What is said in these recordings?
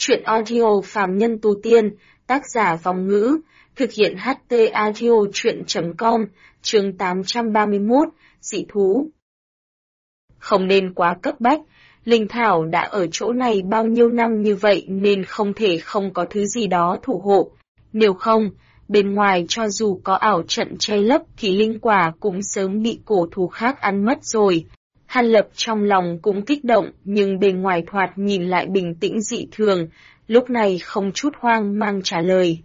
Truyện audio Phàm Nhân Tu Tiên, tác giả Vong Ngữ, thực hiện HT audio truyện.com, chương 831, dị thú. Không nên quá cấp bách, Linh Thảo đã ở chỗ này bao nhiêu năm như vậy nên không thể không có thứ gì đó thủ hộ. Nếu không, bên ngoài cho dù có ảo trận che lấp thì linh quả cũng sớm bị cổ thú khác ăn mất rồi. Hàn Lập trong lòng cũng kích động, nhưng bề ngoài thoạt nhìn lại bình tĩnh dị thường, lúc này không chút hoang mang trả lời.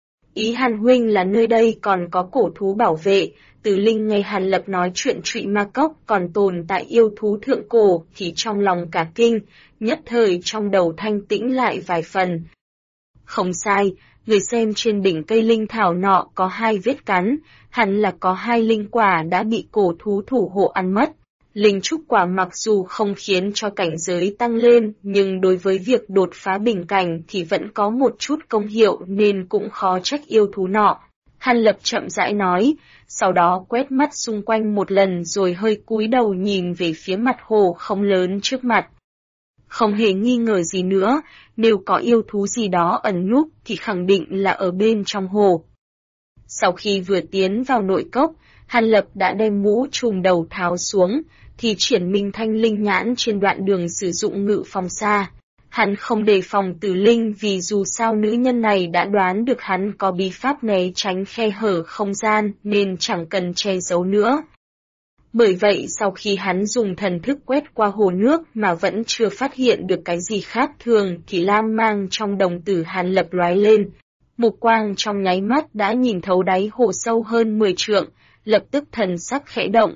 Ý Hàn huynh là nơi đây còn có cổ thú bảo vệ. Từ Linh nghe Hàn Lập nói chuyện Trụy Ma Cốc còn tồn tại yêu thú thượng cổ thì trong lòng cả kinh, nhất thời trong đầu thanh tĩnh lại vài phần. Không sai, người xem trên đỉnh cây linh thảo nọ có 2 vết cắn, hẳn là có 2 linh quả đã bị cổ thú thủ hộ ăn mất. Linh trúc quả mặc dù không khiến cho cảnh giới tăng lên, nhưng đối với việc đột phá bình cảnh thì vẫn có một chút công hiệu nên cũng khó trách yêu thú nọ. Hàn Lập chậm rãi nói, sau đó quét mắt xung quanh một lần rồi hơi cúi đầu nhìn về phía mặt hồ không lớn trước mặt. Không hề nghi ngờ gì nữa, nếu có yêu thú gì đó ẩn núp thì khẳng định là ở bên trong hồ. Sau khi vừa tiến vào nội cốc, Hàn Lập đã đem mũ trùm đầu tháo xuống, thì triển minh thanh linh nhãn trên đoạn đường sử dụng ngự phòng xa. Hắn không đề phòng Tử Linh vì dù sao nữ nhân này đã đoán được hắn có bí pháp né tránh khe hở không gian nên chẳng cần che giấu nữa. Bởi vậy sau khi hắn dùng thần thức quét qua hồ nước mà vẫn chưa phát hiện được cái gì khác thường thì lam mang trong đồng tử Hàn Lập lóe lên. Mục quang trong nháy mắt đã nhìn thấu đáy hồ sâu hơn 10 trượng, lập tức thần sắc khẽ động.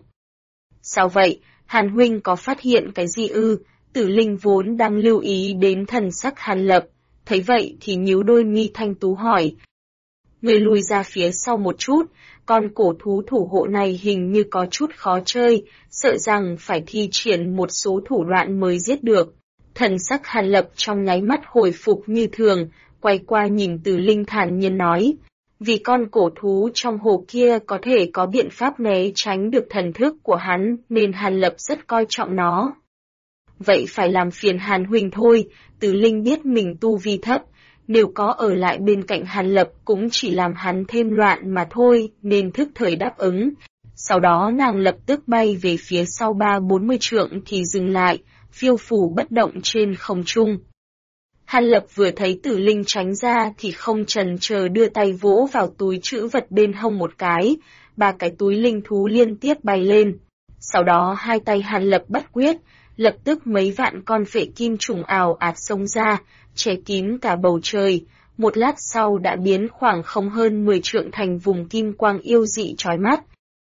Sao vậy, Hàn huynh có phát hiện cái gì ư? Tử Linh vốn đang lưu ý đến thần sắc Hàn Lập, thấy vậy thì nhíu đôi mi thanh tú hỏi. Người lùi ra phía sau một chút, con cổ thú thủ hộ này hình như có chút khó chơi, sợ rằng phải thi triển một số thủ đoạn mới giết được. Thần sắc Hàn Lập trong nháy mắt hồi phục như thường, quay qua nhìn Tử Linh thản nhiên nói. Vì con cổ thú trong hồ kia có thể có biện pháp né tránh được thần thức của hắn nên Hàn Lập rất coi trọng nó. Vậy phải làm phiền Hàn huynh thôi, Từ Linh biết mình tu vi thấp, nếu có ở lại bên cạnh Hàn Lập cũng chỉ làm hắn thêm loạn mà thôi nên thức thời đáp ứng. Sau đó nàng lập tức bay về phía sau 30-40 trượng thì dừng lại, phiêu phù bất động trên không trung. Hàn Lập vừa thấy Tử Linh tránh ra thì không chần chờ đưa tay vỗ vào túi trữ vật bên hông một cái, 3 cái túi linh thú liên tiếp bay lên. Sau đó 2 tay Hàn Lập bắt quyết, lập tức mấy vạn con phệ kim trùng ào ạt xông ra, che kín cả bầu trời, một lát sau đã biến khoảng không hơn 10 trượng thành vùng kim quang yêu dị chói mắt.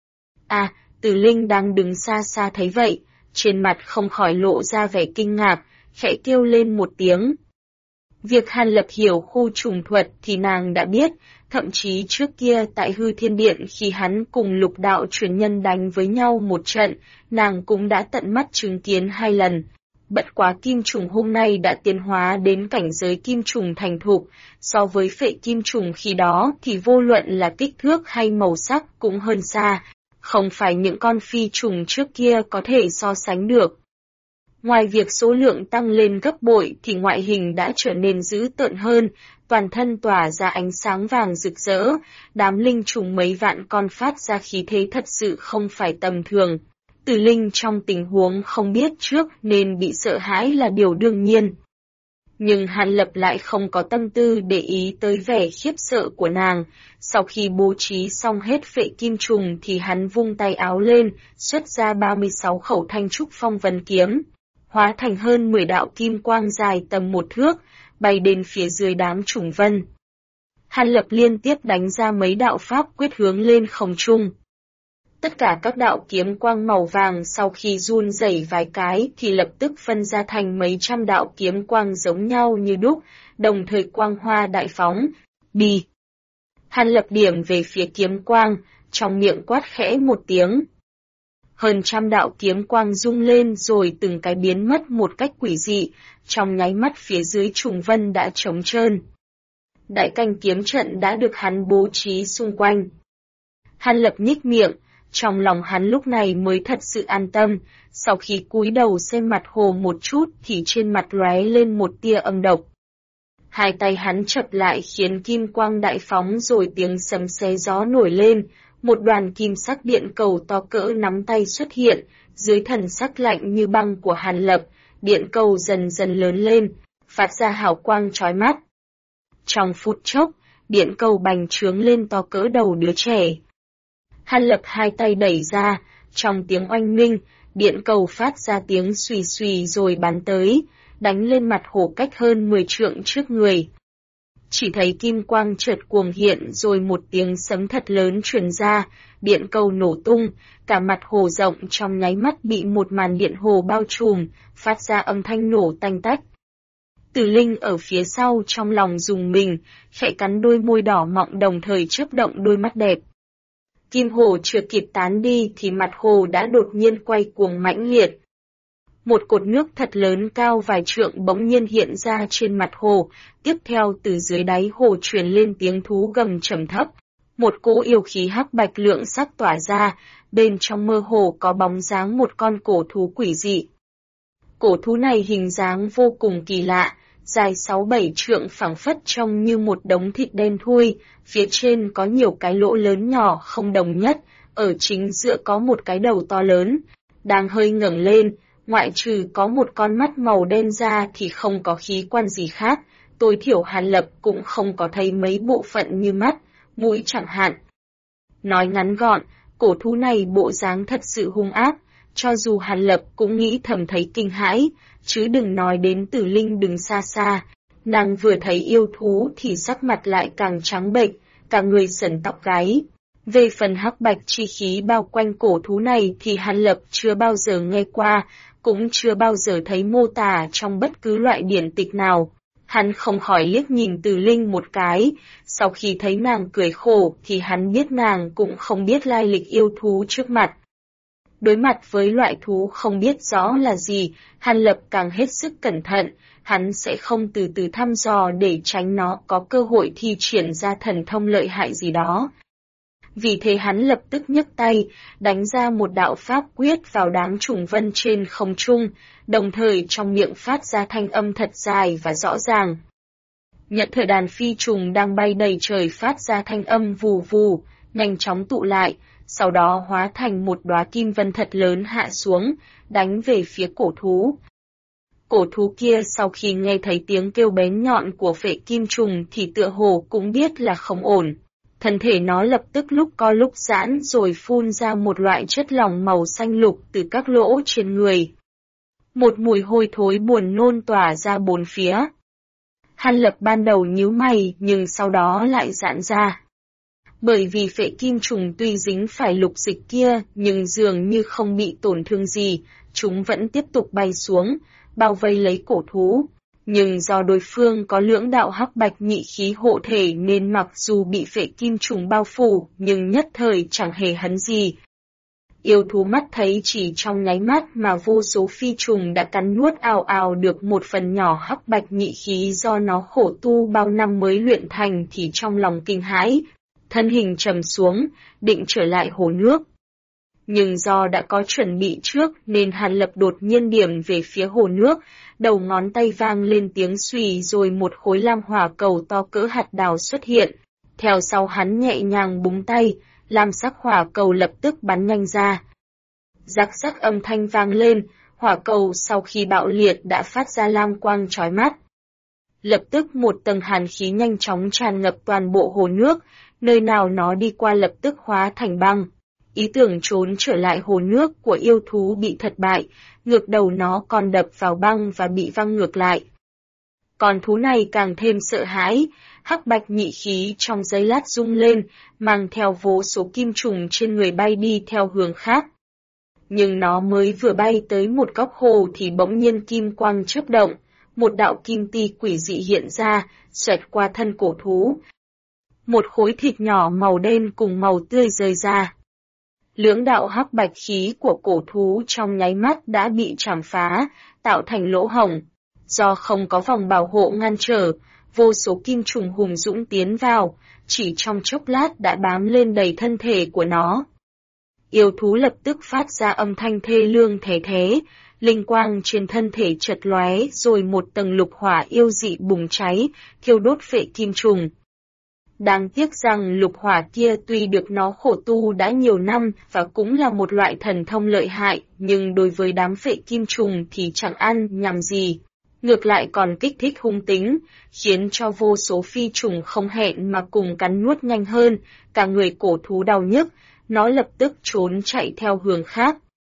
À, Tử Linh đang đứng xa xa thấy vậy, trên mặt không khỏi lộ ra vẻ kinh ngạc, khẽ kêu lên một tiếng. Việc Hàn Lập hiểu khu trùng thuật thì nàng đã biết, thậm chí trước kia tại Hư Thiên Điện khi hắn cùng Lục Đạo truyền nhân đánh với nhau một trận, nàng cũng đã tận mắt chứng kiến 2 lần. Bất quá kim trùng hôm nay đã tiến hóa đến cảnh giới kim trùng thành thục, so với phệ kim trùng khi đó thì vô luận là kích thước hay màu sắc cũng hơn xa, không phải những con phi trùng trước kia có thể so sánh được. Ngoài việc số lượng tăng lên gấp bội thì ngoại hình đã trở nên dữ tợn hơn, toàn thân tỏa ra ánh sáng vàng rực rỡ, đám linh trùng mấy vạn con phát ra khí thế thật sự không phải tầm thường. Tử Linh trong tình huống không biết trước nên bị sợ hãi là điều đương nhiên. Nhưng Hàn Lập lại không có tâm tư để ý tới vẻ khiếp sợ của nàng, sau khi bố trí xong hết phệ kim trùng thì hắn vung tay áo lên, xuất ra 36 khẩu thanh trúc phong vân kiếm, hóa thành hơn 10 đạo kim quang dài tầm 1 thước, bay đến phía dưới đám trùng vân. Hàn Lập liên tiếp đánh ra mấy đạo pháp quyết hướng lên không trung. Tất cả các đạo kiếm quang màu vàng sau khi run rẩy vài cái thì lập tức phân ra thành mấy trăm đạo kiếm quang giống nhau như đúc, đồng thời quang hoa đại phóng. Đi! Hàn Lập điểm về phía kiếm quang, trong miệng quát khẽ một tiếng. Hơn trăm đạo kiếm quang rung lên rồi từng cái biến mất một cách quỷ dị, trong nháy mắt phía dưới trùng vân đã trống trơn. Đại canh kiếm trận đã được hắn bố trí xung quanh. Hàn Lập nhích miệng, trong lòng hắn lúc này mới thật sự an tâm, sau khi cúi đầu xem mặt hồ một chút thì trên mặt lóe lên một tia âm độc. Hai tay hắn chập lại khiến kim quang đại phóng rồi tiếng sấm xé gió nổi lên, một đoàn kim sắc điện cầu to cỡ nắm tay xuất hiện, dưới thần sắc lạnh như băng của Hàn Lập, điện cầu dần dần lớn lên, phát ra hào quang chói mắt. Trong phút chốc, điện cầu bành trướng lên to cỡ đầu đứa trẻ. Hàn Lập hai tay đẩy ra, trong tiếng oanh minh, điện cầu phát ra tiếng xùy xùy rồi bắn tới, đánh lên mặt hồ cách hơn 10 trượng trước người. Chỉ thấy kim quang chợt cuồng hiện rồi một tiếng sấm thật lớn truyền ra, điện cầu nổ tung, cả mặt hồ rộng trong nháy mắt bị một màn điện hồ bao trùm, phát ra âm thanh nổ tanh tách. Tử Linh ở phía sau trong lòng rùng mình, khẽ cắn đôi môi đỏ mọng đồng thời chớp động đôi mắt đẹp. Kim hồ chưa kịp tán đi thì mặt hồ đã đột nhiên quay cuồng mãnh liệt. Một cột nước thật lớn cao vài trượng bỗng nhiên hiện ra trên mặt hồ, tiếp theo từ dưới đáy hồ truyền lên tiếng thú gầm trầm thấp. Một cỗ yêu khí hắc bạch lượng sắc tỏa ra, bên trong mơ hồ có bóng dáng một con cổ thú quỷ dị. Cổ thú này hình dáng vô cùng kỳ lạ, dài 6-7 trượng phảng phất trông như một đống thịt đen thui, phía trên có nhiều cái lỗ lớn nhỏ không đồng nhất, ở chính giữa có một cái đầu to lớn, đang hơi ngẩng lên, ngoại trừ có một con mắt màu đen ra thì không có khí quan gì khác, tối thiểu Hàn Lập cũng không có thấy mấy bộ phận như mắt, mũi chẳng hạn. Nói ngắn gọn, cổ thú này bộ dáng thật sự hung ác, cho dù Hàn Lập cũng nghĩ thầm thấy kinh hãi, chứ đừng nói đến Tử Linh đứng xa xa. Nàng vừa thấy yêu thú thì sắc mặt lại càng trắng bệch, cả người sởn tóc gáy. Về phần hắc bạch chi khí bao quanh cổ thú này thì Hàn Lập chưa bao giờ nghe qua, cũng chưa bao giờ thấy mô tả trong bất cứ loại điển tịch nào. Hắn không khỏi liếc nhìn Tử Linh một cái, sau khi thấy nàng cười khổ thì hắn biết nàng cũng không biết lai lịch yêu thú trước mặt. Đối mặt với loại thú không biết rõ là gì, Hàn Lập càng hết sức cẩn thận, hắn sẽ không từ từ thăm dò để tránh nó có cơ hội thi triển ra thần thông lợi hại gì đó. Vì thế hắn lập tức nhấc tay, đánh ra một đạo pháp quyết vào đám trùng vân trên không trung, đồng thời trong miệng phát ra thanh âm thật dài và rõ ràng. Nhận thở đàn phi trùng đang bay đầy trời phát ra thanh âm vù vù, nhanh chóng tụ lại, sau đó hóa thành một đóa kim vân thật lớn hạ xuống, đánh về phía cổ thú. Cổ thú kia sau khi nghe thấy tiếng kêu bén nhọn của phệ kim trùng thì tựa hồ cũng biết là không ổn. Thân thể nó lập tức lúc co lúc giãn rồi phun ra một loại chất lỏng màu xanh lục từ các lỗ trên người. Một mùi hôi thối buồn nôn tỏa ra bốn phía. Hàn Lập ban đầu nhíu mày nhưng sau đó lại giãn ra. Bởi vì phệ kim trùng tuy dính phải lục dịch kia nhưng dường như không bị tổn thương gì, chúng vẫn tiếp tục bay xuống, bao vây lấy cổ thú. Nhưng do đối phương có lưỡng đạo hắc bạch nhị khí hộ thể nên mặc dù bị phệ kim trùng bao phủ nhưng nhất thời chẳng hề hấn gì. Yêu thú mắt thấy chỉ trong nháy mắt mà vô số phi trùng đã cắn nuốt ào ào được một phần nhỏ hắc bạch nhị khí do nó khổ tu bao năm mới luyện thành thì trong lòng kinh hãi, thân hình trầm xuống, định trở lại hồ nước. Nhưng do đã có chuẩn bị trước nên Hàn Lập đột nhiên điểm về phía hồ nước, đầu ngón tay vang lên tiếng xùy rồi một khối lam hỏa cầu to cỡ hạt đào xuất hiện. Theo sau hắn nhẹ nhàng búng tay, lam sắc hỏa cầu lập tức bắn nhanh ra. Rắc rắc âm thanh vang lên, hỏa cầu sau khi bạo liệt đã phát ra lam quang chói mắt. Lập tức một tầng hàn khí nhanh chóng tràn ngập toàn bộ hồ nước, nơi nào nó đi qua lập tức hóa thành băng. Ý tưởng trốn trở lại hồ nước của yêu thú bị thất bại, ngược đầu nó còn đập vào băng và bị văng ngược lại. Con thú này càng thêm sợ hãi, hắc bạch nhị khí trong giây lát rung lên, mang theo vô số kim trùng trên người bay đi theo hướng khác. Nhưng nó mới vừa bay tới một góc hồ thì bỗng nhiên kim quang chớp động, một đạo kim ti quỷ dị hiện ra, xoẹt qua thân cổ thú. Một khối thịt nhỏ màu đen cùng màu tươi rơi ra. Lưỡng đạo hắc bạch khí của cổ thú trong nháy mắt đã bị chảm phá, tạo thành lỗ hổng. Do không có vòng bảo hộ ngăn trở, vô số kim trùng hùng dũng tiến vào, chỉ trong chốc lát đã bám lên đầy thân thể của nó. Yêu thú lập tức phát ra âm thanh thê lương thé thé, linh quang trên thân thể chợt lóe rồi một tầng lục hỏa yêu dị bùng cháy, thiêu đốt phệ kim trùng. Đáng tiếc rằng lục hỏa kia tuy được nó khổ tu đã nhiều năm và cũng là một loại thần thông lợi hại, nhưng đối với đám phệ kim trùng thì chẳng ăn nhằm gì. Ngược lại còn kích thích hung tính, khiến cho vô số phi trùng không hẹn mà cùng cắn nuốt nhanh hơn, cả người cổ thú đau nhức, nó lập tức trốn chạy theo hướng khác.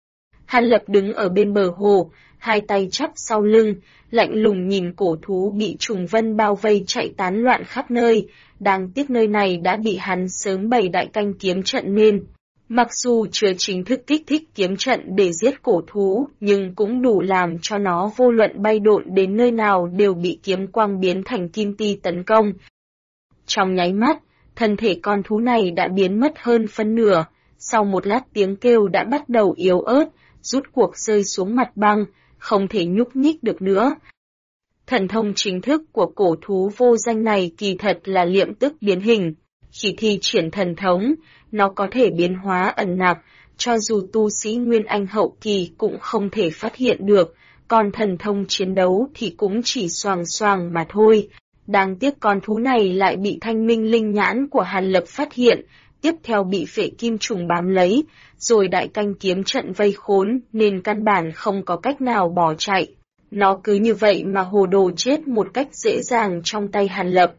Hàn Lập đứng ở bên bờ hồ, hai tay chắp sau lưng, lạnh lùng nhìn cổ thú bị trùng vân bao vây chạy tán loạn khắp nơi, đáng tiếc nơi này đã bị hắn sớm bày đại canh kiếm trận nên. Mặc dù chưa chính thức kích thích kiếm trận để giết cổ thú, nhưng cũng đủ làm cho nó vô luận bay độn đến nơi nào đều bị kiếm quang biến thành kim ti tấn công. Trong nháy mắt, thân thể con thú này đã biến mất hơn phân nửa, sau một lát tiếng kêu đã bắt đầu yếu ớt, rút cuộc rơi xuống mặt băng, không thể nhúc nhích được nữa. Thần thông chính thức của cổ thú vô danh này kỳ thật là liệm tức biến hình. Khi thi triển thần thống, nó có thể biến hóa ẩn nặc, cho dù tu sĩ Nguyên Anh hậu kỳ cũng không thể phát hiện được, còn thần thông chiến đấu thì cũng chỉ xoàng xoàng mà thôi. Đáng tiếc con thú này lại bị thanh minh linh nhãn của Hàn Lập phát hiện, tiếp theo bị phệ kim trùng bám lấy, rồi đại canh kiếm trận vây khốn nên căn bản không có cách nào bỏ chạy. Nó cứ như vậy mà hồ đồ chết một cách dễ dàng trong tay Hàn Lập.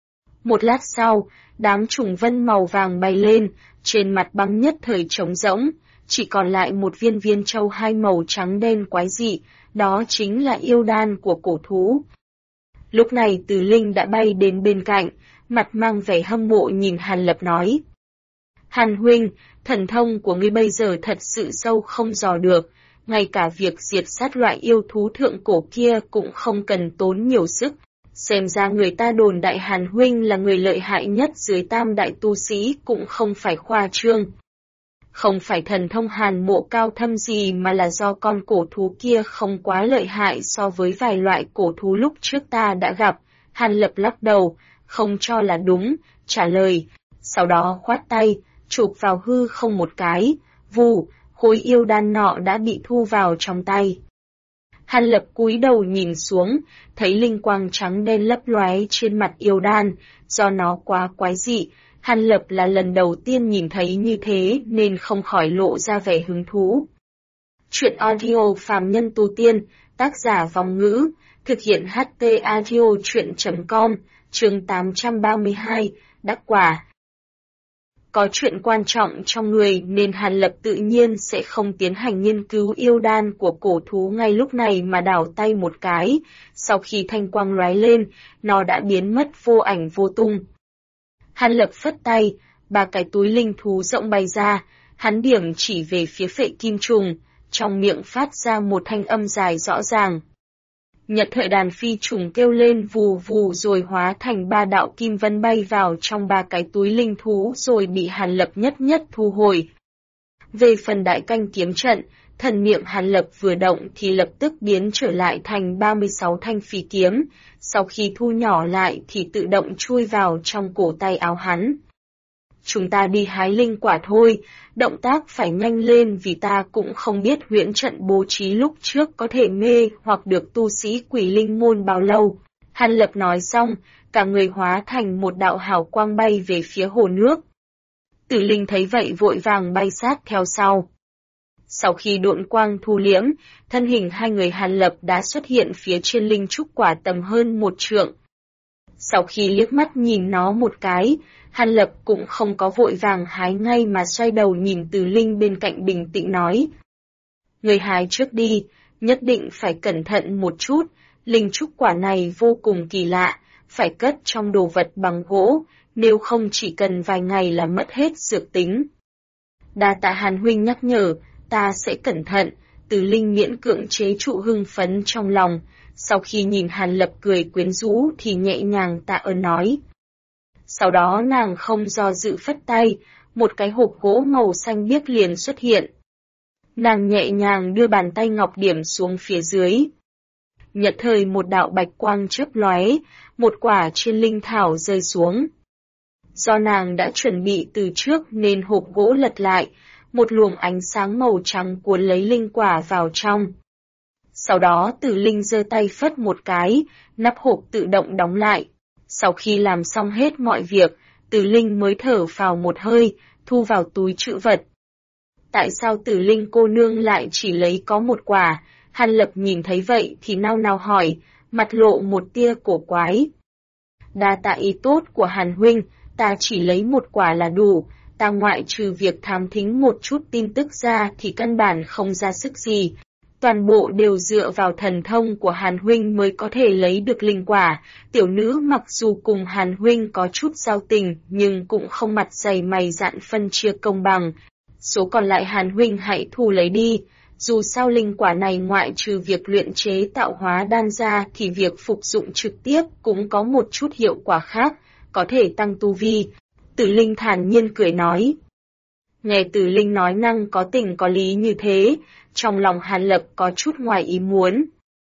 Một lát sau, đám trùng vân màu vàng bay lên, trên mặt băng nhất thời trống rỗng, chỉ còn lại một viên viên châu hai màu trắng đen quái dị, đó chính là yêu đan của cổ thú. Lúc này Từ Linh đã bay đến bên cạnh, mặt mang vẻ hâm mộ nhìn Hàn Lập nói. Hàn huynh, thần thông của ngươi bây giờ thật sự sâu không dò được, ngay cả việc diệt sát loại yêu thú thượng cổ kia cũng không cần tốn nhiều sức. Xem ra người ta đồn đại Hàn huynh là người lợi hại nhất dưới tam đại tu sĩ cũng không phải khoa trương. Không phải thần thông Hàn mộ cao thâm gì mà là do con cổ thú kia không quá lợi hại so với vài loại cổ thú lúc trước ta đã gặp. Hàn Lập lắc đầu, không cho là đúng, trả lời, sau đó khoát tay, chụp vào hư không một cái, vù, khối yêu đan nọ đã bị thu vào trong tay. Hàn Lập cúi đầu nhìn xuống, thấy linh quang trắng đen lấp lóe trên mặt yêu đan, do nó quá quái dị, Hàn Lập là lần đầu tiên nhìn thấy như thế nên không khỏi lộ ra vẻ hứng thú. Chuyện audio phàm nhân tu tiên, tác giả Vong Ngữ, thực hiện HT audio chuyện.com, chương 832, đắc quả. Có chuyện quan trọng trong người nên Hàn Lập tự nhiên sẽ không tiến hành nghiên cứu yêu đan của cổ thú ngay lúc này mà đảo tay một cái, sau khi thanh quang lóe lên, nó đã biến mất vô ảnh vô tung. Hàn Lập phất tay, ba cái túi linh thú rộng bày ra, hắn điểm chỉ về phía phệ kim trùng, trong miệng phát ra một thanh âm dài rõ ràng. Nhật Thệ đàn phi trùng kêu lên vù vù rồi hóa thành ba đạo kim vân bay vào trong ba cái túi linh thú rồi bị Hàn Lập nhất nhất thu hồi. Về phần đại canh kiếm trận, thần niệm Hàn Lập vừa động thì lập tức biến trở lại thành 36 thanh phi kiếm, sau khi thu nhỏ lại thì tự động chui vào trong cổ tay áo hắn. Chúng ta đi hái linh quả thôi, động tác phải nhanh lên vì ta cũng không biết huyễn trận bố trí lúc trước có thể mê hoặc được tu sĩ quỷ linh môn bao lâu. Hàn Lập nói xong, cả người hóa thành một đạo hào quang bay về phía hồ nước. Tử Linh thấy vậy vội vàng bay sát theo sau. Sau khi độn quang thu liễm, thân hình hai người Hàn Lập đã xuất hiện phía trên linh trúc quả tầm hơn 1 trượng. Sau khi liếc mắt nhìn nó một cái, Hàn Lập cũng không có vội vàng hái ngay mà xoay đầu nhìn Từ Linh bên cạnh bình tĩnh nói. Người hái trước đi, nhất định phải cẩn thận một chút, linh trúc quả này vô cùng kỳ lạ, phải cất trong đồ vật bằng gỗ, nếu không chỉ cần vài ngày là mất hết dược tính. Đa tạ Hàn huynh nhắc nhở, ta sẽ cẩn thận, Từ Linh miễn cưỡng chế trụ hưng phấn trong lòng, sau khi nhìn Hàn Lập cười quyến rũ thì nhẹ nhàng tạ ơn nói. Sau đó nàng không do dự phất tay, một cái hộp gỗ màu xanh biếc liền xuất hiện. Nàng nhẹ nhàng đưa bàn tay ngọc điểm xuống phía dưới. Nhật thời một đạo bạch quang chớp lóe, một quả trên linh thảo rơi xuống. Do nàng đã chuẩn bị từ trước nên hộp gỗ lật lại, một luồng ánh sáng màu trắng cuốn lấy linh quả vào trong. Sau đó Tử Linh giơ tay phất một cái, nắp hộp tự động đóng lại. Sau khi làm xong hết mọi việc, Tử Linh mới thở phào một hơi, thu vào túi trữ vật. Tại sao Tử Linh cô nương lại chỉ lấy có một quả? Hàn Lập nhìn thấy vậy thì nao nao hỏi, mặt lộ một tia cổ quái. Đa tạ ý tốt của Hàn huynh, ta chỉ lấy một quả là đủ, ta ngoại trừ việc thám thính một chút tin tức ra thì căn bản không ra sức gì. Toàn bộ đều dựa vào thần thông của Hàn huynh mới có thể lấy được linh quả. Tiểu nữ mặc dù cùng Hàn huynh có chút giao tình nhưng cũng không mặt dày mày dạn phân chia công bằng. Số còn lại Hàn huynh hãy thu lấy đi. Dù sao linh quả này ngoại trừ việc luyện chế tạo hóa đan ra thì việc phục dụng trực tiếp cũng có một chút hiệu quả khác, có thể tăng tu vi. Tử Linh thản nhiên cười nói. Nghe Tử Linh nói năng có tình có lý như thế, trong lòng Hàn Lập có chút ngoài ý muốn.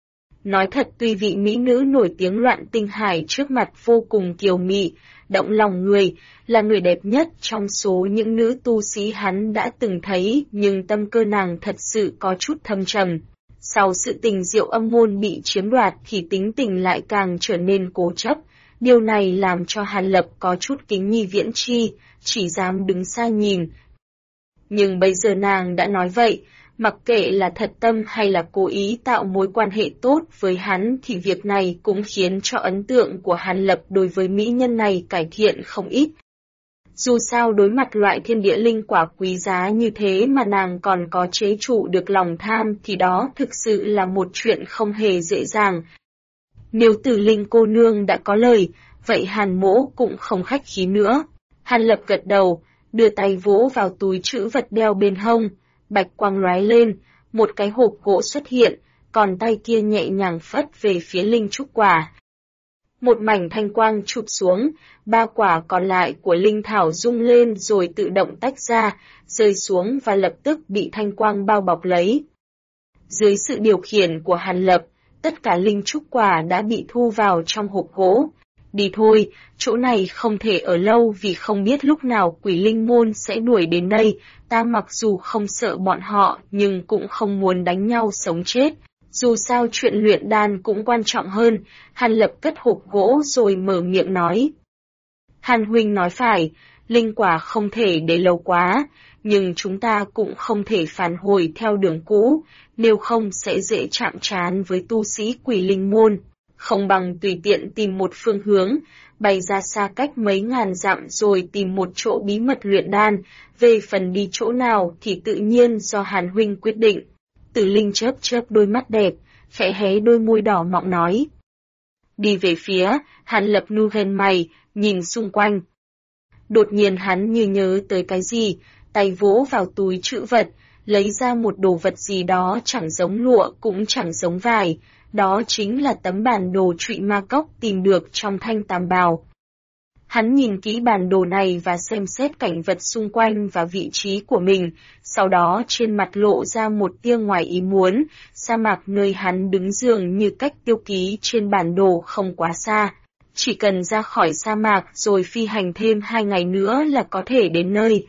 Nói thật tuy vị mỹ nữ nổi tiếng Loạn Tinh Hải trước mặt vô cùng kiều mị, động lòng người, là người đẹp nhất trong số những nữ tu sĩ hắn đã từng thấy, nhưng tâm cơ nàng thật sự có chút thâm trầm. Sau sự tình Diệu Âm môn bị chiếm đoạt thì tính tình lại càng trở nên cố chấp, điều này làm cho Hàn Lập có chút kính nhi viễn chi, chỉ dám đứng xa nhìn. Nhưng bây giờ nàng đã nói vậy, mặc kệ là thật tâm hay là cố ý tạo mối quan hệ tốt với hắn thì việc này cũng khiến cho ấn tượng của Hàn Lập đối với mỹ nhân này cải thiện không ít. Dù sao đối mặt loại thiên địa linh quả quý giá như thế mà nàng còn có chế trụ được lòng tham thì đó thực sự là một chuyện không hề dễ dàng. Nếu Tử Linh cô nương đã có lời, vậy Hàn mỗ cũng không khách khí nữa. Hàn Lập gật đầu, đưa tay vỗ vào túi trữ vật đeo bên hông, bạch quang lóe lên, một cái hộp gỗ xuất hiện, còn tay kia nhẹ nhàng phất về phía linh trúc quả. Một mảnh thanh quang chụp xuống, 3 quả còn lại của linh thảo rung lên rồi tự động tách ra, rơi xuống và lập tức bị thanh quang bao bọc lấy. Dưới sự điều khiển của Hàn Lập, tất cả linh trúc quả đã bị thu vào trong hộp gỗ. Đi thôi, chỗ này không thể ở lâu vì không biết lúc nào Quỷ Linh môn sẽ đuổi đến đây, ta mặc dù không sợ bọn họ nhưng cũng không muốn đánh nhau sống chết. Dù sao chuyện luyện đan cũng quan trọng hơn, Hàn Lập cất hộp gỗ rồi mở miệng nói. Hàn huynh nói phải, linh quả không thể để lâu quá, nhưng chúng ta cũng không thể phản hồi theo đường cũ, nếu không sẽ dễ chạm trán với tu sĩ Quỷ Linh môn. Không bằng tùy tiện tìm một phương hướng, bay ra xa cách mấy ngàn dặm rồi tìm một chỗ bí mật luyện đan, về phần đi chỗ nào thì tự nhiên do Hàn huynh quyết định. Tử Linh chớp chớp đôi mắt đẹp, khẽ hé đôi môi đỏ mọng nói. Đi về phía, Hàn Lập nu ghen mày, nhìn xung quanh. Đột nhiên hắn như nhớ tới cái gì, tay vỗ vào túi trữ vật, lấy ra một đồ vật gì đó chẳng giống lụa cũng chẳng giống vải, đó chính là tấm bản đồ trụy ma cốc tìm được trong thanh tam bào. Hắn nhìn kỹ bản đồ này và xem xét cảnh vật xung quanh và vị trí của mình, sau đó trên mặt lộ ra một tia ngoài ý muốn, sa mạc nơi hắn đứng dường như cách tiêu ký trên bản đồ không quá xa. Chỉ cần ra khỏi sa mạc rồi phi hành thêm 2 ngày nữa là có thể đến nơi.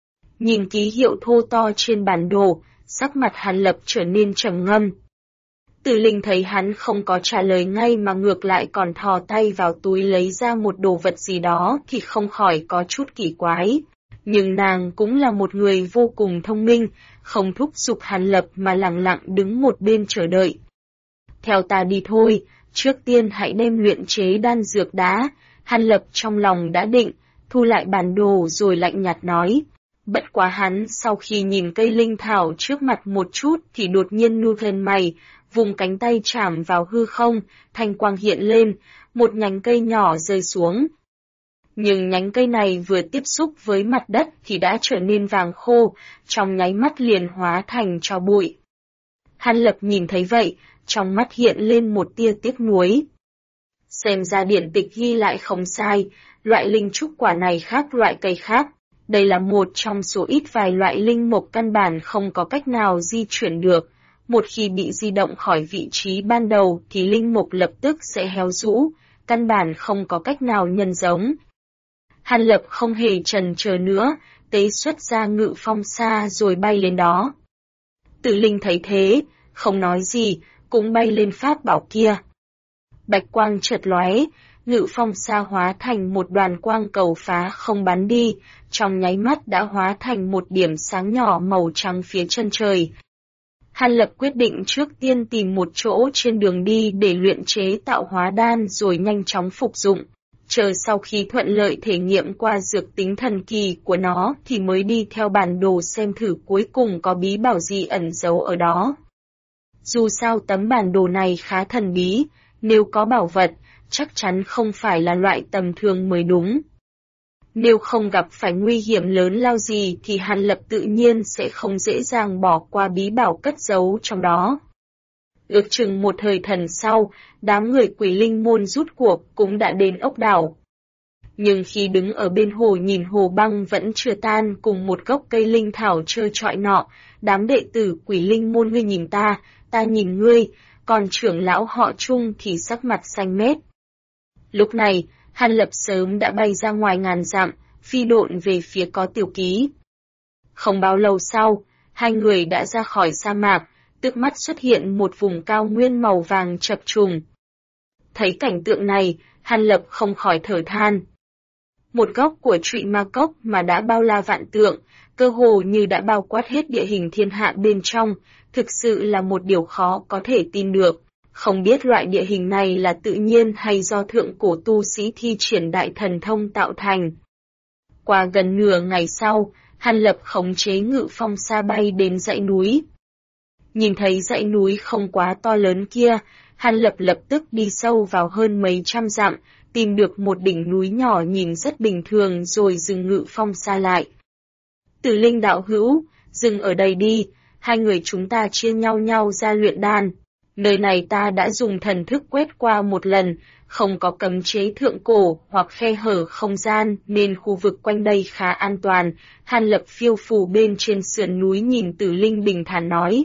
Nhìn ký hiệu thô to trên bản đồ, sắc mặt Hàn Lập trở nên trầm ngâm. Tử Linh thấy hắn không có trả lời ngay mà ngược lại còn thò tay vào túi lấy ra một đồ vật gì đó thì không khỏi có chút kỳ quái. Nhưng nàng cũng là một người vô cùng thông minh, không thúc giục Hàn Lập mà lặng lặng đứng một bên chờ đợi. Theo ta đi thôi, trước tiên hãy đem luyện chế đan dược đá. Hàn Lập trong lòng đã định, thu lại bản đồ rồi lạnh nhạt nói. Bất quá hắn sau khi nhìn cây linh thảo trước mặt một chút thì đột nhiên nu lên mày, vùng cánh tay chạm vào hư không, thanh quang hiện lên, một nhánh cây nhỏ rơi xuống. Nhưng nhánh cây này vừa tiếp xúc với mặt đất thì đã trở nên vàng khô, trong nháy mắt liền hóa thành tro bụi. Hàn Lập nhìn thấy vậy, trong mắt hiện lên một tia tiếc nuối. Xem ra điển tịch ghi lại không sai, loại linh trúc quả này khác loại cây khác. Đây là một trong số ít vài loại linh mộc căn bản không có cách nào di chuyển được. Một khi bị di động khỏi vị trí ban đầu thì linh mục lập tức sẽ héo rũ, căn bản không có cách nào nhân giống. Hàn Lập không hề chần chờ nữa, tế xuất ra ngự phong xa rồi bay lên đó. Tử Linh thấy thế, không nói gì, cũng bay lên pháp bảo kia. Bạch quang chợt lóe, Ngự Phong Sa hóa thành một đoàn quang cầu phá không bắn đi, trong nháy mắt đã hóa thành một điểm sáng nhỏ màu trắng phía chân trời. Hàn Lập quyết định trước tiên tìm một chỗ trên đường đi để luyện chế tạo hóa đan rồi nhanh chóng phục dụng. Chờ sau khi thuận lợi thể nghiệm qua dược tính thần kỳ của nó thì mới đi theo bản đồ xem thử cuối cùng có bí bảo gì ẩn giấu ở đó. Dù sao tấm bản đồ này khá thần bí, nếu có bảo vật, chắc chắn không phải là loại tầm thường mới đúng. Nếu không gặp phải nguy hiểm lớn lao gì thì Hàn Lập tự nhiên sẽ không dễ dàng bỏ qua bí bảo cất giấu trong đó. Ước chừng một thời thần sau, đám người Quỷ Linh môn rút cuộc cũng đã đến ốc đảo. Nhưng khi đứng ở bên hồ nhìn hồ băng vẫn chưa tan cùng một gốc cây linh thảo trơ trọi nọ, đám đệ tử Quỷ Linh môn ngươi nhìn ta nhìn ngươi, còn trưởng lão họ Trung thì sắc mặt xanh mét. Lúc này, Hàn Lập sớm đã bay ra ngoài ngàn dặm, phi độn về phía có tiểu ký. Không bao lâu sau, hai người đã ra khỏi sa mạc, trước mắt xuất hiện một vùng cao nguyên màu vàng chập trùng. Thấy cảnh tượng này, Hàn Lập không khỏi thở than. Một góc của Trụy Ma Cốc mà đã bao la vạn tượng, cơ hồ như đã bao quát hết địa hình thiên hạ bên trong, thực sự là một điều khó có thể tin được. Không biết loại địa hình này là tự nhiên hay do thượng cổ tu sĩ thi triển đại thần thông tạo thành. Qua gần nửa ngày sau, Hàn Lập khống chế Ngự Phong Sa bay đến dãy núi. Nhìn thấy dãy núi không quá to lớn kia, Hàn Lập lập tức đi sâu vào hơn mấy trăm dặm, tìm được một đỉnh núi nhỏ nhìn rất bình thường rồi dừng Ngự Phong Sa lại. Tử Linh đạo hữu, dừng ở đây đi, hai người chúng ta chia nhau ra luyện đan. Nơi này ta đã dùng thần thức quét qua một lần, không có cấm chế thượng cổ hoặc khe hở không gian nên khu vực quanh đây khá an toàn. Hàn Lập phiêu phù bên trên sườn núi nhìn Tử Linh bình thản nói.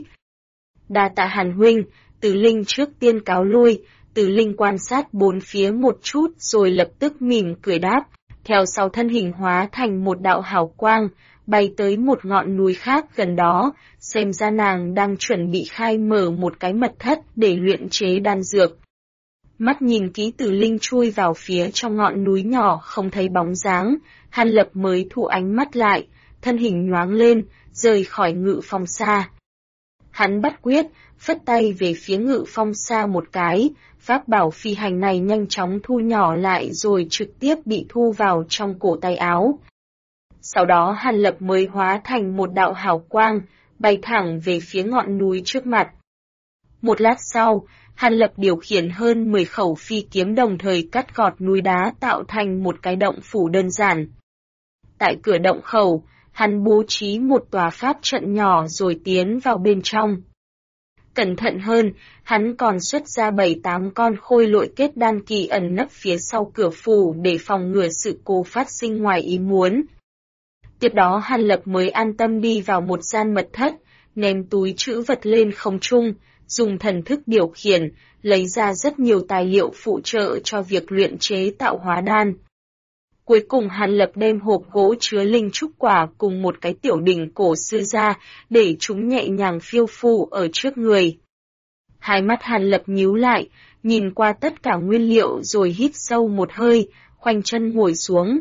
Đa tạ Hàn huynh, Tử Linh trước tiên cáo lui. Tử Linh quan sát bốn phía một chút rồi lập tức mỉm cười đáp, theo sau thân hình hóa thành một đạo hào quang, bay tới một ngọn núi khác gần đó, xem ra nàng đang chuẩn bị khai mở một cái mật thất để luyện chế đan dược. Mắt nhìn kỹ Tử Linh chui vào phía trong ngọn núi nhỏ không thấy bóng dáng, Hàn Lập mới thu ánh mắt lại, thân hình nhoáng lên, rời khỏi Ngự Phong Sa. Hắn bắt quyết, phất tay về phía Ngự Phong Sa một cái, pháp bảo phi hành này nhanh chóng thu nhỏ lại rồi trực tiếp bị thu vào trong cổ tay áo. Sau đó Hàn Lập mới hóa thành một đạo hào quang, bay thẳng về phía ngọn núi trước mặt. Một lát sau, Hàn Lập điều khiển hơn 10 khẩu phi kiếm đồng thời cắt gọt núi đá tạo thành một cái động phủ đơn giản. Tại cửa động khẩu, hắn bố trí một tòa pháp trận nhỏ rồi tiến vào bên trong. Cẩn thận hơn, hắn còn xuất ra 7-8 con khôi lội kết đan kỳ ẩn nấp phía sau cửa phủ để phòng ngừa sự cố phát sinh ngoài ý muốn. Tiếp đó Hàn Lập mới an tâm đi vào một gian mật thất, ném túi trữ vật lên không trung, dùng thần thức điều khiển, lấy ra rất nhiều tài liệu phụ trợ cho việc luyện chế tạo hóa đan. Cuối cùng Hàn Lập đem hộp gỗ chứa linh trúc quả cùng một cái tiểu đỉnh cổ xưa ra, để chúng nhẹ nhàng phiêu phù ở trước người. Hai mắt Hàn Lập nhíu lại, nhìn qua tất cả nguyên liệu rồi hít sâu một hơi, khoanh chân ngồi xuống.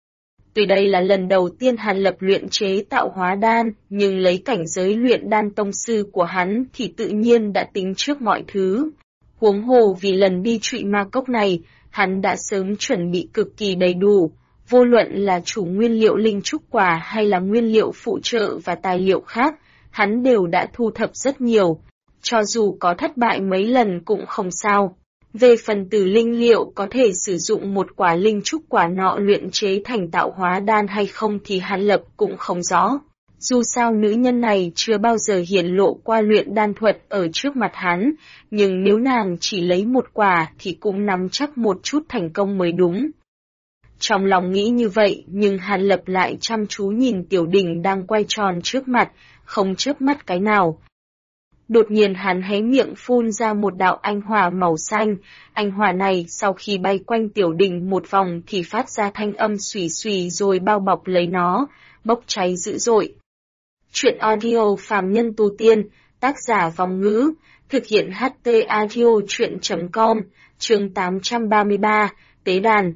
Tuy đây là lần đầu tiên Hàn Lập luyện chế tạo hóa đan, nhưng lấy cảnh giới luyện đan tông sư của hắn thì tự nhiên đã tính trước mọi thứ. Huống hồ vì lần đi Trụy Ma Cốc này, hắn đã sớm chuẩn bị cực kỳ đầy đủ, vô luận là chủ nguyên liệu linh trúc quả hay là nguyên liệu phụ trợ và tài liệu khác, hắn đều đã thu thập rất nhiều, cho dù có thất bại mấy lần cũng không sao. Về phần Tử Linh liệu có thể sử dụng một quả linh trúc quả nọ luyện chế thành tạo hóa đan hay không thì Hàn Lập cũng không rõ. Dù sao nữ nhân này chưa bao giờ hiển lộ qua luyện đan thuật ở trước mặt hắn, nhưng nếu nàng chỉ lấy một quả thì cũng nắm chắc một chút thành công mới đúng. Trong lòng nghĩ như vậy nhưng Hàn Lập lại chăm chú nhìn tiểu đỉnh đang quay tròn trước mặt, không chớp mắt cái nào. Đột nhiên hắn hé miệng phun ra một đạo anh hỏa màu xanh, anh hỏa này sau khi bay quanh tiểu đỉnh một vòng thì phát ra thanh âm xùy xùy rồi bao bọc lấy nó, bốc cháy dữ dội. Chuyện audio phàm nhân tu tiên, tác giả Vong Ngữ, Thực hiện HT Audio truyện.com, chương 833, Tế đàn.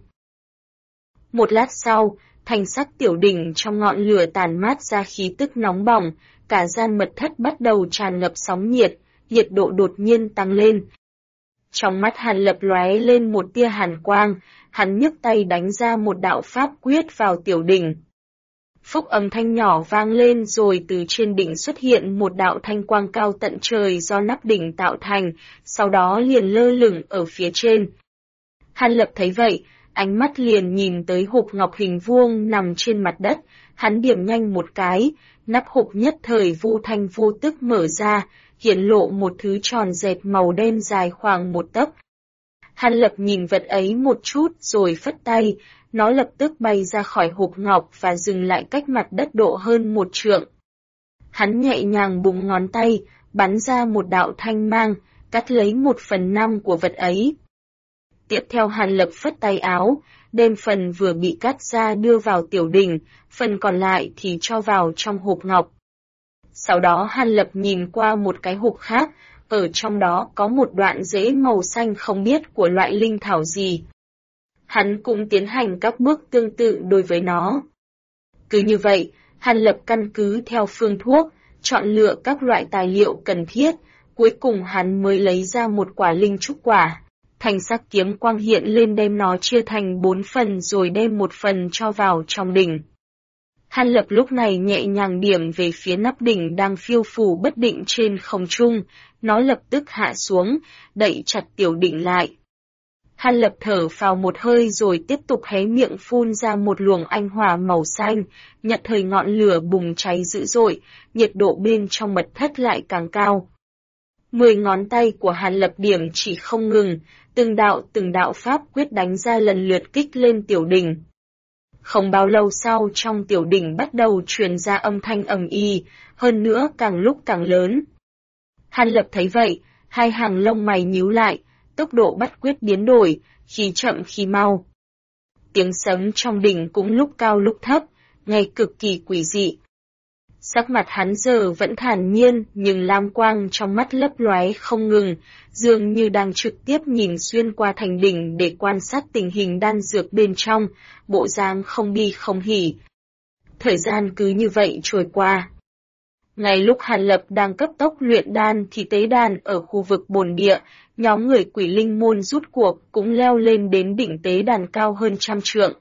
Một lát sau, thanh sắc tiểu đỉnh trong ngọn lửa tản mát ra khí tức nóng bỏng, cả gian mật thất bắt đầu tràn ngập sóng nhiệt độ đột nhiên tăng lên. Trong mắt Hàn Lập lóe lên một tia hàn quang, hắn nhấc tay đánh ra một đạo pháp quyết vào tiểu đỉnh. Phúc âm thanh nhỏ vang lên rồi từ trên đỉnh xuất hiện một đạo thanh quang cao tận trời do nắp đỉnh tạo thành, sau đó liền lơ lửng ở phía trên. Hàn Lập thấy vậy, ánh mắt liền nhìn tới hộp ngọc hình vuông nằm trên mặt đất, hắn điểm nhanh một cái, nắp hộp nhất thời vô thanh vô tức mở ra, hiện lộ một thứ tròn dẹt màu đen dài khoảng 1 tấc. Hàn Lập nhìn vật ấy một chút rồi phất tay, nó lập tức bay ra khỏi hộp ngọc và dừng lại cách mặt đất độ hơn 1 trượng. Hắn nhẹ nhàng búng ngón tay, bắn ra một đạo thanh mang, cắt lấy 1/5 của vật ấy. Tiếp theo Hàn Lập phất tay áo, đem phần vừa bị cắt ra đưa vào tiểu đỉnh, phần còn lại thì cho vào trong hộp ngọc. Sau đó Hàn Lập nhìn qua một cái hộp khác, ở trong đó có một đoạn rễ màu xanh không biết của loại linh thảo gì. Hắn cũng tiến hành các bước tương tự đối với nó. Cứ như vậy, Hàn Lập căn cứ theo phương thuốc, chọn lựa các loại tài liệu cần thiết, cuối cùng hắn mới lấy ra một quả linh trúc quả. Thanh sắc kiếm quang hiện lên đem nó chia thành 4 phần rồi đem một phần cho vào trong đỉnh. Hàn Lập lúc này nhẹ nhàng điểm về phía nắp đỉnh đang phiêu phù bất định trên không trung, nó lập tức hạ xuống, đậy chặt tiểu đỉnh lại. Hàn Lập thở phào một hơi rồi tiếp tục hé miệng phun ra một luồng anh hỏa màu xanh, nhận thời ngọn lửa bùng cháy dữ dội, nhiệt độ bên trong mật thất lại càng cao. 10 ngón tay của Hàn Lập điểm chỉ không ngừng, từng đạo pháp quyết đánh ra lần lượt kích lên tiểu đỉnh. Không bao lâu sau trong tiểu đỉnh bắt đầu truyền ra âm thanh ầm ĩ, hơn nữa càng lúc càng lớn. Hàn Lập thấy vậy, hai hàng lông mày nhíu lại, tốc độ bắt quyết biến đổi, khi chậm khi mau. Tiếng sấm trong đỉnh cũng lúc cao lúc thấp, nghe cực kỳ quỷ dị. Sắc mặt hắn giờ vẫn thản nhiên, nhưng lam quang trong mắt lấp lóe không ngừng, dường như đang trực tiếp nhìn xuyên qua thành đỉnh để quan sát tình hình đan dược bên trong, bộ dáng không bi không hỉ. Thời gian cứ như vậy trôi qua. Ngay lúc Hàn Lập đang cấp tốc luyện đan thì tế đàn ở khu vực bồn địa, nhóm người Quỷ Linh môn rút cuộc cũng leo lên đến đỉnh tế đàn cao hơn 100 trượng.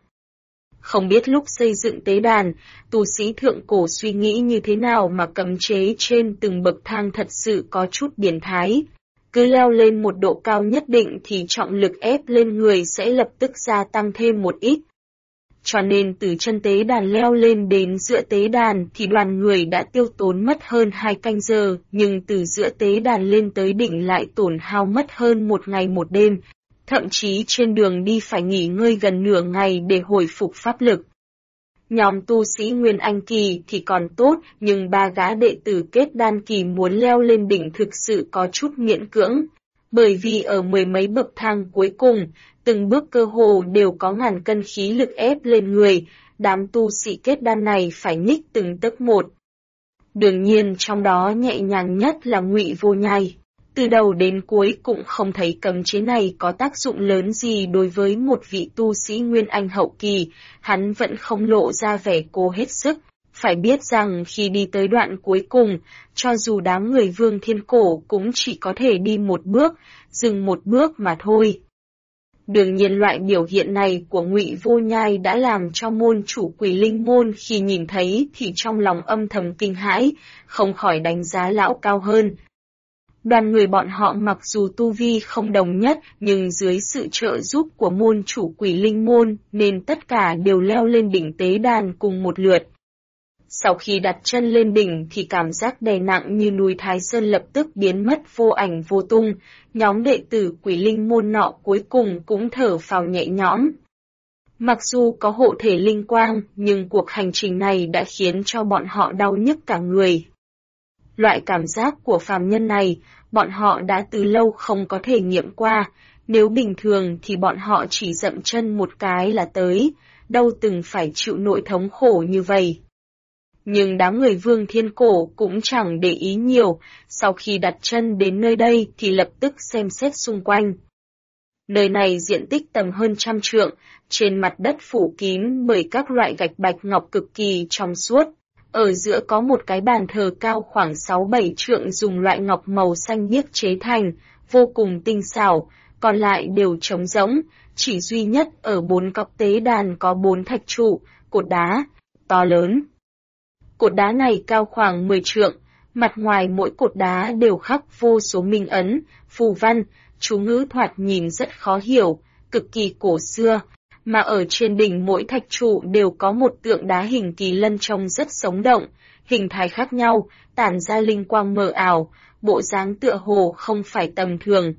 Không biết lúc xây dựng tế đàn, tu sĩ thượng cổ suy nghĩ như thế nào mà cấm chế trên từng bậc thang thật sự có chút biến thái. Cứ leo lên một độ cao nhất định thì trọng lực ép lên người sẽ lập tức gia tăng thêm một ít. Cho nên từ chân tế đàn leo lên đến giữa tế đàn thì đoàn người đã tiêu tốn mất hơn 2 canh giờ, nhưng từ giữa tế đàn lên tới đỉnh lại tổn hao mất hơn 1 ngày 1 đêm. Thậm chí trên đường đi phải nghỉ ngơi gần nửa ngày để hồi phục pháp lực. Nhóm tu sĩ Nguyên Anh Kỳ thì còn tốt, nhưng 3 gã đệ tử kết đan kỳ muốn leo lên đỉnh thực sự có chút miễn cưỡng. Bởi vì ở 10 mấy bậc thang cuối cùng, từng bước cơ hồ đều có ngàn cân khí lực ép lên người, đám tu sĩ kết đan này phải nhích từng tấc một. Đương nhiên trong đó nhẹ nhàng nhất là Ngụy Vô Nhai. Từ đầu đến cuối cũng không thấy cấm chế này có tác dụng lớn gì đối với một vị tu sĩ Nguyên Anh hậu kỳ, hắn vẫn không lộ ra vẻ cố hết sức. Phải biết rằng khi đi tới đoạn cuối cùng, cho dù đám người Vương Thiên Cổ cũng chỉ có thể đi một bước, dừng một bước mà thôi. Đương nhiên loại biểu hiện này của Ngụy Vô Nhai đã làm cho môn chủ Quỷ Linh môn khi nhìn thấy thì trong lòng âm thầm kinh hãi, không khỏi đánh giá lão cao hơn. Đoàn người bọn họ mặc dù tu vi không đồng nhất, nhưng dưới sự trợ giúp của môn chủ Quỷ Linh môn, nên tất cả đều leo lên đỉnh tế đàn cùng một lượt. Sau khi đặt chân lên đỉnh thì cảm giác đè nặng như núi Thái Sơn lập tức biến mất vô ảnh vô tung, nhóm đệ tử Quỷ Linh môn nọ cuối cùng cũng thở phào nhẹ nhõm. Mặc dù có hộ thể linh quang, nhưng cuộc hành trình này đã khiến cho bọn họ đau nhức cả người. Loại cảm giác của phàm nhân này, bọn họ đã từ lâu không có thể nghiệm qua, nếu bình thường thì bọn họ chỉ dậm chân một cái là tới, đâu từng phải chịu nỗi thống khổ như vậy. Nhưng đám người Vương Thiên Cổ cũng chẳng để ý nhiều, sau khi đặt chân đến nơi đây thì lập tức xem xét xung quanh. Nơi này diện tích tầm hơn 100 trượng, trên mặt đất phủ kín bởi các loại gạch bạch ngọc cực kỳ trong suốt. Ở giữa có một cái bàn thờ cao khoảng 6-7 trượng dùng loại ngọc màu xanh biếc chế thành, vô cùng tinh xảo, còn lại đều trống rỗng, chỉ duy nhất ở 4 góc tế đàn có 4 thạch trụ, cột đá, to lớn. Cột đá này cao khoảng 10 trượng, mặt ngoài mỗi cột đá đều khắc vô số minh ấn, phù văn, chú ngữ thoạt nhìn rất khó hiểu, cực kỳ cổ xưa, mà ở trên đỉnh mỗi thạch trụ đều có một tượng đá hình kỳ lân trông rất sống động, hình thái khác nhau, tản ra linh quang mờ ảo, bộ dáng tựa hồ không phải tầm thường.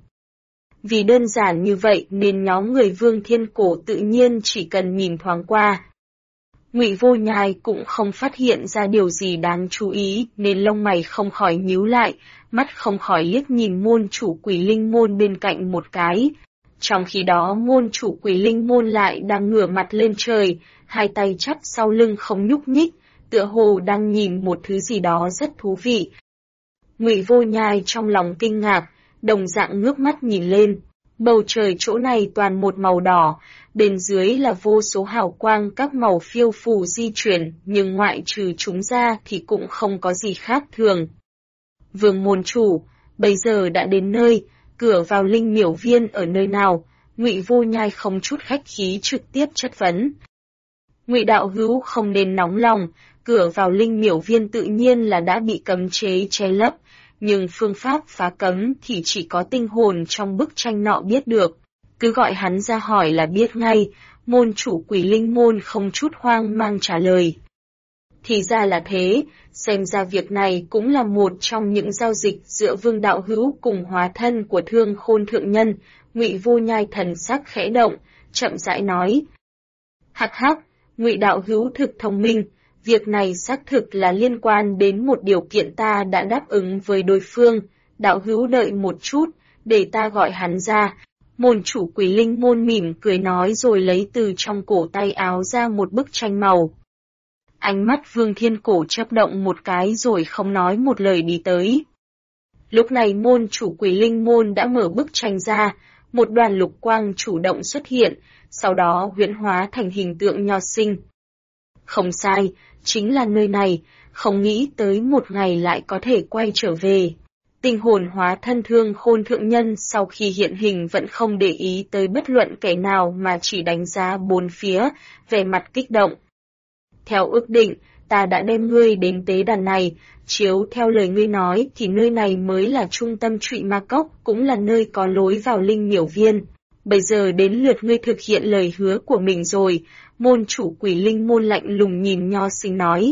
Vì đơn giản như vậy nên nhóm người Vương Thiên Cổ tự nhiên chỉ cần nhìn thoáng qua. Ngụy Vô Nhai cũng không phát hiện ra điều gì đáng chú ý nên lông mày không khỏi nhíu lại, mắt không khỏi liếc nhìn môn chủ Quỷ Linh môn bên cạnh một cái. Trong khi đó môn chủ Quỷ Linh môn lại đang ngửa mặt lên trời, hai tay chắp sau lưng không nhúc nhích, tựa hồ đang nhìn một thứ gì đó rất thú vị. Ngụy Vô Nhai trong lòng kinh ngạc, đồng dạng ngước mắt nhìn lên. Bầu trời chỗ này toàn một màu đỏ, bên dưới là vô số hào quang các màu phiêu phù di chuyển, nhưng ngoại trừ chúng ra thì cũng không có gì khác thường. Vương môn chủ, bây giờ đã đến nơi, cửa vào Linh Miểu Viên ở nơi nào? Ngụy Vô Nhai không chút khách khí trực tiếp chất vấn. Ngụy đạo hữu không nên nóng lòng, cửa vào Linh Miểu Viên tự nhiên là đã bị cấm chế che lấp, nhưng phương pháp phá cấm thì chỉ có tinh hồn trong bức tranh nọ biết được. Cứ gọi hắn ra hỏi là biết ngay, môn chủ Quỷ Linh môn không chút hoang mang trả lời. Thì ra là thế, xem ra việc này cũng là một trong những giao dịch giữa Vương đạo hữu cùng hóa thân của Thương Khôn thượng nhân. Ngụy Vô Nhai thần sắc khẽ động, chậm rãi nói. Hắc hắc, Ngụy đạo hữu thực thông minh, việc này xác thực là liên quan đến một điều kiện ta đã đáp ứng với đối phương, đạo hữu đợi một chút, để ta gọi hắn ra. Môn chủ Quỷ Linh môn mỉm cười nói rồi lấy từ trong cổ tay áo ra một bức tranh màu. Ánh mắt Vương Thiên Cổ chớp động một cái rồi không nói một lời đi tới. Lúc này môn chủ Quỷ Linh môn đã mở bức tranh ra, một đoàn lục quang chủ động xuất hiện, sau đó huyễn hóa thành hình tượng nho sinh. Không sai, chính là nơi này, không nghĩ tới một ngày lại có thể quay trở về. Tinh hồn hóa thân Thương Khôn thượng nhân sau khi hiện hình vẫn không để ý tới bất luận kẻ nào mà chỉ đánh giá bốn phía, vẻ mặt kích động. Theo ước định, ta đã đem ngươi đến tế đàn này, chiếu theo lời ngươi nói thì nơi này mới là trung tâm Trụy Ma Cốc, cũng là nơi có lối vào Linh Miểu Viên. Bây giờ đến lượt ngươi thực hiện lời hứa của mình rồi, môn chủ Quỷ Linh môn lạnh lùng nhìn nho sinh nói.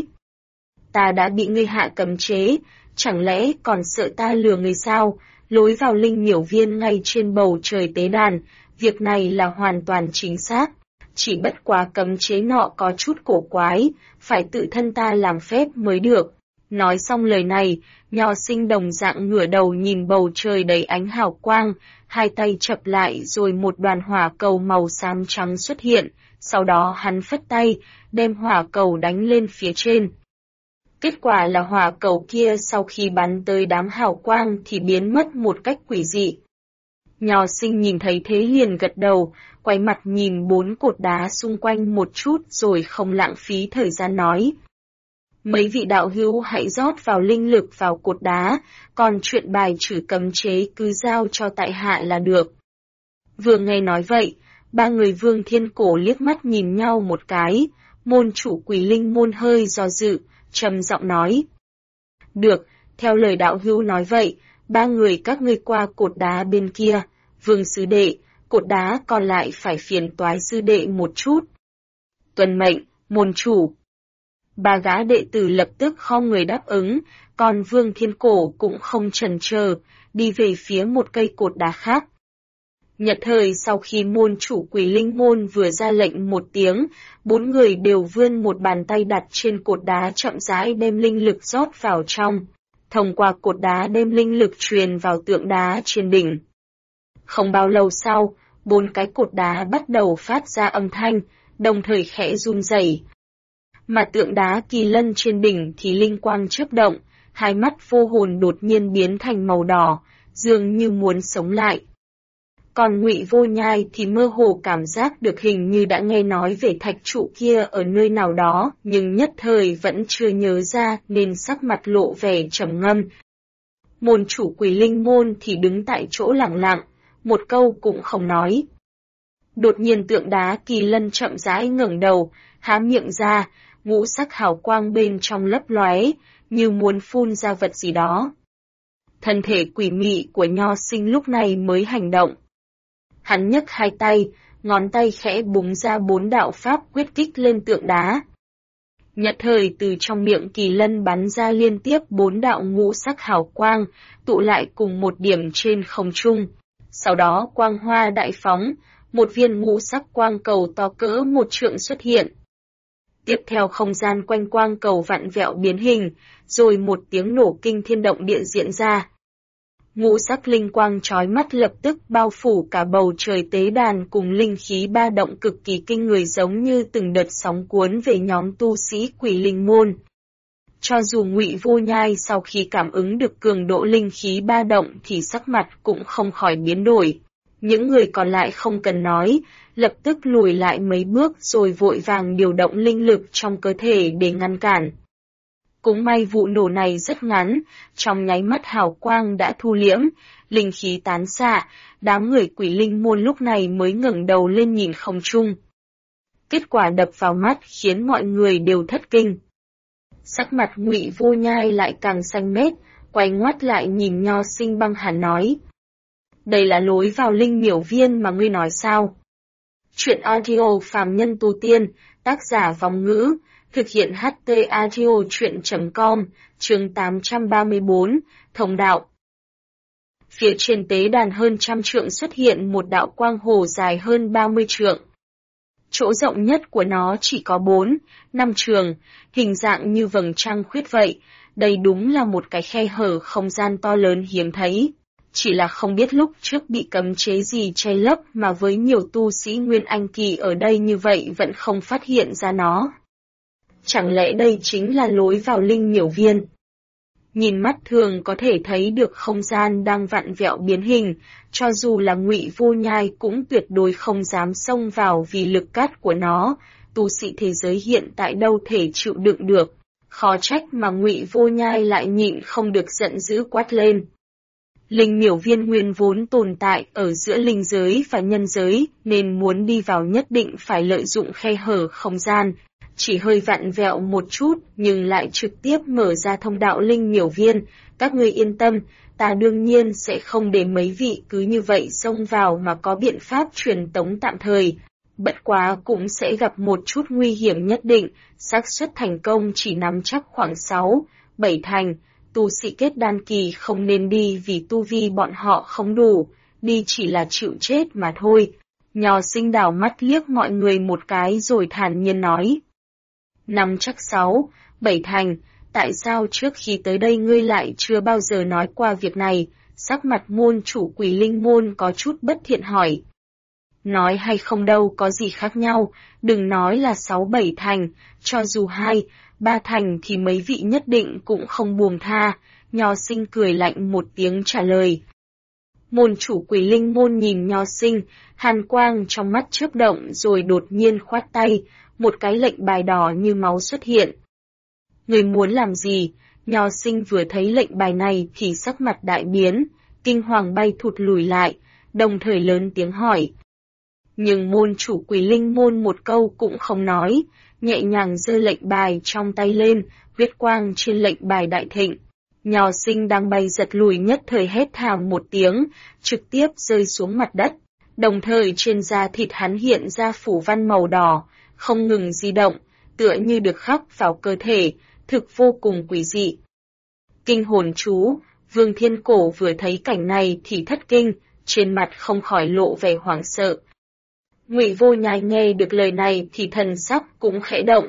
Ta đã bị ngươi hạ cấm chế, chẳng lẽ còn sợ ta lừa người sao? Lối vào Linh Miểu Viên ngay trên bầu trời tế đàn, việc này là hoàn toàn chính xác. Chỉ bất quá cấm chế nọ có chút cổ quái, phải tự thân ta làm phép mới được. Nói xong lời này, nho sinh đồng dạng ngửa đầu nhìn bầu trời đầy ánh hào quang, hai tay chập lại rồi một đoàn hỏa cầu màu xám trắng xuất hiện, sau đó hắn phất tay, đem hỏa cầu đánh lên phía trên. Kết quả là hỏa cầu kia sau khi bắn tới đám hào quang thì biến mất một cách quỷ dị. Nho sinh nhìn thấy thế liền gật đầu, quay mặt nhìn bốn cột đá xung quanh một chút rồi không lãng phí thời gian nói. Mấy vị đạo hữu hãy rót vào linh lực vào cột đá, còn chuyện bài trừ cấm chế cứ giao cho tại hạ là được. Vừa nghe nói vậy, ba người Vương Thiên Cổ liếc mắt nhìn nhau một cái, môn chủ Quỷ Linh môn hơi do dự, trầm giọng nói. Được, theo lời đạo hữu nói vậy, ba người các ngươi qua cột đá bên kia, Vương sư đệ, cột đá còn lại phải phiền toái sư đệ một chút. Tuân mệnh, môn chủ. Ba gã đệ tử lập tức khom người đáp ứng, còn Vương Thiên Cổ cũng không chần chờ, đi về phía một cây cột đá khác. Nhật thời sau khi môn chủ Quỷ Linh môn vừa ra lệnh một tiếng, bốn người đều vươn một bàn tay đặt trên cột đá chậm rãi đem linh lực rót vào trong, thông qua cột đá đem linh lực truyền vào tượng đá trên đỉnh. Không bao lâu sau, bốn cái cột đá bắt đầu phát ra âm thanh, đồng thời khẽ run rẩy. Mà tượng đá kỳ lân trên đỉnh thì linh quang chớp động, hai mắt vô hồn đột nhiên biến thành màu đỏ, dường như muốn sống lại. Còn Ngụy Vô Nhai thì mơ hồ cảm giác được hình như đã nghe nói về thạch trụ kia ở nơi nào đó, nhưng nhất thời vẫn chưa nhớ ra nên sắc mặt lộ vẻ trầm ngâm. Môn chủ Quỷ Linh môn thì đứng tại chỗ lặng lặng, một câu cũng không nói. Đột nhiên tượng đá kỳ lân chậm rãi ngẩng đầu, há miệng ra, ngũ sắc hào quang bên trong lấp lóe, như muốn phun ra vật gì đó. Thân thể quỷ mị của Nho Sinh lúc này mới hành động. Hắn nhấc hai tay, ngón tay khẽ búng ra 4 đạo pháp quyết kích lên tượng đá. Nhất thời từ trong miệng kỳ lân bắn ra liên tiếp 4 đạo ngũ sắc hào quang, tụ lại cùng một điểm trên không trung. Sau đó quang hoa đại phóng, một viên ngũ sắc quang cầu to cỡ 1 trượng xuất hiện. Tiếp theo không gian quanh quang cầu vặn vẹo biến hình, rồi một tiếng nổ kinh thiên động địa diễn ra. Ngũ sắc linh quang chói mắt lập tức bao phủ cả bầu trời tế đàn cùng linh khí ba động cực kỳ kinh người giống như từng đợt sóng cuốn về nhóm tu sĩ Quỷ Linh môn. Cho dù Ngụy Vô Nhai sau khi cảm ứng được cường độ linh khí ba động thì sắc mặt cũng không khỏi biến đổi. Những người còn lại không cần nói, lập tức lùi lại mấy bước rồi vội vàng điều động linh lực trong cơ thể để ngăn cản. Cũng may vụ nổ này rất ngắn, trong nháy mắt hào quang đã thu liễm, linh khí tán xạ, đám người Quỷ Linh môn lúc này mới ngẩng đầu lên nhìn không trung. Kết quả đập vào mắt khiến mọi người đều thất kinh. Sắc mặt Ngụy Vô Nhai lại càng xanh mét, quay ngoắt lại nhìn Nho Sinh băng hàn nói. Đây là lối vào linh miểu viên mà ngươi nói sao? Chuyện audio phàm nhân tu tiên, tác giả Vong Ngữ, thực hiện HT audio chuyện.com, chương 834, Thông đạo. Phía trên tế đàn hơn 100 trượng xuất hiện một đạo quang hồ dài hơn 30 trượng. Chỗ rộng nhất của nó chỉ có 4-5 trượng, hình dạng như vầng trăng khuyết vậy, đây đúng là một cái khe hở không gian to lớn hiếm thấy. Chỉ là không biết lúc trước bị cấm chế gì che lấp mà với nhiều tu sĩ Nguyên Anh Kỳ ở đây như vậy vẫn không phát hiện ra nó. Chẳng lẽ đây chính là lối vào linh miểu viên? Nhìn mắt thường có thể thấy được không gian đang vặn vẹo biến hình, cho dù là Ngụy Vô Nhai cũng tuyệt đối không dám xông vào vì lực cát của nó, tu sĩ thế giới hiện tại đâu thể chịu đựng được. Khó trách mà Ngụy Vô Nhai lại nhịn không được giận dữ quát lên. Linh miểu viên nguyên vốn tồn tại ở giữa linh giới và nhân giới, nên muốn đi vào nhất định phải lợi dụng khe hở không gian, chỉ hơi vặn vẹo một chút nhưng lại trực tiếp mở ra thông đạo linh miểu viên. Các ngươi yên tâm, ta đương nhiên sẽ không để mấy vị cứ như vậy xông vào mà có biện pháp truyền tống tạm thời. Bất quá cũng sẽ gặp một chút nguy hiểm nhất định, xác suất thành công chỉ nắm chắc khoảng 6-7 thành. Tu sĩ kết đan kỳ không nên đi vì tu vi bọn họ không đủ, đi chỉ là chịu chết mà thôi. Nho Sinh đảo mắt liếc mọi người một cái rồi thản nhiên nói. Nắm chắc 6-7 thành, tại sao trước khi tới đây ngươi lại chưa bao giờ nói qua việc này? Sắc mặt môn chủ Quỷ Linh môn có chút bất thiện hỏi. Nói hay không đâu có gì khác nhau, đừng nói là 6-7 thành, cho dù 2-3 thành thì mấy vị nhất định cũng không buông tha. Nho Sinh cười lạnh một tiếng trả lời. Môn chủ Quỷ Linh môn nhìn Nho Sinh, hàn quang trong mắt chớp động rồi đột nhiên khoát tay, một cái lệnh bài đỏ như máu xuất hiện. Người muốn làm gì? Nho Sinh vừa thấy lệnh bài này thì sắc mặt đại biến, kinh hoàng bay thụt lùi lại, đồng thời lớn tiếng hỏi. Nhưng môn chủ Quỷ Linh môn một câu cũng không nói, nhẹ nhàng giơ lệnh bài trong tay lên, huyết quang trên lệnh bài đại thịnh. Nho Sinh đang bay giật lùi nhất thời hét thảm một tiếng, trực tiếp rơi xuống mặt đất, đồng thời trên da thịt hắn hiện ra phủ văn màu đỏ, không ngừng di động, tựa như được khắc vào cơ thể, thực vô cùng quỷ dị. Kinh hồn chú, Vương Thiên Cổ vừa thấy cảnh này thì thất kinh, trên mặt không khỏi lộ vẻ hoảng sợ. Ngụy Vô Nhai nghe được lời này thì thần sắc cũng khẽ động.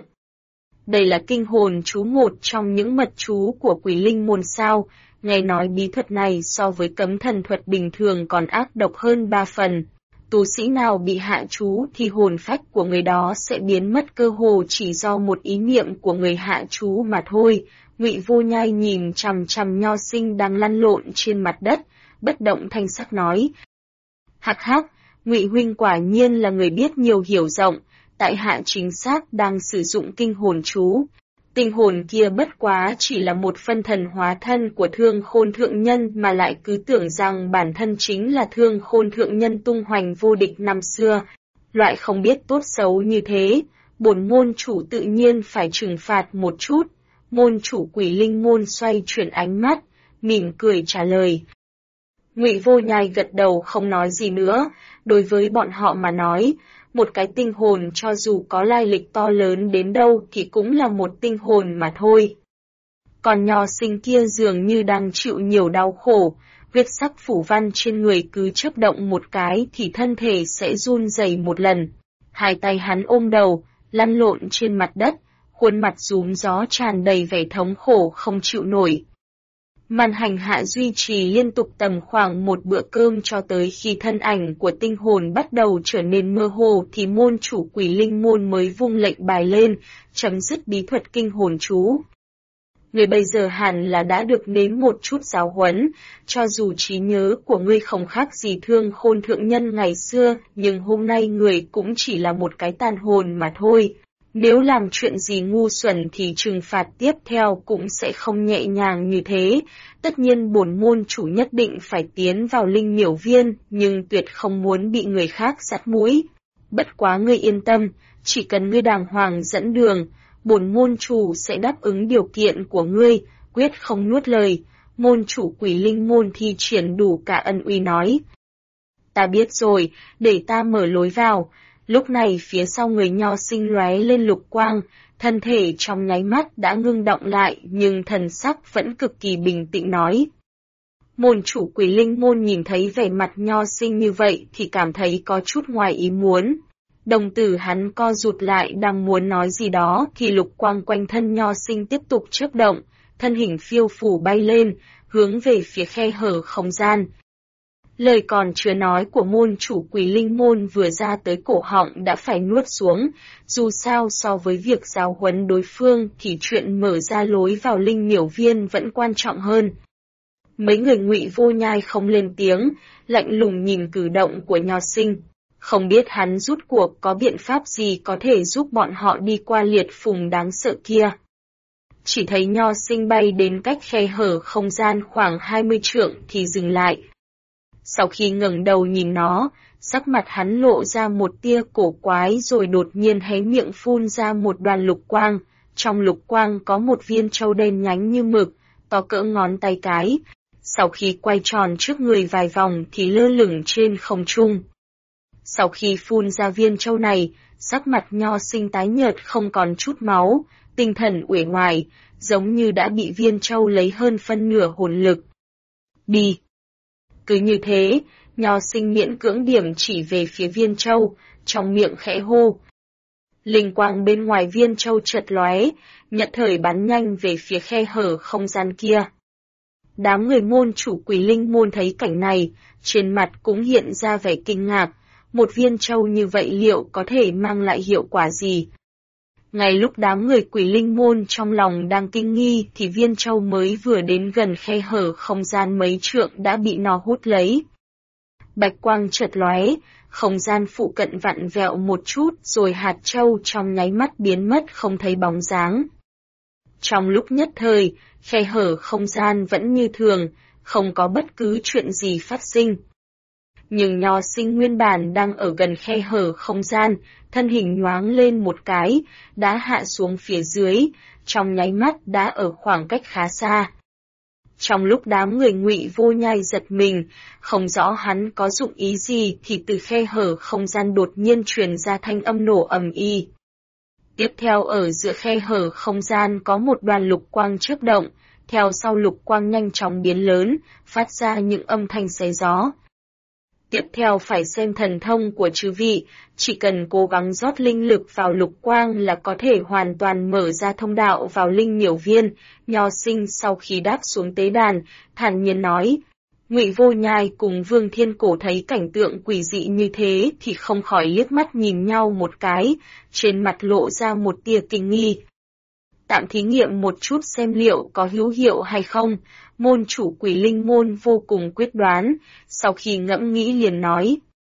Đây là kinh hồn chú một trong những mật chú của Quỷ Linh môn sao, nghe nói bí thuật này so với cấm thần thuật bình thường còn ác độc hơn 3 phần. tu sĩ nào bị hạ chú thì hồn phách của người đó sẽ biến mất cơ hồ chỉ do một ý niệm của người hạ chú mà thôi. Ngụy Vô Nhai nhìn chằm chằm Nho Sinh đang lăn lộn trên mặt đất, bất động thanh sắc nói: Hắc hắc, Ngụy huynh quả nhiên là người biết nhiều hiểu rộng, tại hạ chính xác đang sử dụng kinh hồn chú. Tinh hồn kia bất quá chỉ là một phân thần hóa thân của Thương Khôn thượng nhân mà lại cứ tưởng rằng bản thân chính là Thương Khôn thượng nhân tung hoành vô địch năm xưa. Loại không biết tốt xấu như thế, bổn môn chủ tự nhiên phải trừng phạt một chút. Môn chủ Quỷ Linh môn xoay chuyển ánh mắt, mỉm cười trả lời. Ngụy Vô Nhai gật đầu không nói gì nữa, đối với bọn họ mà nói, một cái tinh hồn cho dù có lai lịch to lớn đến đâu thì cũng là một tinh hồn mà thôi. Còn Nho Sinh kia dường như đang chịu nhiều đau khổ, huyết sắc phủ văn trên người cứ chớp động một cái thì thân thể sẽ run rẩy một lần. Hai tay hắn ôm đầu, lăn lộn trên mặt đất, khuôn mặt rúm gió tràn đầy vẻ thống khổ không chịu nổi. Màn hành hạ duy trì liên tục tầm khoảng một bữa cơm cho tới khi thân ảnh của tinh hồn bắt đầu trở nên mơ hồ thì môn chủ Quỷ Linh môn mới vung lệnh bài lên, chấm dứt bí thuật kinh hồn chú. Người bây giờ hẳn là đã được nếm một chút giáo huấn, cho dù trí nhớ của ngươi không khác gì Thương Khôn thượng nhân ngày xưa, nhưng hôm nay người cũng chỉ là một cái tàn hồn mà thôi. Nếu làm chuyện gì ngu xuẩn thì trừng phạt tiếp theo cũng sẽ không nhẹ nhàng như thế. Tất nhiên bổn môn chủ nhất định phải tiến vào linh miểu viên, nhưng tuyệt không muốn bị người khác dắt mũi. Bất quá ngươi yên tâm, chỉ cần ngươi đàng hoàng dẫn đường, bổn môn chủ sẽ đáp ứng điều kiện của ngươi, quyết không nuốt lời. Môn chủ Quỷ Linh môn thi triển đủ cả ân uy nói. Ta biết rồi, để ta mở lối vào. Lúc này phía sau người Nho Sinh lóe lên lục quang, thân thể trong nháy mắt đã ngưng động lại nhưng thần sắc vẫn cực kỳ bình tĩnh nói. Môn chủ Quỷ Linh môn nhìn thấy vẻ mặt Nho Sinh như vậy thì cảm thấy có chút ngoài ý muốn. Đồng tử hắn co rụt lại đang muốn nói gì đó thì lục quang quanh thân Nho Sinh tiếp tục chớp động, thân hình phiêu phù bay lên, hướng về phía khe hở không gian. Lời còn chưa nói của môn chủ Quỷ Linh môn vừa ra tới cổ họng đã phải nuốt xuống, dù sao so với việc giáo huấn đối phương thì chuyện mở ra lối vào linh miểu viên vẫn quan trọng hơn. Mấy người Ngụy Vô Nhai không lên tiếng, lạnh lùng nhìn cử động của Nho Sinh, không biết hắn rút cuộc có biện pháp gì có thể giúp bọn họ đi qua liệt phùng đáng sợ kia. Chỉ thấy Nho Sinh bay đến cách khe hở không gian khoảng 20 trượng thì dừng lại. Sau khi ngẩng đầu nhìn nó, sắc mặt hắn lộ ra một tia cổ quái rồi đột nhiên hé miệng phun ra một đoàn lục quang. Trong lục quang có một viên châu đen nhánh như mực, to cỡ ngón tay cái. Sau khi quay tròn trước người vài vòng thì lơ lửng trên không trung. Sau khi phun ra viên châu này, sắc mặt Nho Sinh tái nhợt không còn chút máu, tinh thần uể oải, giống như đã bị viên châu lấy hơn phân nửa hồn lực. Đi! Cứ như thế, Nho Sinh miễn cưỡng điểm chỉ về phía viên châu, trong miệng khẽ hô. Linh quang bên ngoài viên châu chợt lóe, nhất thời bắn nhanh về phía khe hở không gian kia. Đám người môn chủ Quỷ Linh môn thấy cảnh này, trên mặt cũng hiện ra vẻ kinh ngạc, một viên châu như vậy liệu có thể mang lại hiệu quả gì? Ngay lúc đám người Quỷ Linh môn trong lòng đang kinh nghi thì viên châu mới vừa đến gần khe hở không gian mấy trượng đã bị nó hút lấy. Bạch quang chợt lóe, không gian phụ cận vặn vẹo một chút rồi hạt châu trong nháy mắt biến mất không thấy bóng dáng. Trong lúc nhất thời, khe hở không gian vẫn như thường, không có bất cứ chuyện gì phát sinh. Nhưng Nho Sinh nguyên bản đang ở gần khe hở không gian, thân hình nhoáng lên một cái, đã hạ xuống phía dưới, trong nháy mắt đã ở khoảng cách khá xa. Trong lúc đám người Ngụy Vô Nhai giật mình, không rõ hắn có dụng ý gì thì từ khe hở không gian đột nhiên truyền ra thanh âm nổ ầm ĩ. Tiếp theo ở giữa khe hở không gian có một đoàn lục quang chớp động, theo sau lục quang nhanh chóng biến lớn, phát ra những âm thanh xé gió. Tiếp theo phải xem thần thông của chư vị, chỉ cần cố gắng rót linh lực vào lục quang là có thể hoàn toàn mở ra thông đạo vào linh miểu viên. Nho Sinh sau khi đáp xuống tế đàn, thản nhiên nói, Ngụy Vô Nhai cùng Vương Thiên Cổ thấy cảnh tượng quỷ dị như thế thì không khỏi liếc mắt nhìn nhau một cái, trên mặt lộ ra một tia kinh nghi. Tạm thí nghiệm một chút xem liệu có hữu hiệu hay không, môn chủ Quỷ Linh môn vô cùng quyết đoán, sau khi ngẫm nghĩ liền nói.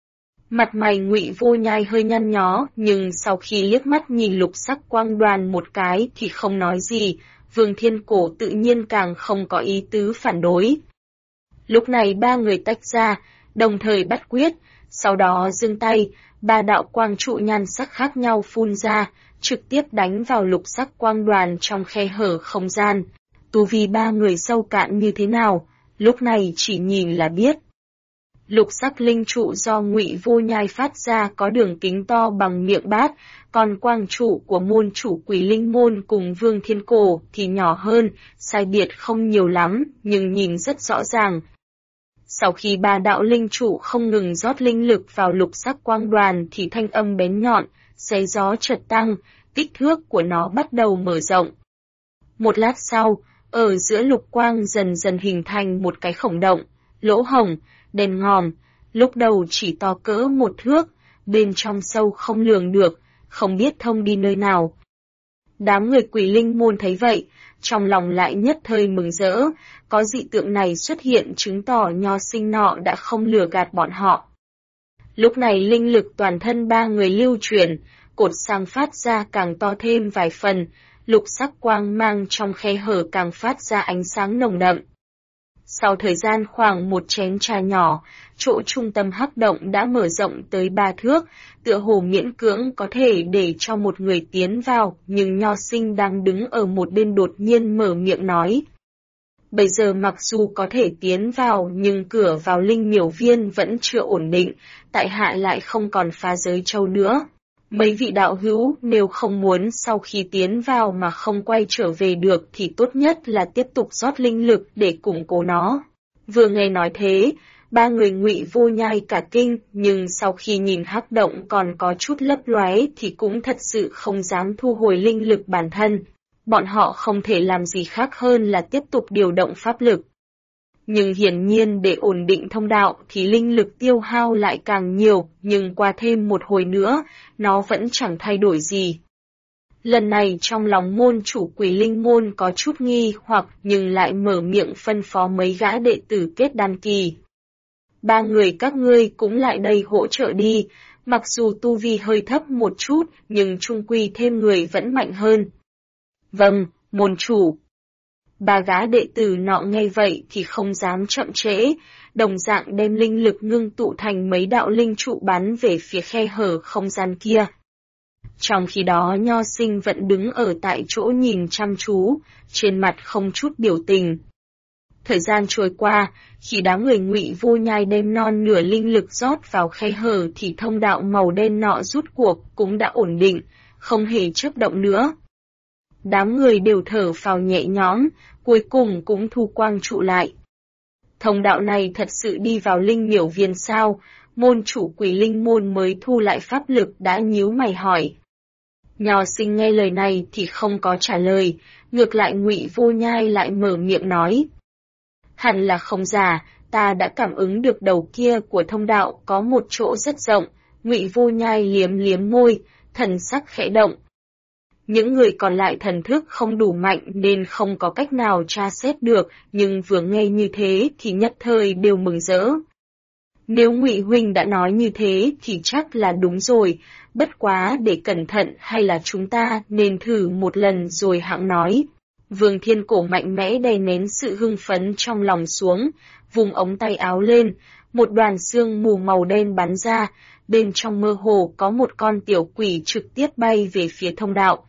Mặt mày Ngụy Vô Nhai hơi nhăn nhó, nhưng sau khi liếc mắt nhìn Lục Sắc Quang Đoàn một cái thì không nói gì, Vương Thiên Cổ tự nhiên càng không có ý tứ phản đối. Lúc này ba người tách ra, đồng thời bắt quyết, sau đó giương tay, ba đạo quang trụ nhan sắc khác nhau phun ra, trực tiếp đánh vào Lục Sắc Quang Đoàn trong khe hở không gian. Tu vi ba người sâu cạn như thế nào, lúc này chỉ nhìn là biết. Lục sắc linh trụ do Ngụy Vô Nhai phát ra có đường kính to bằng miệng bát, còn quang trụ của môn chủ Quỷ Linh môn cùng Vương Thiên Cổ thì nhỏ hơn, sai biệt không nhiều lắm, nhưng nhìn rất rõ ràng. Sau khi ba đạo linh trụ không ngừng rót linh lực vào lục sắc quang đoàn thì thanh âm bén nhọn, xé gió chợt tăng, kích thước của nó bắt đầu mở rộng. Một lát sau, ở giữa lục quang dần dần hình thành một cái khổng động, lỗ hổng, đen ngòm, lúc đầu chỉ to cỡ một thước, bên trong sâu không lường được, không biết thông đi nơi nào. Đám người Quỷ Linh môn thấy vậy, trong lòng lại nhất thời mừng rỡ, có dị tượng này xuất hiện chứng tỏ Nho Sinh nọ đã không lừa gạt bọn họ. Lúc này linh lực toàn thân ba người lưu chuyển, cột sáng phát ra càng to thêm vài phần, lục sắc quang mang trong khe hở càng phát ra ánh sáng nồng đậm. Sau thời gian khoảng một chén trà nhỏ, chỗ trung tâm hắc động đã mở rộng tới 3 thước, tựa hồ miễn cưỡng có thể để cho một người tiến vào, nhưng Nho Sinh đang đứng ở một bên đột nhiên mở miệng nói. Bây giờ mặc dù có thể tiến vào nhưng cửa vào linh miểu viên vẫn chưa ổn định, tại hạ lại không còn phá giới châu nữa. Mấy vị đạo hữu nếu không muốn sau khi tiến vào mà không quay trở về được thì tốt nhất là tiếp tục rót linh lực để củng cố nó. Vừa nghe nói thế, ba người Ngụy Vô Nhai cả kinh, nhưng sau khi nhìn hắc động còn có chút lấp lóe thì cũng thật sự không dám thu hồi linh lực bản thân. Bọn họ không thể làm gì khác hơn là tiếp tục điều động pháp lực. Nhưng hiển nhiên để ổn định thông đạo thì linh lực tiêu hao lại càng nhiều, nhưng qua thêm một hồi nữa, nó vẫn chẳng thay đổi gì. Lần này trong lòng môn chủ Quỷ Linh môn có chút nghi hoặc nhưng lại mở miệng phân phó mấy gã đệ tử kết đan kỳ. Ba người các ngươi cũng lại đây hỗ trợ đi, mặc dù tu vi hơi thấp một chút nhưng chung quy thêm người vẫn mạnh hơn. Vâng, môn chủ. Ba gã đệ tử nọ nghe vậy thì không dám chậm trễ, đồng dạng đem linh lực ngưng tụ thành mấy đạo linh trụ bắn về phía khe hở không gian kia. Trong khi đó Nho Sinh vẫn đứng ở tại chỗ nhìn chăm chú, trên mặt không chút biểu tình. Thời gian trôi qua, khi đám người Ngụy Vô Nhai đem non nửa linh lực rót vào khe hở thì thông đạo màu đen nọ rút cuộc cũng đã ổn định, không hề chớp động nữa. Đám người đều thở phào nhẹ nhõm, cuối cùng cũng thu quang trụ lại. Thông đạo này thật sự đi vào linh miểu viên sao? Môn chủ Quỷ Linh môn mới thu lại pháp lực đã nhíu mày hỏi. Nho Sinh nghe lời này thì không có trả lời, ngược lại Ngụy Vô Nhai lại mở miệng nói. Hẳn là không giả, ta đã cảm ứng được đầu kia của thông đạo có một chỗ rất rộng. Ngụy Vô Nhai liếm liếm môi, thần sắc khẽ động. Những người còn lại thần thức không đủ mạnh nên không có cách nào tra xét được, nhưng vừa nghe như thế thì nhất thời đều mừng rỡ. Nếu Ngụy huynh đã nói như thế thì chắc là đúng rồi, bất quá để cẩn thận hay là chúng ta nên thử một lần rồi hẵng nói. Vương Thiên Cổ mạnh mẽ đè nén sự hưng phấn trong lòng xuống, vùng ống tay áo lên, một đoàn sương mù màu đen bắn ra, bên trong mơ hồ có một con tiểu quỷ trực tiếp bay về phía thông đạo.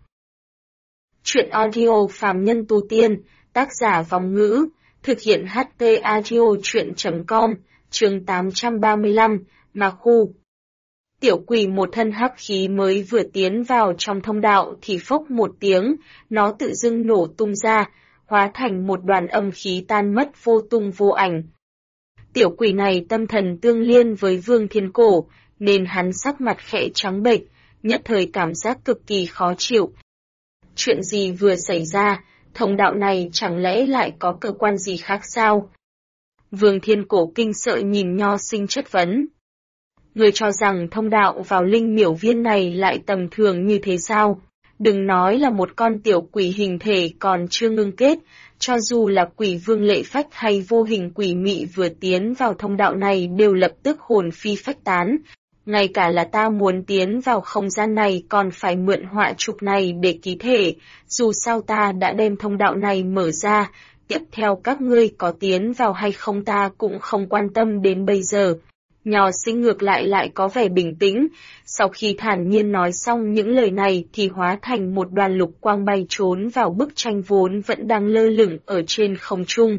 Chuyện audio phàm nhân tu tiên, tác giả Vong Ngữ, thực hiện HT audio chuyện.com, chương 835, Ma Khu. Tiểu quỷ một thân hắc khí mới vừa tiến vào trong thông đạo thì phốc một tiếng, nó tự dưng nổ tung ra, hóa thành một đoàn âm khí tan mất vô tung vô ảnh. Tiểu quỷ này tâm thần tương liên với Vương Thiên Cổ, nên hắn sắc mặt khẽ trắng bệch, nhất thời cảm giác cực kỳ khó chịu. Chuyện gì vừa xảy ra, thông đạo này chẳng lẽ lại có cơ quan gì khác sao? Vương Thiên Cổ kinh sợ nhìn Nho Sinh chất vấn. Ngươi cho rằng thông đạo vào linh miểu viên này lại tầm thường như thế sao? Đừng nói là một con tiểu quỷ hình thể còn chưa ngưng kết, cho dù là quỷ vương lệ phách hay vô hình quỷ mị vừa tiến vào thông đạo này đều lập tức hồn phi phách tán. Ngay cả là ta muốn tiến vào không gian này còn phải mượn họa trục này để ký thể, dù sao ta đã đem thông đạo này mở ra, tiếp theo các ngươi có tiến vào hay không ta cũng không quan tâm đến bây giờ. Nho Sinh ngược lại có vẻ bình tĩnh, sau khi thản nhiên nói xong những lời này thì hóa thành một đoàn lục quang bay trốn vào bức tranh vốn vẫn đang lơ lửng ở trên không trung.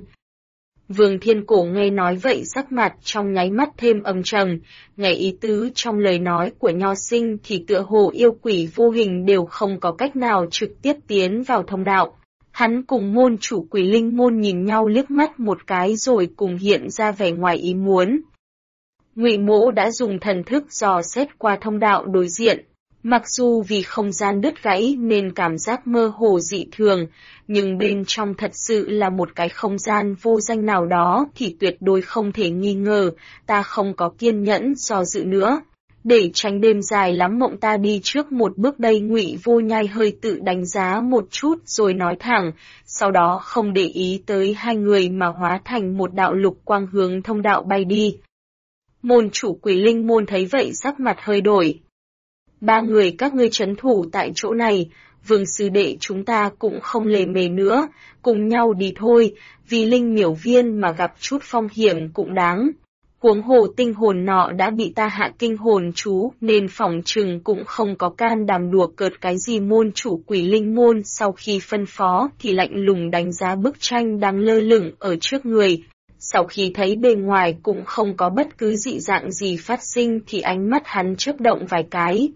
Vương Thiên Cổ nghe nói vậy sắc mặt trong nháy mắt thêm âm trầm, nghe ý tứ trong lời nói của Nho Sinh thì tựa hồ yêu quỷ vô hình đều không có cách nào trực tiếp tiến vào thông đạo. Hắn cùng môn chủ Quỷ Linh môn nhìn nhau liếc mắt một cái rồi cùng hiện ra vẻ ngoài ý muốn. Ngụy Mỗ đã dùng thần thức dò xét qua thông đạo đối diện, mặc dù vì không gian đứt gãy nên cảm giác mơ hồ dị thường, nhưng bên trong thật sự là một cái không gian vô danh nào đó thì tuyệt đối không thể nghi ngờ, ta không có kiên nhẫn do dự nữa. Để tránh đêm dài lắm mộng ta đi trước một bước đây. Ngụy Vô Nhai hơi tự đánh giá một chút rồi nói thẳng, sau đó không để ý tới hai người mà hóa thành một đạo lục quang hướng thông đạo bay đi. Môn chủ Quỷ Linh môn thấy vậy sắc mặt hơi đổi. Ba người các ngươi trấn thủ tại chỗ này, Vương sư đệ chúng ta cũng không lề mề nữa, cùng nhau đi thôi, vì linh miểu viên mà gặp chút phong hiểm cũng đáng. Huống hồ tinh hồn nọ đã bị ta hạ kinh hồn chú nên phỏng chừng cũng không có can đảm đùa cợt cái gì. Môn chủ Quỷ Linh môn sau khi phân phó thì lạnh lùng đánh giá bức tranh đang lơ lửng ở trước người. Sau khi thấy bề ngoài cũng không có bất cứ dị dạng gì phát sinh thì ánh mắt hắn chớp động vài cái.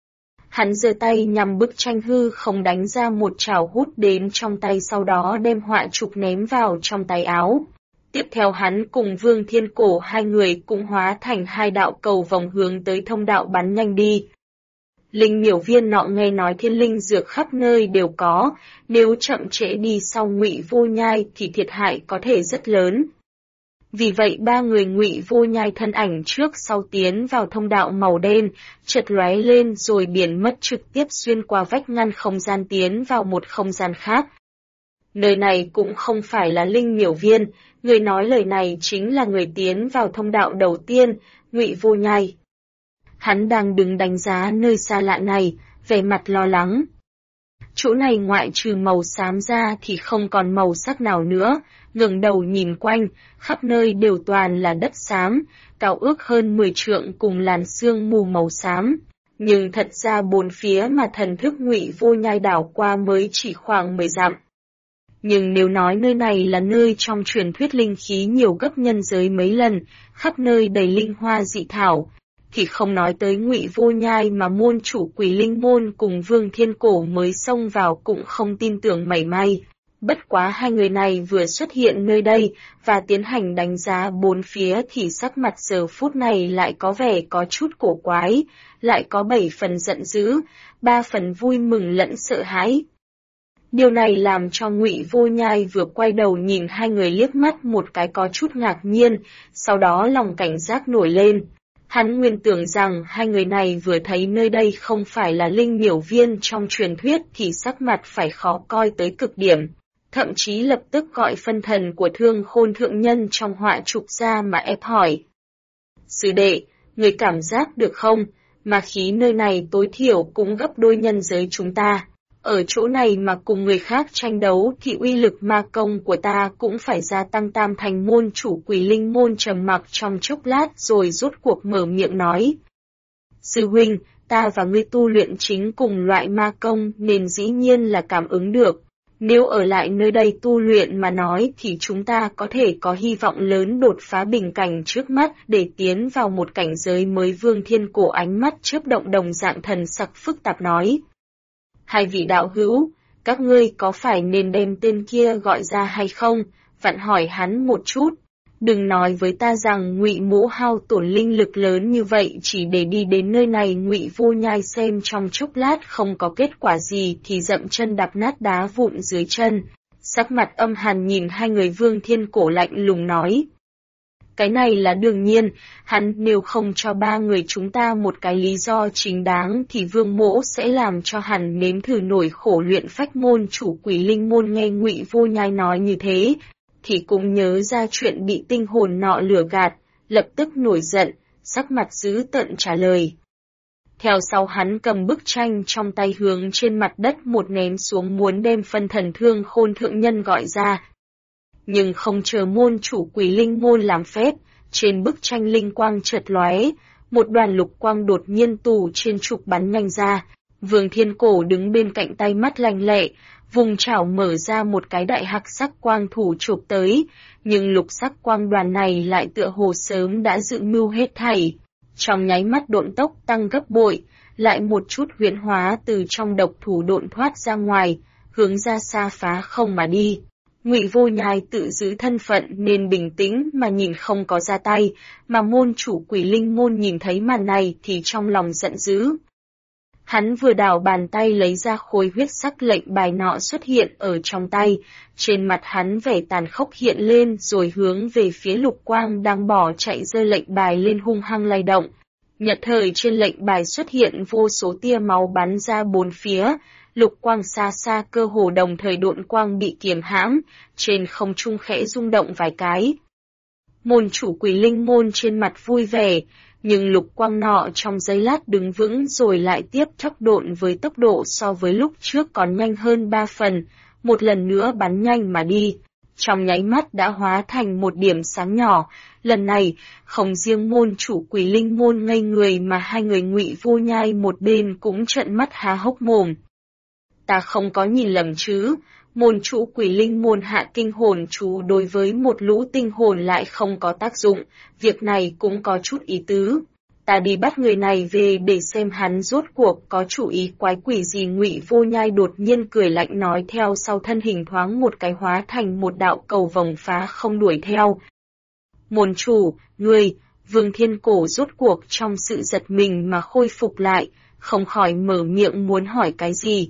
Hắn giơ tay nhằm bức tranh hư không đánh ra một trảo hút đến trong tay, sau đó đem họa trục ném vào trong tay áo. Tiếp theo hắn cùng Vương Thiên Cổ hai người cũng hóa thành hai đạo cầu vòng hướng tới thông đạo bắn nhanh đi. Linh miểu viên nọ nghe nói thiên linh dược khắp nơi đều có, nếu chậm trễ đi sau Ngụy Vô Nhai thì thiệt hại có thể rất lớn. Vì vậy ba người Ngụy Vô Nhai thân ảnh trước sau tiến vào thông đạo màu đen, chợt lóe lên rồi biến mất, trực tiếp xuyên qua vách ngăn không gian tiến vào một không gian khác. Nơi này cũng không phải là linh miểu viên, người nói lời này chính là người tiến vào thông đạo đầu tiên, Ngụy Vô Nhai. Hắn đang đứng đánh giá nơi xa lạ này, vẻ mặt lo lắng. Chỗ này ngoại trừ màu xám ra thì không còn màu sắc nào nữa, ngẩng đầu nhìn quanh, khắp nơi đều toàn là đất xám, cao ước hơn 10 trượng cùng làn sương mù màu xám. Nhưng thật ra bốn phía mà thần thức Ngụy Vô Nhai đảo qua mới chỉ khoảng 10 dặm. Nhưng nếu nói nơi này là nơi trong truyền thuyết linh khí nhiều gấp nhân giới mấy lần, khắp nơi đầy linh hoa dị thảo, thì không nói tới Ngụy Vô Nhai mà môn chủ Quỷ Linh môn cùng Vương Thiên Cổ mới xông vào cũng không tin tưởng mảy may. Bất quá hai người này vừa xuất hiện nơi đây và tiến hành đánh giá bốn phía thì sắc mặt giờ phút này lại có vẻ có chút cổ quái, lại có 7 phần giận dữ, 3 phần vui mừng lẫn sợ hãi. Điều này làm cho Ngụy Vô Nhai vừa quay đầu nhìn hai người liếc mắt một cái có chút ngạc nhiên, sau đó lòng cảnh giác nổi lên. Hắn nguyên tưởng rằng hai người này vừa thấy nơi đây không phải là linh miểu viên trong truyền thuyết thì sắc mặt phải khó coi tới cực điểm. Thậm chí lập tức gọi phân thần của Thương Khôn thượng nhân trong họa trục ra mà ép hỏi. Sư đệ, người cảm giác được không, mà khí nơi này tối thiểu cũng gấp đôi nhân giới chúng ta. Ở chỗ này mà cùng người khác tranh đấu thì uy lực ma công của ta cũng phải gia tăng. Tam thành môn chủ Quỷ Linh môn trầm mặc trong chốc lát rồi rốt cuộc mở miệng nói. Sư huynh, ta và ngươi tu luyện chính cùng loại ma công nên dĩ nhiên là cảm ứng được. Nếu ở lại nơi đây tu luyện mà nói thì chúng ta có thể có hy vọng lớn đột phá bình cảnh trước mắt để tiến vào một cảnh giới mới. Vương Thiên Cổ ánh mắt chớp động đồng dạng thần sắc phức tạp nói. Hai vị đạo hữu, các ngươi có phải nên đem tên kia gọi ra hay không? Vặn hỏi hắn một chút. Đừng nói với ta rằng Ngụy Mỗ hao tổn linh lực lớn như vậy chỉ để đi đến nơi này. Ngụy Vô Nhai xem trong chốc lát không có kết quả gì thì dậm chân đạp nát đá vụn dưới chân. Sắc mặt âm hàn nhìn hai người. Vương Thiên Cổ lạnh lùng nói. Cái này là đương nhiên, hắn nếu không cho ba người chúng ta một cái lý do chính đáng thì Vương Mỗ sẽ làm cho hắn nếm thử nổi khổ luyện phách môn chủ Quỷ Linh môn. Nghe Ngụy Vô Nhai nói như thế, thì cũng nhớ ra chuyện bị tinh hồn nọ lừa gạt, lập tức nổi giận, sắc mặt dữ tợn trả lời. Theo sau hắn cầm bức tranh trong tay hướng trên mặt đất một ném xuống, muốn đem phân thần Thương Khôn thượng nhân gọi ra. Nhưng không chờ môn chủ Quỷ Linh môn làm phép, trên bức tranh linh quang chợt lóe, một đoàn lục quang đột nhiên từ trên trục bắn nhanh ra. Vương Thiên Cổ đứng bên cạnh tay mắt lanh lẹ, vùng chảo mở ra một cái đại hắc sắc quang thủ chụp tới, nhưng lục sắc quang đoàn này lại tựa hồ sớm đã dự mưu hết thảy. Trong nháy mắt độn tốc tăng gấp bội, lại một chút huyễn hóa từ trong độc thủ độn thoát ra ngoài, hướng ra xa phá không mà đi. Ngụy Vô Nhai tự giữ thân phận nên bình tĩnh mà nhìn không có ra tay, mà môn chủ Quỷ Linh môn nhìn thấy màn này thì trong lòng giận dữ. Hắn vừa đảo bàn tay lấy ra khối huyết sắc lệnh bài nọ xuất hiện ở trong tay, trên mặt hắn vẻ tàn khốc hiện lên rồi hướng về phía lục quang đang bỏ chạy giơ lệnh bài lên hung hăng lay động. Nhật thời trên lệnh bài xuất hiện vô số tia máu bắn ra bốn phía, lục quang xa xa cơ hồ đồng thời độn quang bị kiềm hãm, trên không trung khẽ rung động vài cái. Môn chủ Quỷ Linh môn trên mặt vui vẻ, nhưng lục quang nọ trong giây lát đứng vững rồi lại tiếp tốc độn với tốc độ so với lúc trước còn nhanh hơn 3 phần, một lần nữa bắn nhanh mà đi. Trong nháy mắt đã hóa thành một điểm sáng nhỏ, lần này, không riêng môn chủ Quỷ Linh môn ngây người mà hai người Ngụy Vô Nhai một bên cũng trợn mắt há hốc mồm. Ta không có nhìn lầm chứ, môn chủ Quỷ Linh môn hạ kinh hồn chú đối với một lũ tinh hồn lại không có tác dụng, việc này cũng có chút ý tứ. Ta đi bắt người này về để xem hắn rốt cuộc có chủ ý quái quỷ gì. Ngụy Vô Nhai đột nhiên cười lạnh nói, theo sau thân hình thoáng một cái hóa thành một đạo cầu vồng phá không đuổi theo. Môn chủ, ngươi, Vương Thiên Cổ rốt cuộc trong sự giật mình mà khôi phục lại, không khỏi mở miệng muốn hỏi cái gì.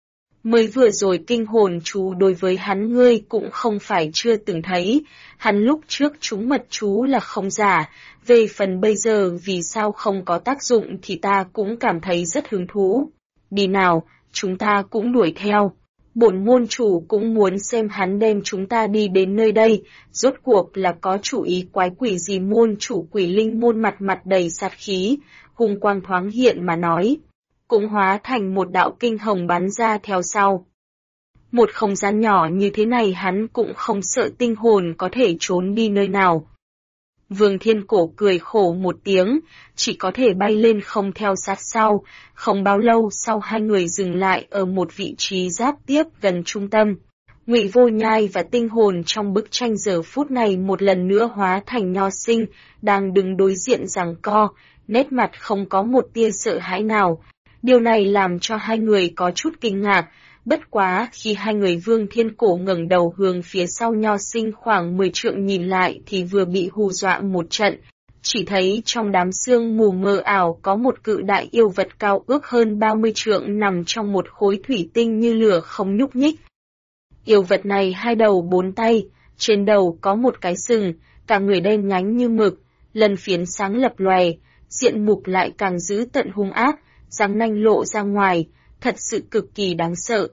Mới vừa rồi kinh hồn chú đối với hắn ngươi cũng không phải chưa từng thấy, hắn lúc trước trúng mật chú là không giả, về phần bây giờ vì sao không có tác dụng thì ta cũng cảm thấy rất hứng thú. Đi nào, chúng ta cũng đuổi theo. Bổn môn chủ cũng muốn xem hắn đem chúng ta đi đến nơi đây, rốt cuộc là có chủ ý quái quỷ gì. Môn chủ Quỷ Linh môn mặt đầy sát khí, hung quang thoáng hiện mà nói. Cũng hóa thành một đạo kinh hồng bắn ra theo sau. Một không gian nhỏ như thế này hắn cũng không sợ tinh hồn có thể trốn đi nơi nào. Vương Thiên Cổ cười khổ một tiếng, chỉ có thể bay lên không theo sát sau, không bao lâu sau hai người dừng lại ở một vị trí giáp tiếp gần trung tâm. Ngụy Vô Nhai và tinh hồn trong bức tranh giờ phút này một lần nữa hóa thành nho sinh, đang đứng đối diện giằng co, nét mặt không có một tia sợ hãi nào. Điều này làm cho hai người có chút kinh ngạc, bất quá khi hai người Vương Thiên Cổ ngẩng đầu hướng phía sau nho sinh khoảng 10 trượng nhìn lại thì vừa bị hù dọa một trận, chỉ thấy trong đám sương mù mờ ảo có một cự đại yêu vật cao ước hơn 30 trượng nằm trong một khối thủy tinh như lửa không nhúc nhích. Yêu vật này hai đầu bốn tay, trên đầu có một cái sừng, cả người đen nhánh như mực, lân phiến sáng lập lòe, diện mục lại càng dữ tợn hung ác, răng nanh lộ ra ngoài, thật sự cực kỳ đáng sợ.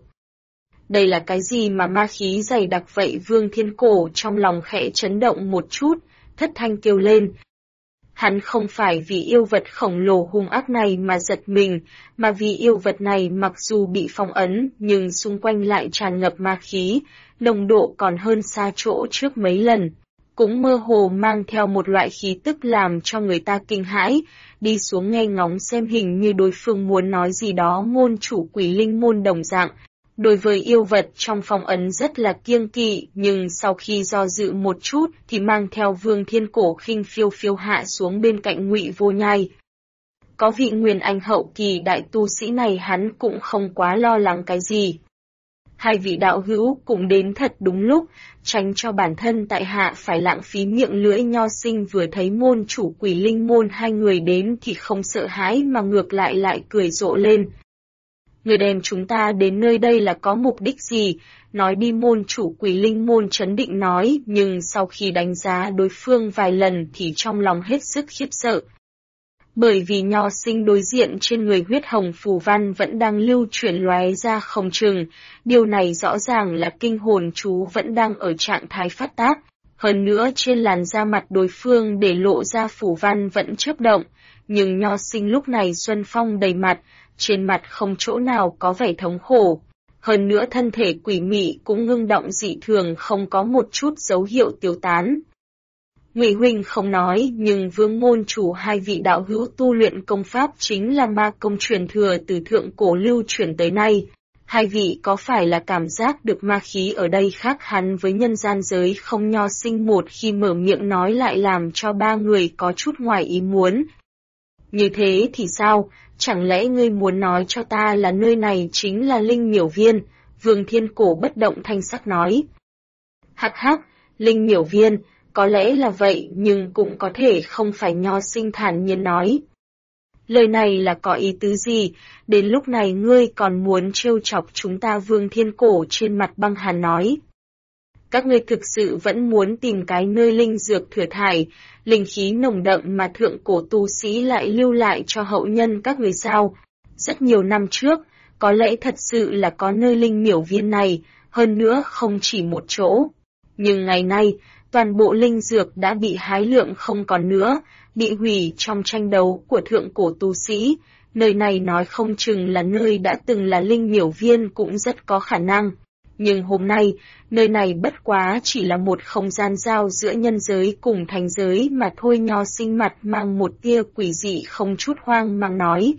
Đây là cái gì mà ma khí dày đặc vậy? Vương Thiên Cổ trong lòng khẽ chấn động một chút, thất thanh kêu lên. Hắn không phải vì yêu vật khổng lồ hung ác này mà giật mình, mà vì yêu vật này mặc dù bị phong ấn nhưng xung quanh lại tràn ngập ma khí, nồng độ còn hơn xa chỗ trước mấy lần. Cũng mơ hồ mang theo một loại khí tức làm cho người ta kinh hãi, đi xuống nghe ngóng xem hình như đối phương muốn nói gì đó. Môn chủ Quỷ Linh môn đồng dạng, đối với yêu vật trong phong ấn rất là kiêng kỵ, nhưng sau khi do dự một chút thì mang theo Vương Thiên Cổ khinh phiêu phiêu hạ xuống bên cạnh Ngụy Vô Nhai. Có vị Nguyên Anh hậu kỳ đại tu sĩ này hắn cũng không quá lo lắng cái gì. Hai vị đạo hữu cũng đến thật đúng lúc, tránh cho bản thân tại hạ phải lãng phí miệng lưỡi. Nho sinh vừa thấy môn chủ Quỷ Linh môn hai người đến thì không sợ hãi mà ngược lại cười rộ lên. Người đem chúng ta đến nơi đây là có mục đích gì? Nói đi, môn chủ Quỷ Linh môn trấn định nói, nhưng sau khi đánh giá đối phương vài lần thì trong lòng hết sức khiếp sợ. Bởi vì nho sinh đối diện trên người huyết hồng phù văn vẫn đang lưu chuyển lóe ra không chừng, điều này rõ ràng là kinh hồn chú vẫn đang ở trạng thái phát tác. Hơn nữa trên làn da mặt đối phương để lộ ra phù văn vẫn chớp động, nhưng nho sinh lúc này xuân phong đầy mặt, trên mặt không chỗ nào có vẻ thống khổ. Hơn nữa thân thể quỷ mị cũng ngưng động dị thường, không có một chút dấu hiệu tiêu tán. Ngụy huynh không nói, nhưng Vương môn chủ hai vị đạo hữu tu luyện công pháp chính là ma công truyền thừa từ thượng cổ lưu truyền tới nay. Hai vị có phải là cảm giác được ma khí ở đây khác hẳn với nhân gian giới không? Nho sinh một khi mở miệng nói lại làm cho ba người có chút ngoài ý muốn. Như thế thì sao? Chẳng lẽ ngươi muốn nói cho ta là nơi này chính là Linh Miểu Viên? Vương Thiên Cổ bất động thanh sắc nói. Hắc hắc, Linh Miểu Viên, có lẽ là vậy nhưng cũng có thể không phải. Nho sinh thản nhiên nói. Lời này là có ý tứ gì? Đến lúc này ngươi còn muốn trêu chọc chúng ta? Vương Thiên Cổ trên mặt băng hàn nói. Các ngươi thực sự vẫn muốn tìm cái nơi linh dược thừa thải, linh khí nồng đậm mà thượng cổ tu sĩ lại lưu lại cho hậu nhân các người sao? Rất nhiều năm trước, có lẽ thật sự là có nơi Linh Miểu Viên này, hơn nữa không chỉ một chỗ. Nhưng ngày nay, toàn bộ linh dược đã bị hái lượng không còn nữa, bị hủy trong tranh đấu của thượng cổ tu sĩ. Nơi này nói không chừng là nơi đã từng là Linh Miểu Viên cũng rất có khả năng. Nhưng hôm nay, nơi này bất quá chỉ là một không gian giao giữa nhân giới cùng thành giới mà thôi. Nho sinh mặt mang một tia quỷ dị không chút hoang mang nói.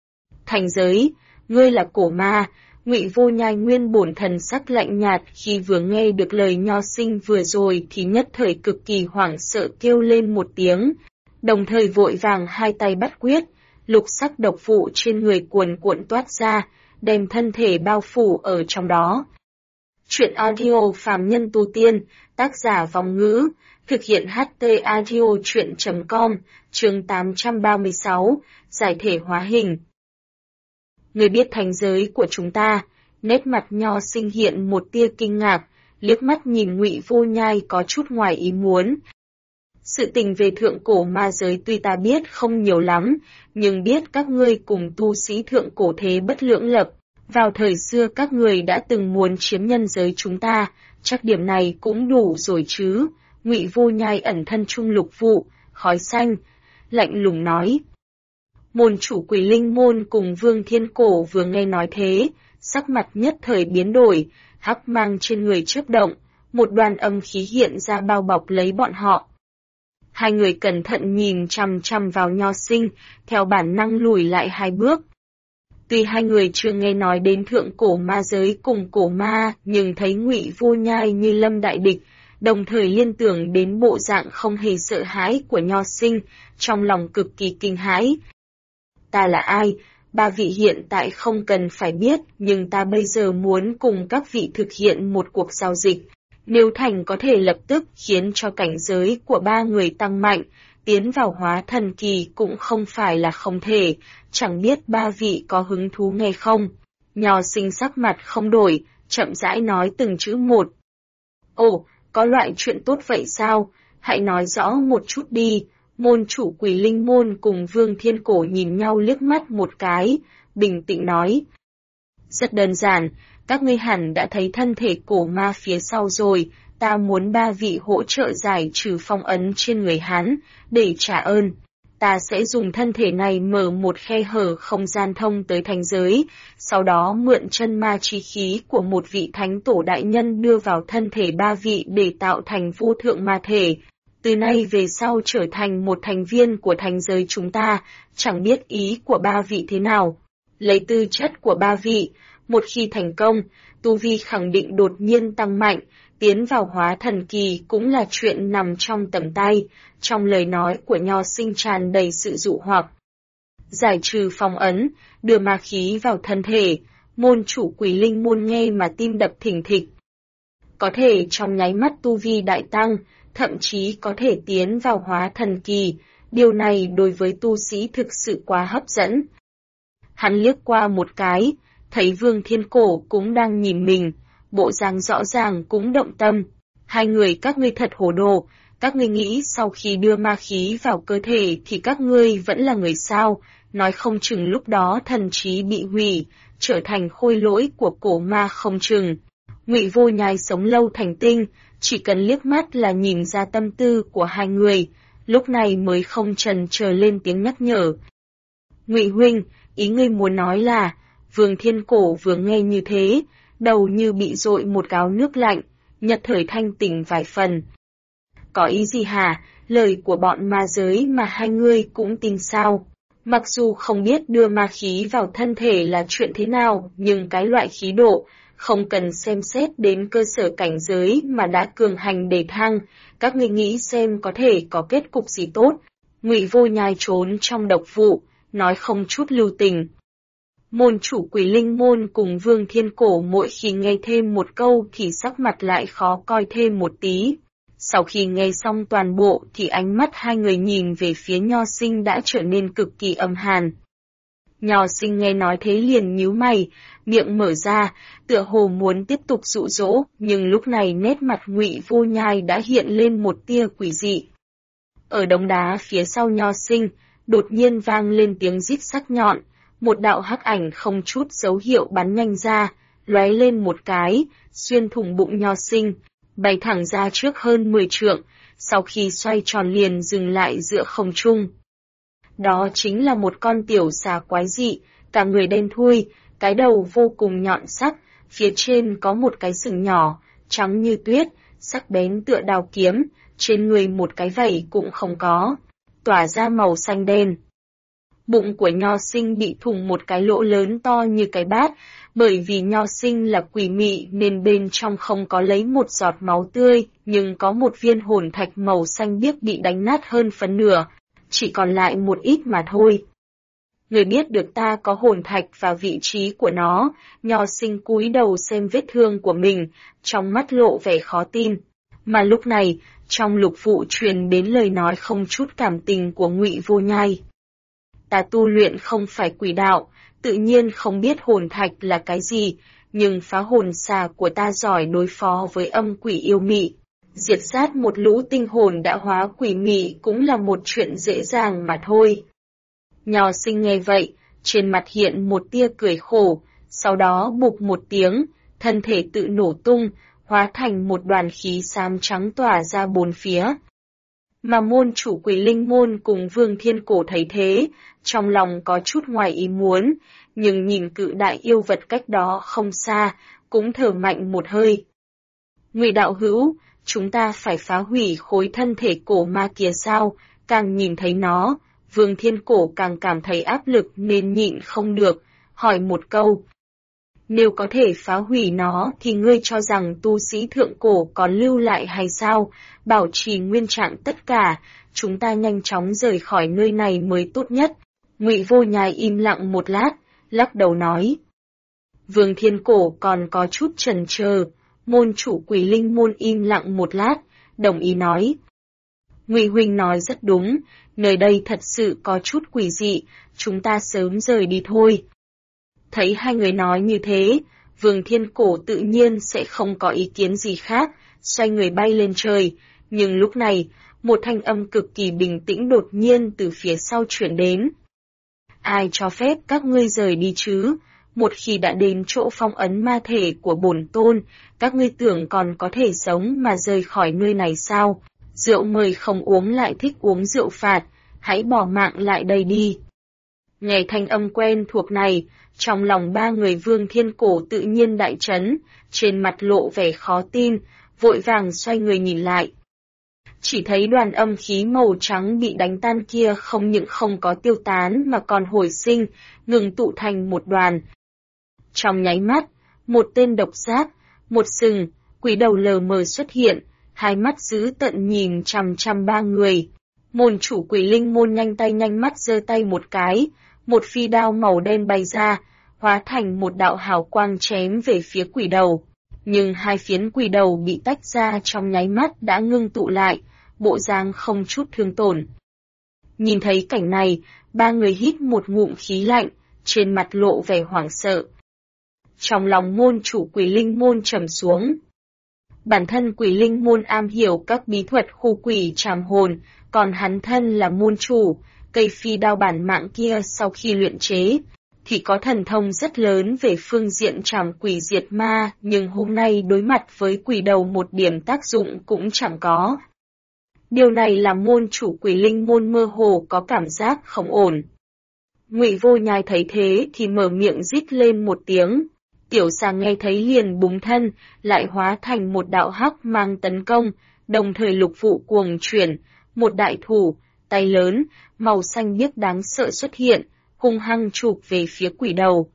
Thành giới, ngươi là cổ ma? Ngụy Vô Nhai nguyên bổn thần sắc lạnh nhạt, khi vừa nghe được lời nho sinh vừa rồi thì nhất thời cực kỳ hoảng sợ kêu lên một tiếng, đồng thời vội vàng hai tay bắt quyết, lục sắc độc vụ trên người cuồn cuộn toát ra, đem thân thể bao phủ ở trong đó. Chuyện audio phàm nhân tu tiên, tác giả Vong Ngữ, thực hiện HT audio chuyện.com, chương 836, giải thể hóa hình. Người biết thành giới của chúng ta? Nét mặt nho sinh hiện một tia kinh ngạc, liếc mắt nhìn Ngụy Vô Nhai có chút ngoài ý muốn. Sự tình về thượng cổ ma giới tuy ta biết không nhiều lắm, nhưng biết các ngươi cùng tu sĩ thượng cổ thế bất lưỡng lập. Vào thời xưa các người đã từng muốn chiếm nhân giới chúng ta, chắc điểm này cũng đủ rồi chứ. Ngụy Vô Nhai ẩn thân trung lục vụ, khói xanh, lạnh lùng nói. Môn chủ Quỷ Linh môn cùng Vương Thiên Cổ vừa nghe nói thế, sắc mặt nhất thời biến đổi, hắc mang trên người chớp động, một đoàn âm khí hiện ra bao bọc lấy bọn họ. Hai người cẩn thận nhìn chằm chằm vào nho sinh, theo bản năng lùi lại hai bước. Tuy hai người chưa nghe nói đến thượng cổ ma giới cùng cổ ma, nhưng thấy Ngụy Vô Nhai như lâm đại địch, đồng thời liên tưởng đến bộ dạng không hề sợ hãi của nho sinh, trong lòng cực kỳ kinh hãi. Ta là ai? Ba vị hiện tại không cần phải biết, nhưng ta bây giờ muốn cùng các vị thực hiện một cuộc giao dịch. Nếu thành có thể lập tức khiến cho cảnh giới của ba người tăng mạnh, tiến vào hóa thần kỳ cũng không phải là không thể, chẳng biết ba vị có hứng thú nghe không? Nho sinh sắc mặt không đổi, chậm rãi nói từng chữ một. Ồ, có loại chuyện tốt vậy sao? Hãy nói rõ một chút đi. Môn chủ Quỷ Linh môn cùng Vương Thiên Cổ nhìn nhau liếc mắt một cái, bình tĩnh nói. Rất đơn giản, các ngươi hẳn đã thấy thân thể cổ ma phía sau rồi, ta muốn ba vị hỗ trợ giải trừ phong ấn trên người hắn, để trả ơn. Ta sẽ dùng thân thể này mở một khe hở không gian thông tới thành giới, sau đó mượn chân ma chi khí của một vị thánh tổ đại nhân đưa vào thân thể ba vị để tạo thành vô thượng ma thể. Từ nay về sau trở thành một thành viên của thành giới chúng ta, chẳng biết ý của ba vị thế nào. Lấy tư chất của ba vị, một khi thành công, tu vi khẳng định đột nhiên tăng mạnh, tiến vào hóa thần kỳ cũng là chuyện nằm trong tầm tay, trong lời nói của nho sinh tràn đầy sự dụ hoặc. Giải trừ phong ấn, đưa ma khí vào thân thể, môn chủ Quỷ Linh môn nghe mà tim đập thình thịch. Có thể trong nháy mắt tu vi đại tăng, thậm chí có thể tiến vào hóa thần kỳ, điều này đối với tu sĩ thực sự quá hấp dẫn. Hắn liếc qua một cái, thấy Vương Thiên Cổ cũng đang nhìn mình, bộ dáng rõ ràng cũng động tâm. Hai người các ngươi thật hồ đồ, các ngươi nghĩ sau khi đưa ma khí vào cơ thể thì các ngươi vẫn là người sao, nói không chừng lúc đó thần trí bị hủy, trở thành khôi lỗi của cổ ma không chừng. Ngụy Vô Nhai sống lâu thành tinh, chỉ cần liếc mắt là nhìn ra tâm tư của hai người, lúc này mới không chần chờ lên tiếng nhắc nhở. Ngụy huynh, ý ngươi muốn nói là, Vương Thiên Cổ vừa nghe như thế, đầu như bị dội một gáo nước lạnh, nhật thời thanh tỉnh vài phần. Có ý gì hả, lời của bọn ma giới mà hai ngươi cũng tin sao? Mặc dù không biết đưa ma khí vào thân thể là chuyện thế nào, nhưng cái loại khí độ, không cần xem xét đến cơ sở cảnh giới mà đã cường hành đề thăng, các ngươi nghĩ xem có thể có kết cục gì tốt. Ngụy Vô Nhai trốn trong độc vụ, nói không chút lưu tình. Môn chủ Quỷ Linh môn cùng Vương Thiên Cổ mỗi khi nghe thêm một câu thì sắc mặt lại khó coi thêm một tí. Sau khi nghe xong toàn bộ thì ánh mắt hai người nhìn về phía Nho Sinh đã trở nên cực kỳ âm hàn. Nho Sinh nghe nói thế liền nhíu mày, miệng mở ra, tựa hồ muốn tiếp tục dụ dỗ, nhưng lúc này nét mặt Ngụy Vô Nhai đã hiện lên một tia quỷ dị. Ở đống đá phía sau Nho Sinh, đột nhiên vang lên tiếng rít sắc nhọn, một đạo hắc ảnh không chút dấu hiệu bắn nhanh ra, lóe lên một cái, xuyên thủng bụng Nho Sinh, bay thẳng ra trước hơn 10 trượng, sau khi xoay tròn liền dừng lại giữa không trung. Đó chính là một con tiểu xà quái dị, cả người đen thui, cái đầu vô cùng nhọn sắc, phía trên có một cái sừng nhỏ, trắng như tuyết, sắc bén tựa đao kiếm, trên người một cái vảy cũng không có, tỏa ra màu xanh đen. Bụng của Nho Sinh bị thủng một cái lỗ lớn to như cái bát, bởi vì Nho Sinh là quỷ mị nên bên trong không có lấy một giọt máu tươi, nhưng có một viên hồn thạch màu xanh biếc bị đánh nát hơn phân nửa, chỉ còn lại một ít mà thôi. Người biết được ta có hồn thạch và vị trí của nó, Nho Sinh cúi đầu xem vết thương của mình, trong mắt lộ vẻ khó tin. Mà lúc này, trong lục vụ truyền đến lời nói không chút cảm tình của Ngụy Vô Nhai. Ta tu luyện không phải quỷ đạo, tự nhiên không biết hồn thạch là cái gì, nhưng phá hồn xà của ta giỏi đối phó với âm quỷ yêu mị. Diệt sát một lũ tinh hồn đã hóa quỷ mị cũng là một chuyện dễ dàng mà thôi. Nho Sinh nghe vậy, trên mặt hiện một tia cười khổ, sau đó bụp một tiếng, thân thể tự nổ tung, hóa thành một đoàn khí xám trắng tỏa ra bốn phía. Mà môn chủ Quỷ Linh môn cùng Vương Thiên Cổ thấy thế, trong lòng có chút ngoài ý muốn, nhưng nhìn cự đại yêu vật cách đó không xa, cũng thở mạnh một hơi. Ngụy đạo hữu, chúng ta phải phá hủy khối thân thể cổ ma kia sao? Càng nhìn thấy nó, Vương Thiên Cổ càng cảm thấy áp lực nên nhịn không được, hỏi một câu. Nếu có thể phá hủy nó thì ngươi cho rằng tu sĩ thượng cổ còn lưu lại hay sao? Bảo trì nguyên trạng tất cả, chúng ta nhanh chóng rời khỏi nơi này mới tốt nhất. Ngụy Vô Nhai im lặng một lát, lắc đầu nói. Vương Thiên Cổ còn có chút chần chờ, môn chủ Quỷ Linh môn im lặng một lát, đồng ý nói. Ngụy huynh nói rất đúng, nơi đây thật sự có chút quỷ dị, chúng ta sớm rời đi thôi. Thấy hai người nói như thế, Vương Thiên Cổ tự nhiên sẽ không có ý kiến gì khác, xoay người bay lên trời, nhưng lúc này, một thanh âm cực kỳ bình tĩnh đột nhiên từ phía sau chuyển đến. Ai cho phép các ngươi rời đi chứ? Một khi đã đến chỗ phong ấn ma thể của bổn tôn, các ngươi tưởng còn có thể sống mà rời khỏi nơi này sao? Rượu mời không uống lại thích uống rượu phạt, hãy bỏ mạng lại đây đi. Nghe thanh âm quen thuộc này, trong lòng ba người Vương Thiên Cổ tự nhiên đại chấn, trên mặt lộ vẻ khó tin, vội vàng xoay người nhìn lại. Chỉ thấy đoàn âm khí màu trắng bị đánh tan kia không những không có tiêu tán mà còn hồi sinh, ngừng tụ thành một đoàn. Trong nháy mắt, một tên độc giác, một sừng, quỷ đầu lờ mờ xuất hiện, hai mắt dữ tận nhìn chằm chằm ba người. Môn chủ Quỷ Linh môn nhanh tay nhanh mắt giơ tay một cái, một phi đao màu đen bay ra, hóa thành một đạo hào quang chém về phía quỷ đầu. Nhưng hai phiến quỷ đầu bị tách ra trong nháy mắt đã ngưng tụ lại, bộ dáng không chút thương tổn. Nhìn thấy cảnh này, ba người hít một ngụm khí lạnh, trên mặt lộ vẻ hoảng sợ. trong lòng môn chủ Quỷ Linh môn trầm xuống. Bản thân Quỷ Linh môn am hiểu các bí thuật khu quỷ trảm hồn, còn hắn thân là môn chủ, cây phi đao bản mạng kia sau khi luyện chế, thì có thần thông rất lớn về phương diện trảm quỷ diệt ma, nhưng hôm nay đối mặt với quỷ đầu một điểm tác dụng cũng chẳng có. Điều này làm môn chủ Quỷ Linh môn mơ hồ có cảm giác không ổn. Ngụy Vô Nhai thấy thế thì mở miệng rít lên một tiếng. Tiểu Xà nghe thấy liền búng thân, lại hóa thành một đạo hắc mang tấn công, đồng thời lục vụ cuồng chuyển, một đại thủ, tay lớn, màu xanh biếc đáng sợ xuất hiện, hung hăng chụp về phía quỷ đầu.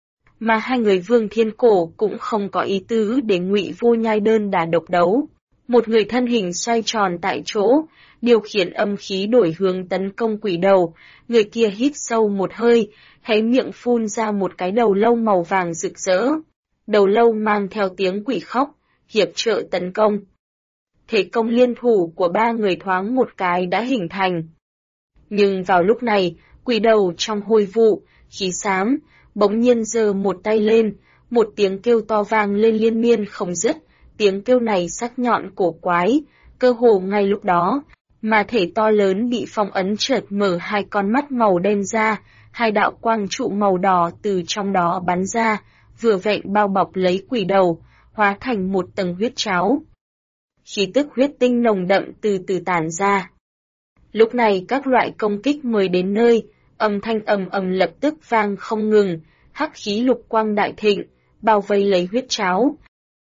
Mà hai người Vương Thiên Cổ cũng không có ý tứ để Ngụy Vô Nhai đơn đả độc đấu. Một người thân hình xoay tròn tại chỗ, điều khiển âm khí đổi hướng tấn công quỷ đầu, người kia hít sâu một hơi, hé miệng phun ra một cái đầu lâu màu vàng rực rỡ. Đầu lâu mang theo tiếng quỷ khóc, hiệp trợ tấn công. Thế công liên thủ của ba người thoáng một cái đã hình thành. Nhưng vào lúc này, quỷ đầu trong hôi vụ, khí xám, bỗng nhiên giơ một tay lên, một tiếng kêu to vang lên liên miên không dứt, tiếng kêu này sắc nhọn cổ quái, cơ hồ ngay lúc đó, mà thể to lớn bị phong ấn chợt mở hai con mắt màu đen ra, hai đạo quang trụ màu đỏ từ trong đó bắn ra, vừa vẹn bao bọc lấy quỷ đầu, hóa thành một tầng huyết cháo. Khí tức huyết tinh nồng đậm từ từ tản ra. Lúc này các loại công kích mới đến nơi, âm thanh ầm ầm lập tức vang không ngừng, hắc khí lục quang đại thịnh, bao vây lấy huyết cháo.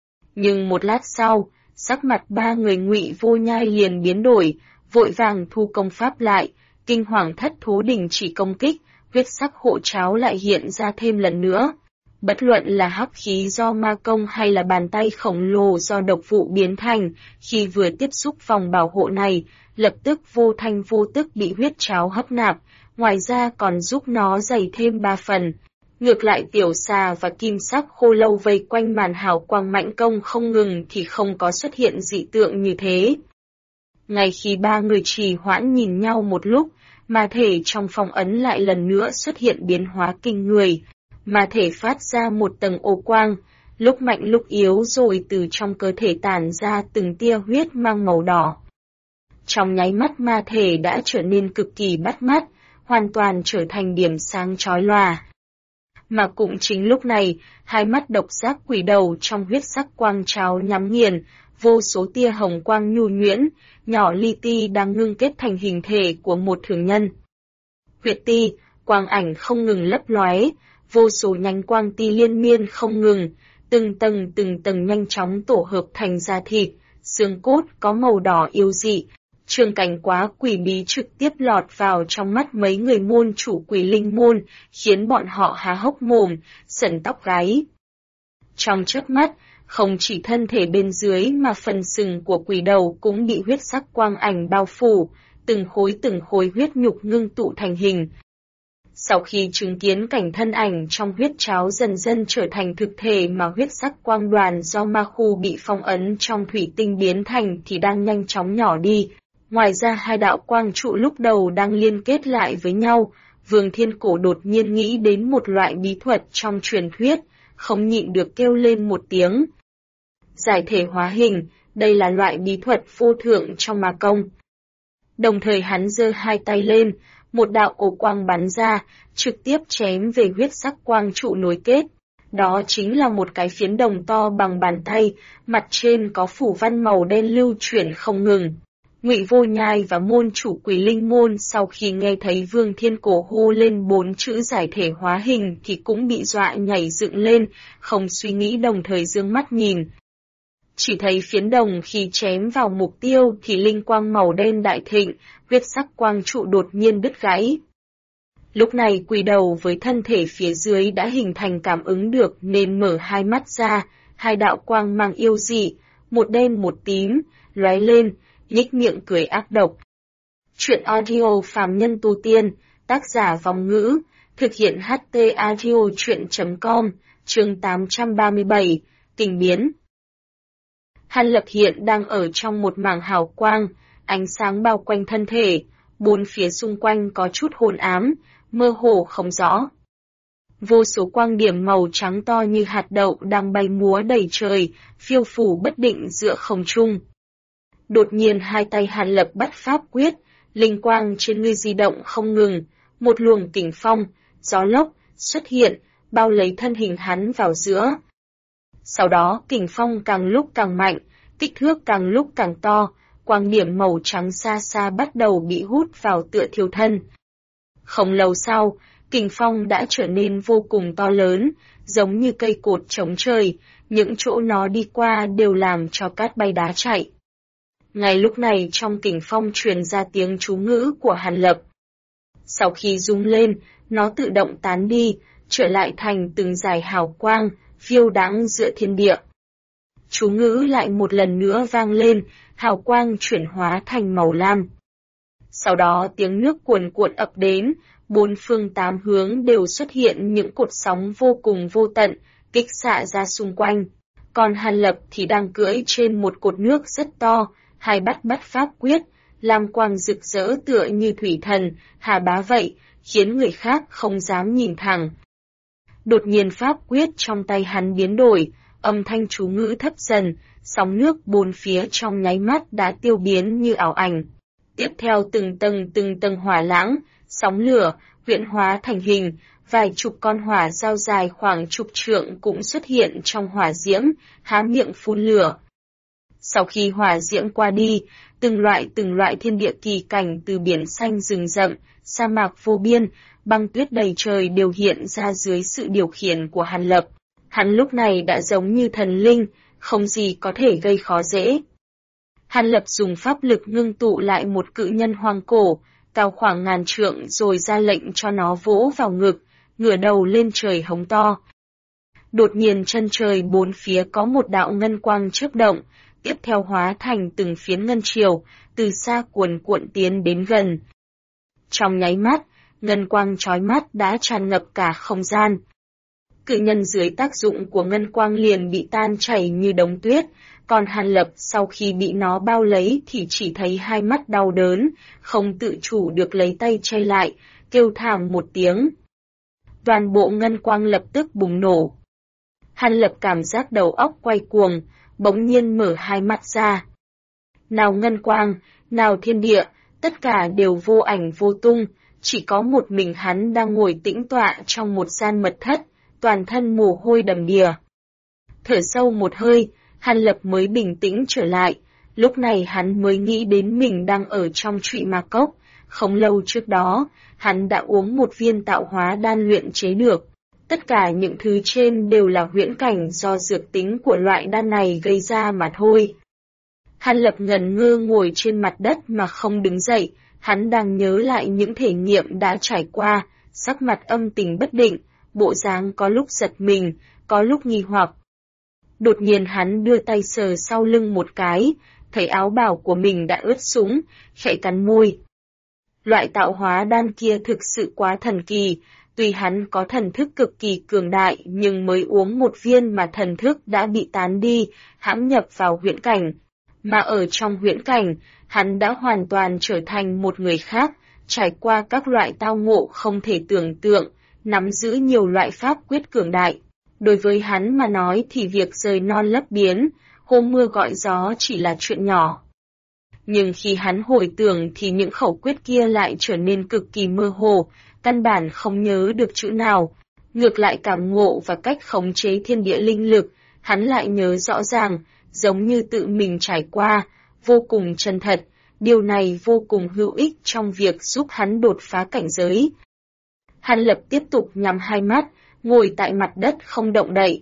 Nhưng một lát sau, sắc mặt ba người Ngụy Vô Nhai liền biến đổi, vội vàng thu công pháp lại, kinh hoàng thất thố đình chỉ công kích, huyết sắc hộ cháo lại hiện ra thêm lần nữa. Bất luận là hắc khí do ma công hay là bàn tay khổng lồ do độc vụ biến thành, khi vừa tiếp xúc vòng bảo hộ này, lập tức vô thanh vô tức bị huyết cháo hấp nạp, ngoài ra còn giúp nó dày thêm 3 phần. Ngược lại Tiểu Xà và Kim Sắc Khô Lâu vây quanh màn hào quang mạnh công không ngừng thì không có xuất hiện dị tượng như thế. Ngay khi ba người trì hoãn nhìn nhau một lúc, ma thể trong phong ấn lại lần nữa xuất hiện biến hóa kinh người. Ma thể phát ra một tầng ô quang, lúc mạnh lúc yếu rồi từ trong cơ thể tản ra từng tia huyết mang màu đỏ. Trong nháy mắt ma thể đã trở nên cực kỳ bắt mắt, hoàn toàn trở thành điểm sáng chói lòa. Mà cũng chính lúc này, hai mắt độc giác quỷ đầu trong huyết sắc quang tráo nhắm nghiền, vô số tia hồng quang nhu nhuyễn, nhỏ li ti đang ngưng kết thành hình thể của một thường nhân. Huyệt ti, quang ảnh không ngừng lấp lóe, vô số nhánh quang ti liên miên không ngừng, từng tầng nhanh chóng tổ hợp thành da thịt, xương cốt có màu đỏ yêu dị. Trường cảnh quá quỷ bí trực tiếp lọt vào trong mắt mấy người môn chủ Quỷ Linh môn, khiến bọn họ há hốc mồm, sởn tóc gáy. Trong chớp mắt, không chỉ thân thể bên dưới mà phần sừng của quỷ đầu cũng bị huyết sắc quang ảnh bao phủ, từng khối huyết nhục ngưng tụ thành hình. Sau khi chứng kiến cảnh thân ảnh trong huyết cháo dần dần trở thành thực thể mà huyết sắc quang đoàn do ma khu bị phong ấn trong thủy tinh biến thành thì đang nhanh chóng nhỏ đi. Ngoài ra hai đạo quang trụ lúc đầu đang liên kết lại với nhau, Vương Thiên Cổ đột nhiên nghĩ đến một loại bí thuật trong truyền thuyết, không nhịn được kêu lên một tiếng. Giải thể hóa hình, đây là loại bí thuật vô thượng trong ma công. Đồng thời hắn giơ hai tay lên, một đạo ổ quang bắn ra, trực tiếp chém về huyết sắc quang trụ nối kết. Đó chính là một cái phiến đồng to bằng bàn tay, mặt trên có phủ văn màu đen lưu chuyển không ngừng. Ngụy Vô Nhai và môn chủ Quỷ Linh môn sau khi nghe thấy Vương Thiên Cổ hô lên 4 chữ giải thể hóa hình thì cũng bị dọa nhảy dựng lên, không suy nghĩ đồng thời dương mắt nhìn. Chỉ thấy phiến đồng khi chém vào mục tiêu thì linh quang màu đen đại thịnh, huyết sắc quang trụ đột nhiên đứt gãy. Lúc này quỷ đầu với thân thể phía dưới đã hình thành cảm ứng được nên mở hai mắt ra, hai đạo quang mang yêu dị, một đen một tím, lóe lên, nhếch miệng cười ác độc. Chuyện audio phàm nhân tu tiên, tác giả Vong Ngữ, thực hiện HT audio chuyện.com, chương 837, tình biến. Hàn Lập hiện đang ở trong một mảng hào quang, ánh sáng bao quanh thân thể, bốn phía xung quanh có chút hôn ám, mơ hồ không rõ. Vô số quang điểm màu trắng to như hạt đậu đang bay múa đầy trời, phiêu phù bất định giữa không trung. Đột nhiên hai tay Hàn Lập bắt pháp quyết, linh quang trên người di động không ngừng, một luồng kình phong, gió lốc xuất hiện, bao lấy thân hình hắn vào giữa. Sau đó kình phong càng lúc càng mạnh, kích thước càng lúc càng to, quang điểm màu trắng xa xa bắt đầu bị hút vào tựa thiêu thân. Không lâu sau, kình phong đã trở nên vô cùng to lớn, giống như cây cột chống trời, những chỗ nó đi qua đều làm cho cát bay đá chạy. Ngay lúc này trong kình phong truyền ra tiếng chú ngữ của Hàn Lập. Sau khi rung lên, nó tự động tán đi, trở lại thành từng dải hào quang, phiêu đãng giữa thiên địa. Chú ngữ lại một lần nữa vang lên, hào quang chuyển hóa thành màu lam. Sau đó tiếng nước cuồn cuộn ập đến, bốn phương tám hướng đều xuất hiện những cột sóng vô cùng vô tận, kích xạ ra xung quanh. Còn Hàn Lập thì đang cưỡi trên một cột nước rất to, hai bắt pháp quyết, lam quang rực rỡ tựa như thủy thần, hà bá vậy, khiến người khác không dám nhìn thẳng. Đột nhiên pháp quyết trong tay hắn biến đổi, âm thanh chú ngữ thấp dần, sóng nước bốn phía trong nháy mắt đã tiêu biến như ảo ảnh. Tiếp theo từng tầng hỏa lãng, sóng lửa, huyễn hóa thành hình, vài chục con hỏa dao dài khoảng chục trượng cũng xuất hiện trong hỏa diễm, há miệng phun lửa. Sau khi hỏa diễm qua đi, từng loại thiên địa kỳ cảnh từ biển xanh rừng rậm, sa mạc vô biên, băng tuyết đầy trời đều hiện ra dưới sự điều khiển của Hàn Lập. Hắn lúc này đã giống như thần linh, không gì có thể gây khó dễ. Hàn Lập dùng pháp lực ngưng tụ lại một cự nhân hoang cổ, cao khoảng ngàn trượng rồi ra lệnh cho nó vỗ vào ngực, ngửa đầu lên trời hống to. Đột nhiên chân trời bốn phía có một đạo ngân quang chớp động, tiếp theo hóa thành từng phiến ngân triều, từ xa cuồn cuộn tiến đến gần. Trong nháy mắt, ngân quang chói mắt đã tràn ngập cả không gian. Cự nhân dưới tác dụng của ngân quang liền bị tan chảy như đống tuyết, còn Hàn Lập sau khi bị nó bao lấy thì chỉ thấy hai mắt đau đớn, không tự chủ được lấy tay che lại, kêu thảm một tiếng. Toàn bộ ngân quang lập tức bùng nổ. Hàn Lập cảm giác đầu óc quay cuồng, bỗng nhiên mở hai mắt ra. Nào ngân quang, nào thiên địa, tất cả đều vô ảnh vô tung, chỉ có một mình hắn đang ngồi tĩnh tọa trong một gian mật thất, toàn thân mồ hôi đầm đìa. Thở sâu một hơi, Hàn Lập mới bình tĩnh trở lại, lúc này hắn mới nghĩ đến mình đang ở trong Trụy Ma Cốc, không lâu trước đó, hắn đã uống một viên tạo hóa đan luyện chế được. Tất cả những thứ trên đều là huyễn cảnh do dược tính của loại đan này gây ra mà thôi. Hàn Lập ngẩn ngơ ngồi trên mặt đất mà không đứng dậy, hắn đang nhớ lại những thể nghiệm đã trải qua, sắc mặt âm tình bất định, bộ dáng có lúc giật mình, có lúc nghi hoặc. Đột nhiên hắn đưa tay sờ sau lưng một cái, thấy áo bào của mình đã ướt sũng, khẽ cắn môi. Loại tạo hóa đan kia thực sự quá thần kỳ, tuy hắn có thần thức cực kỳ cường đại nhưng mới uống một viên mà thần thức đã bị tán đi, hãm nhập vào huyễn cảnh. Mà ở trong huyễn cảnh, hắn đã hoàn toàn trở thành một người khác, trải qua các loại tao ngộ không thể tưởng tượng, nắm giữ nhiều loại pháp quyết cường đại. Đối với hắn mà nói thì việc rời non lấp biến, hôm mưa gọi gió chỉ là chuyện nhỏ. Nhưng khi hắn hồi tưởng thì những khẩu quyết kia lại trở nên cực kỳ mơ hồ, căn bản không nhớ được chữ nào. Ngược lại cảm ngộ và cách khống chế thiên địa linh lực, hắn lại nhớ rõ ràng, giống như tự mình trải qua, vô cùng chân thật, điều này vô cùng hữu ích trong việc giúp hắn đột phá cảnh giới. Hàn Lập tiếp tục nhắm hai mắt, ngồi tại mặt đất không động đậy.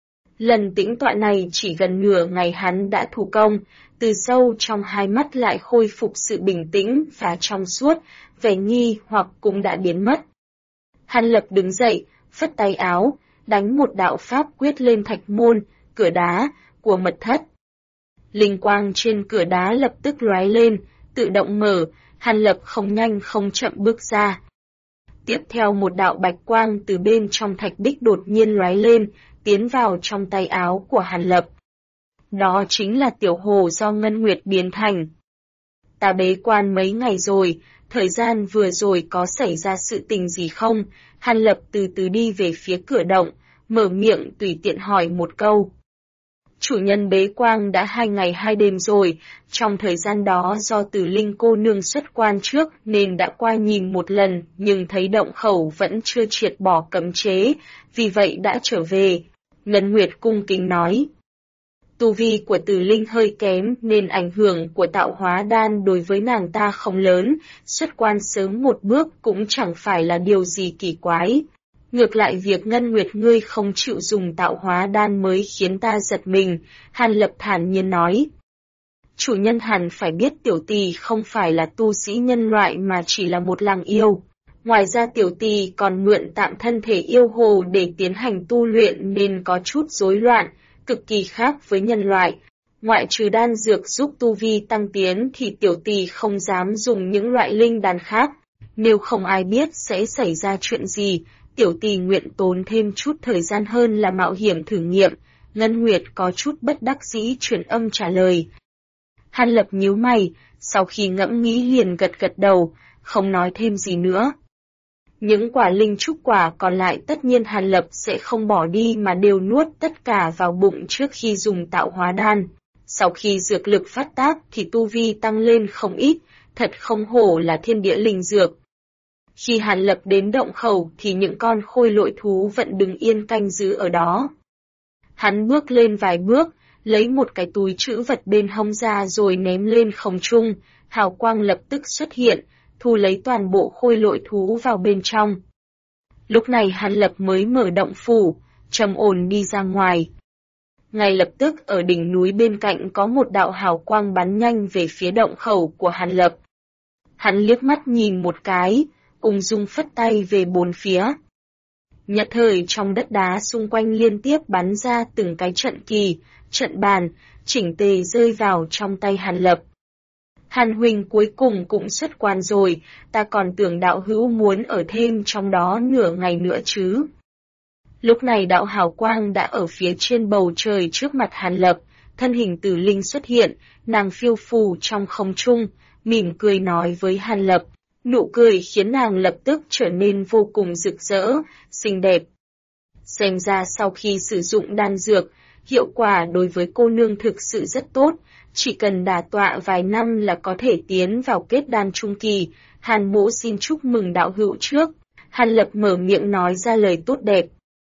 Lần tĩnh tọa này chỉ gần nửa ngày hắn đã thủ công, từ sâu trong hai mắt lại khôi phục sự bình tĩnh và trong suốt, vẻ nghi hoặc cũng đã biến mất. Hàn Lập đứng dậy, phất tay áo, đánh một đạo pháp quyết lên thạch môn, cửa đá, của mật thất. Linh quang trên cửa đá lập tức lóe lên, tự động mở, Hàn Lập không nhanh không chậm bước ra. Tiếp theo một đạo bạch quang từ bên trong thạch bích đột nhiên lóe lên, tiến vào trong tay áo của Hàn Lập. Đó chính là tiểu hồ do Ngân Nguyệt biến thành. Ta bế quan mấy ngày rồi, thời gian vừa rồi có xảy ra sự tình gì không? Hàn Lập từ từ đi về phía cửa động, mở miệng tùy tiện hỏi một câu. Chủ nhân bế quang đã 2 ngày 2 đêm rồi, trong thời gian đó do Tử Linh cô nương xuất quan trước nên đã qua nhìn một lần nhưng thấy động khẩu vẫn chưa triệt bỏ cấm chế, vì vậy đã trở về. Ngân Nguyệt cung kính nói. Tu vi của Tử Linh hơi kém nên ảnh hưởng của tạo hóa đan đối với nàng ta không lớn, xuất quan sớm một bước cũng chẳng phải là điều gì kỳ quái. Ngược lại việc Ngân Nguyệt ngươi không chịu dùng tạo hóa đan mới khiến ta giật mình, Hàn Lập thản nhiên nói. Chủ nhân hẳn phải biết tiểu tỳ không phải là tu sĩ nhân loại mà chỉ là một làng yêu. Ngoài ra tiểu tỳ còn mượn tạm thân thể yêu hồ để tiến hành tu luyện nên có chút rối loạn, cực kỳ khác với nhân loại. Ngoại trừ đan dược giúp tu vi tăng tiến thì tiểu tỳ không dám dùng những loại linh đan khác. Nếu không ai biết sẽ xảy ra chuyện gì, tiểu tỳ nguyện tốn thêm chút thời gian hơn là mạo hiểm thử nghiệm. Ngân Nguyệt có chút bất đắc dĩ truyền âm trả lời. Hàn Lập nhíu mày, sau khi ngẫm nghĩ liền gật gật đầu, không nói thêm gì nữa. Những quả linh trúc quả còn lại tất nhiên Hàn Lập sẽ không bỏ đi mà đều nuốt tất cả vào bụng trước khi dùng tạo hóa đan. Sau khi dược lực phát tác thì tu vi tăng lên không ít, thật không hổ là thiên địa linh dược. Khi Hàn Lập đến động khẩu thì những con khôi lội thú vẫn đứng yên canh giữ ở đó. Hắn bước lên vài bước, lấy một cái túi trữ vật bên hông ra rồi ném lên không trung, hào quang lập tức xuất hiện, thu lấy toàn bộ khôi lội thú vào bên trong. Lúc này Hàn Lập mới mở động phủ, trầm ổn đi ra ngoài. Ngay lập tức ở đỉnh núi bên cạnh có một đạo hào quang bắn nhanh về phía động khẩu của Hàn Lập. Hắn liếc mắt nhìn một cái, ung dung phất tay về bốn phía. Nhất thời trong đất đá xung quanh liên tiếp bắn ra từng cái trận kỳ, trận bàn, chỉnh tề rơi vào trong tay Hàn Lập. Hàn huynh cuối cùng cũng xuất quan rồi, ta còn tưởng đạo hữu muốn ở thêm trong đó nửa ngày nữa chứ. Lúc này đạo hào quang đã ở phía trên bầu trời trước mặt Hàn Lập, thân hình Tử Linh xuất hiện, nàng phiêu phù trong không trung, mỉm cười nói với Hàn Lập. Nụ cười khiến nàng lập tức trở nên vô cùng rực rỡ, xinh đẹp. Xem ra sau khi sử dụng đan dược, hiệu quả đối với cô nương thực sự rất tốt, chỉ cần đả tọa vài năm là có thể tiến vào kết đan trung kỳ. Hàn mỗ xin chúc mừng đạo hữu trước. Hàn Lập mở miệng nói ra lời tốt đẹp.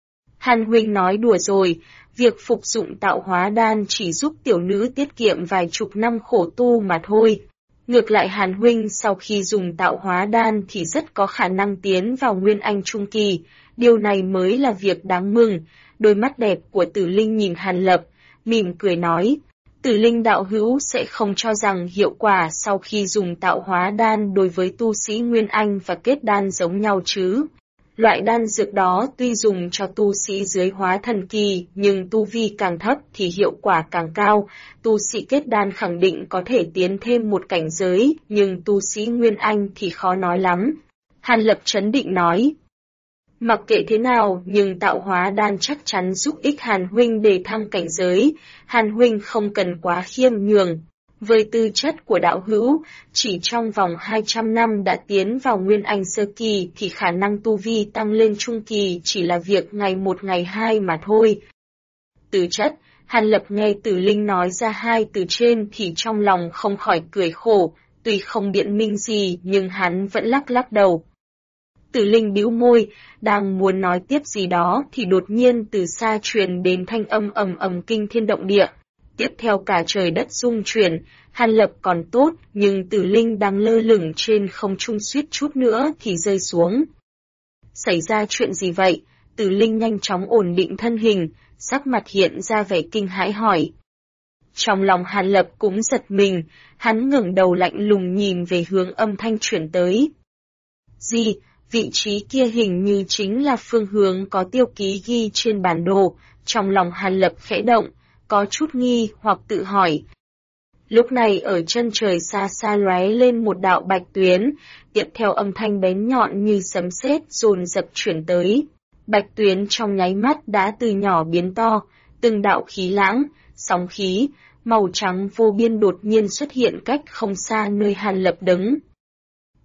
Hàn huynh nói đùa rồi, việc phục dụng tạo hóa đan chỉ giúp tiểu nữ tiết kiệm vài chục năm khổ tu mà thôi. Ngược lại Hàn huynh sau khi dùng tạo hóa đan thì rất có khả năng tiến vào nguyên anh trung kỳ, điều này mới là việc đáng mừng. Đôi mắt đẹp của Tử Linh nhìn Hàn Lập, mỉm cười nói, Tử Linh đạo hữu sẽ không cho rằng hiệu quả sau khi dùng tạo hóa đan đối với tu sĩ nguyên anh và kết đan giống nhau chứ. Loại đan dược đó tuy dùng cho tu sĩ dưới hóa thần kỳ, nhưng tu vi càng thấp thì hiệu quả càng cao. Tu sĩ kết đan khẳng định có thể tiến thêm một cảnh giới, nhưng tu sĩ nguyên anh thì khó nói lắm. Hàn Lập trấn định nói. Mặc kệ thế nào, nhưng tạo hóa đan chắc chắn giúp ích Hàn huynh để thăng cảnh giới. Hàn huynh không cần quá khiêm nhường. Với tư chất của đạo hữu, chỉ trong vòng 200 năm đã tiến vào nguyên anh sơ kỳ thì khả năng tu vi tăng lên trung kỳ chỉ là việc ngày một ngày hai mà thôi. Tư chất, Hàn Lập nghe Tử Linh nói ra hai từ trên thì trong lòng không khỏi cười khổ, tuy không biện minh gì nhưng hắn vẫn lắc lắc đầu. Tử Linh bĩu môi, đang muốn nói tiếp gì đó thì đột nhiên từ xa truyền đến thanh âm ầm ầm kinh thiên động địa. Tiếp theo cả trời đất rung chuyển, Hàn Lập còn tốt, nhưng Tử Linh đang lơ lửng trên không trung suýt chút nữa thì rơi xuống. Xảy ra chuyện gì vậy? Tử Linh nhanh chóng ổn định thân hình, sắc mặt hiện ra vẻ kinh hãi hỏi. Trong lòng Hàn Lập cũng giật mình, hắn ngẩng đầu lạnh lùng nhìn về hướng âm thanh chuyển tới. Gì? Vị trí kia hình như chính là phương hướng có tiêu ký ghi trên bản đồ, trong lòng Hàn Lập khẽ động, có chút nghi hoặc tự hỏi. Lúc này ở chân trời xa xa lóe lên một đạo bạch tuyến, tiếp theo âm thanh bén nhọn như sấm sét dồn dập chuyển tới. Bạch tuyến trong nháy mắt đã từ nhỏ biến to, từng đạo khí lãng, sóng khí, màu trắng vô biên đột nhiên xuất hiện cách không xa nơi Hàn Lập đứng.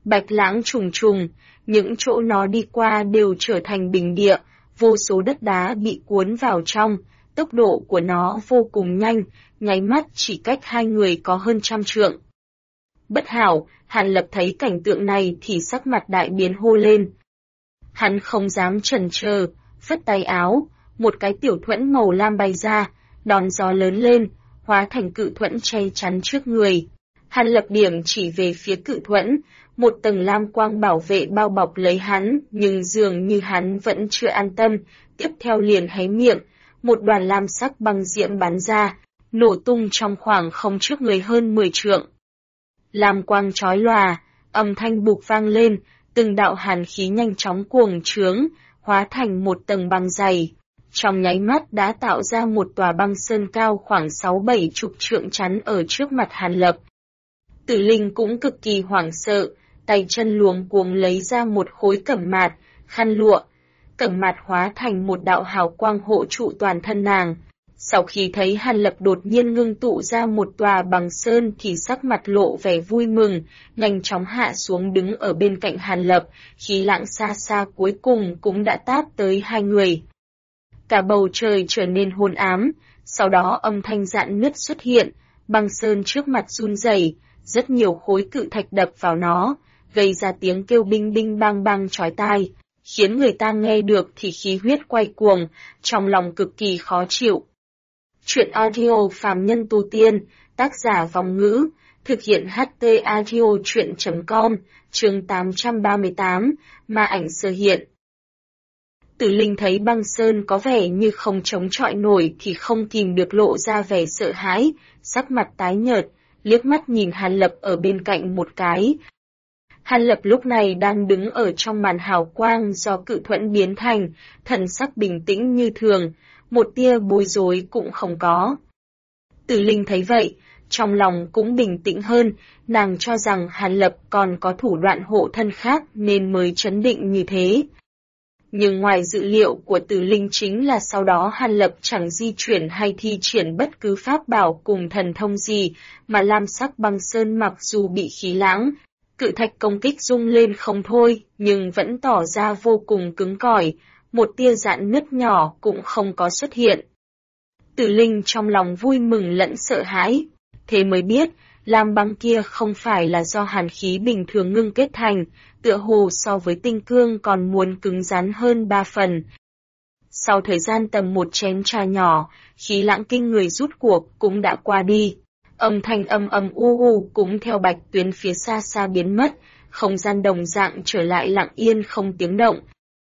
Bạch lãng trùng trùng, những chỗ nó đi qua đều trở thành bình địa, vô số đất đá bị cuốn vào trong, tốc độ của nó vô cùng nhanh, nháy mắt chỉ cách hai người có hơn 100 trượng. Bất hảo, Hàn Lập thấy cảnh tượng này thì sắc mặt đại biến hô lên. Hắn không dám chần chờ, phất tay áo, một cái tiểu thuẫn màu lam bay ra, đón gió lớn lên, hóa thành cự thuẫn che chắn trước người. Hàn Lập điểm chỉ về phía cự thuẫn, một tầng lam quang bảo vệ bao bọc lấy hắn, nhưng dường như hắn vẫn chưa an tâm, tiếp theo liền hé miệng, một đoàn lam sắc băng diễm bắn ra, nổ tung trong khoảng không trước người hơn 10 trượng. Lam quang chói lòa, âm thanh bục vang lên, từng đạo hàn khí nhanh chóng cuồng trướng, hóa thành một tầng băng dày. Trong nháy mắt đã tạo ra một tòa băng sơn cao khoảng 6-7 chục trượng chắn ở trước mặt Hàn Lập. Tử Linh cũng cực kỳ hoảng sợ, tay chân luống cuống lấy ra một khối cẩm mạt, khăn lụa. Cẩm mạt hóa thành một đạo hào quang hộ trụ toàn thân nàng. Sau khi thấy Hàn Lập đột nhiên ngưng tụ ra một tòa bằng sơn thì sắc mặt lộ vẻ vui mừng, nhanh chóng hạ xuống đứng ở bên cạnh Hàn Lập, khí lãng xa xa cuối cùng cũng đã táp tới hai người. Cả bầu trời trở nên hôn ám, sau đó âm thanh rạn nứt xuất hiện, băng sơn trước mặt run rẩy, rất nhiều khối cự thạch đập vào nó, gây ra tiếng kêu binh binh bang bang chói tai, khiến người ta nghe được thì khí huyết quay cuồng, trong lòng cực kỳ khó chịu. Chuyện audio phàm nhân tu tiên, tác giả Vong Ngữ, thực hiện HT audio chuyện.com, chương 838, ma ảnh sơ hiện. Tử Linh thấy băng sơn có vẻ như không chống chọi nổi thì không kìm được lộ ra vẻ sợ hãi, sắc mặt tái nhợt, liếc mắt nhìn Hàn Lập ở bên cạnh một cái. Hàn Lập lúc này đang đứng ở trong màn hào quang do cự thuẫn biến thành, thần sắc bình tĩnh như thường, một tia bối rối cũng không có. Tử Linh thấy vậy, trong lòng cũng bình tĩnh hơn, nàng cho rằng Hàn Lập còn có thủ đoạn hộ thân khác nên mới trấn định như thế. Nhưng ngoài dự liệu của Tử Linh chính là sau đó Hàn Lập chẳng di chuyển hay thi triển bất cứ pháp bảo cùng thần thông gì, mà lam sắc băng sơn mặc dù bị khí lãng, cự thạch công kích rung lên không thôi, nhưng vẫn tỏ ra vô cùng cứng cỏi, một tia rạn nứt nhỏ cũng không có xuất hiện. Tử Linh trong lòng vui mừng lẫn sợ hãi, thế mới biết, lam băng kia không phải là do hàn khí bình thường ngưng kết thành, tựa hồ so với tinh cương còn muốn cứng rắn hơn 3 phần. Sau thời gian tầm một chén trà nhỏ, khí lãng kinh người rút cuộc cũng đã qua đi. Âm thanh âm âm u u cũng theo bạch tuyến phía xa xa biến mất, không gian đồng dạng trở lại lặng yên không tiếng động.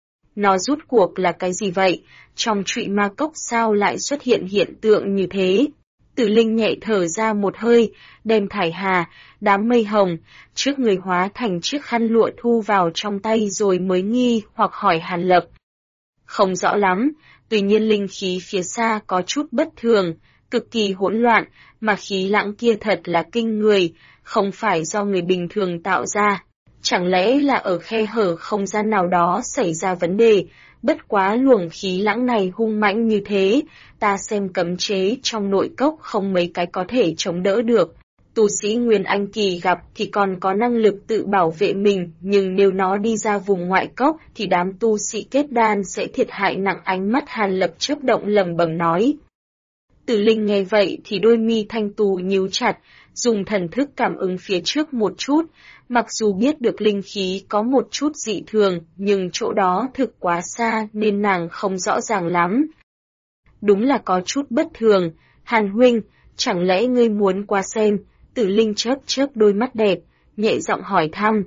Nó rút cuộc là cái gì vậy? Trong trụy ma cốc sao lại xuất hiện hiện tượng như thế? Tử Linh nhẹ thở ra một hơi, đem thải hà, đám mây hồng, trước người hóa thành chiếc khăn lụa thu vào trong tay rồi mới nghi hoặc hỏi Hàn Lập. Không rõ lắm, tuy nhiên linh khí phía xa có chút bất thường, cực kỳ hỗn loạn, mà khí lãng kia thật là kinh người, không phải do người bình thường tạo ra. Chẳng lẽ là ở khe hở không gian nào đó xảy ra vấn đề, bất quá luồng khí lãng này hung mãnh như thế, ta xem cấm chế trong nội cốc không mấy cái có thể chống đỡ được. Tu sĩ Nguyên Anh Kỳ gặp thì còn có năng lực tự bảo vệ mình, nhưng nếu nó đi ra vùng ngoại cốc thì đám tu sĩ kết đan sẽ thiệt hại nặng. Ánh mắt Hàn Lập chớp động lẩm bẩm nói. Tử Linh nghe vậy thì đôi mi thanh tú nhíu chặt, dùng thần thức cảm ứng phía trước một chút, mặc dù biết được linh khí có một chút dị thường, nhưng chỗ đó thực quá xa nên nàng không rõ ràng lắm. Đúng là có chút bất thường, Hàn huynh, chẳng lẽ ngươi muốn qua xem? Tử Linh chớp chớp đôi mắt đẹp, nhẹ giọng hỏi thăm.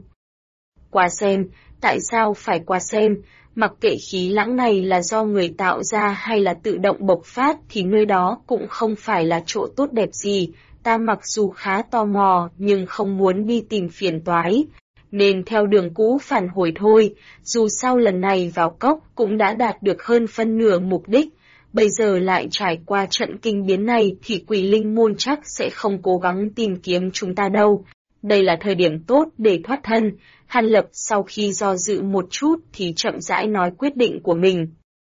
Qua xem, tại sao phải qua xem? Mặc kệ khí lãng này là do người tạo ra hay là tự động bộc phát thì nơi đó cũng không phải là chỗ tốt đẹp gì. Ta mặc dù khá tò mò nhưng không muốn đi tìm phiền toái, nên theo đường cũ phản hồi thôi, dù sao lần này vào cốc cũng đã đạt được hơn phân nửa mục đích, bây giờ lại trải qua trận kinh biến này thì Quỷ Linh môn chắc sẽ không cố gắng tìm kiếm chúng ta đâu. Đây là thời điểm tốt để thoát thân. Hàn Lập sau khi do dự một chút thì chậm rãi nói quyết định của mình.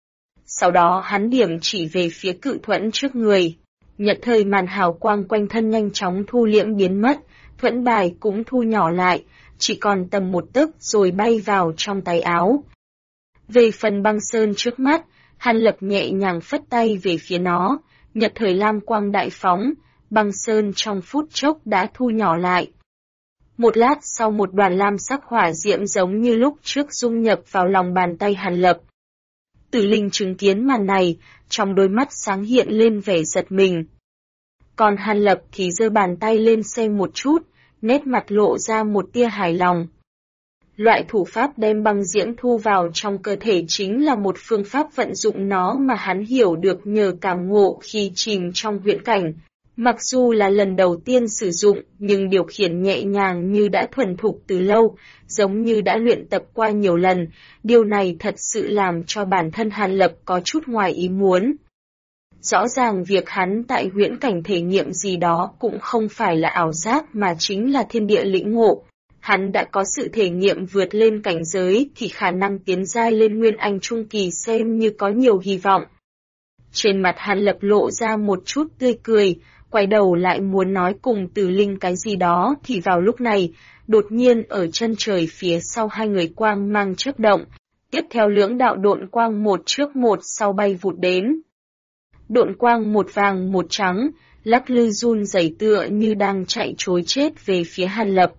Sau đó hắn điểm chỉ về phía cự thuẫn trước người. Nhận thời màn hào quang quanh thân nhanh chóng thu liễm biến mất, thuẫn bài cũng thu nhỏ lại, chỉ còn tầm một tấc rồi bay vào trong tay áo. Về phần băng sơn trước mắt, Hàn Lập nhẹ nhàng phất tay về phía nó, nhật thời lam quang đại phóng, băng sơn trong phút chốc đã thu nhỏ lại. Một lát sau một đoàn lam sắc hỏa diễm giống như lúc trước dung nhập vào lòng bàn tay Hàn Lập. Tử Linh chứng kiến màn này, trong đôi mắt sáng hiện lên vẻ giật mình. Còn Hàn Lập thì giơ bàn tay lên xem một chút, nét mặt lộ ra một tia hài lòng. Loại thủ pháp đem băng diễm thu vào trong cơ thể chính là một phương pháp vận dụng nó mà hắn hiểu được nhờ cảm ngộ khi chìm trong huyễn cảnh. Mặc dù là lần đầu tiên sử dụng, nhưng điều khiển nhẹ nhàng như đã thuần thục từ lâu, giống như đã luyện tập qua nhiều lần, điều này thật sự làm cho bản thân Hàn Lập có chút ngoài ý muốn. Rõ ràng việc hắn tại huyễn cảnh thể nghiệm gì đó cũng không phải là ảo giác mà chính là thiên địa lĩnh ngộ. Hắn đã có sự thể nghiệm vượt lên cảnh giới thì khả năng tiến giai lên Nguyên Anh Trung Kỳ xem như có nhiều hy vọng. Trên mặt Hàn Lập lộ ra một chút tươi cười, quay đầu lại muốn nói cùng Tử Linh cái gì đó thì vào lúc này, đột nhiên ở chân trời phía sau hai người quang mang chớp động, tiếp theo lưỡng đạo độn quang một trước một sau bay vụt đến. Độn quang một vàng một trắng, lắc lư run rẩy tựa như đang chạy trối chết về phía Hàn Lập.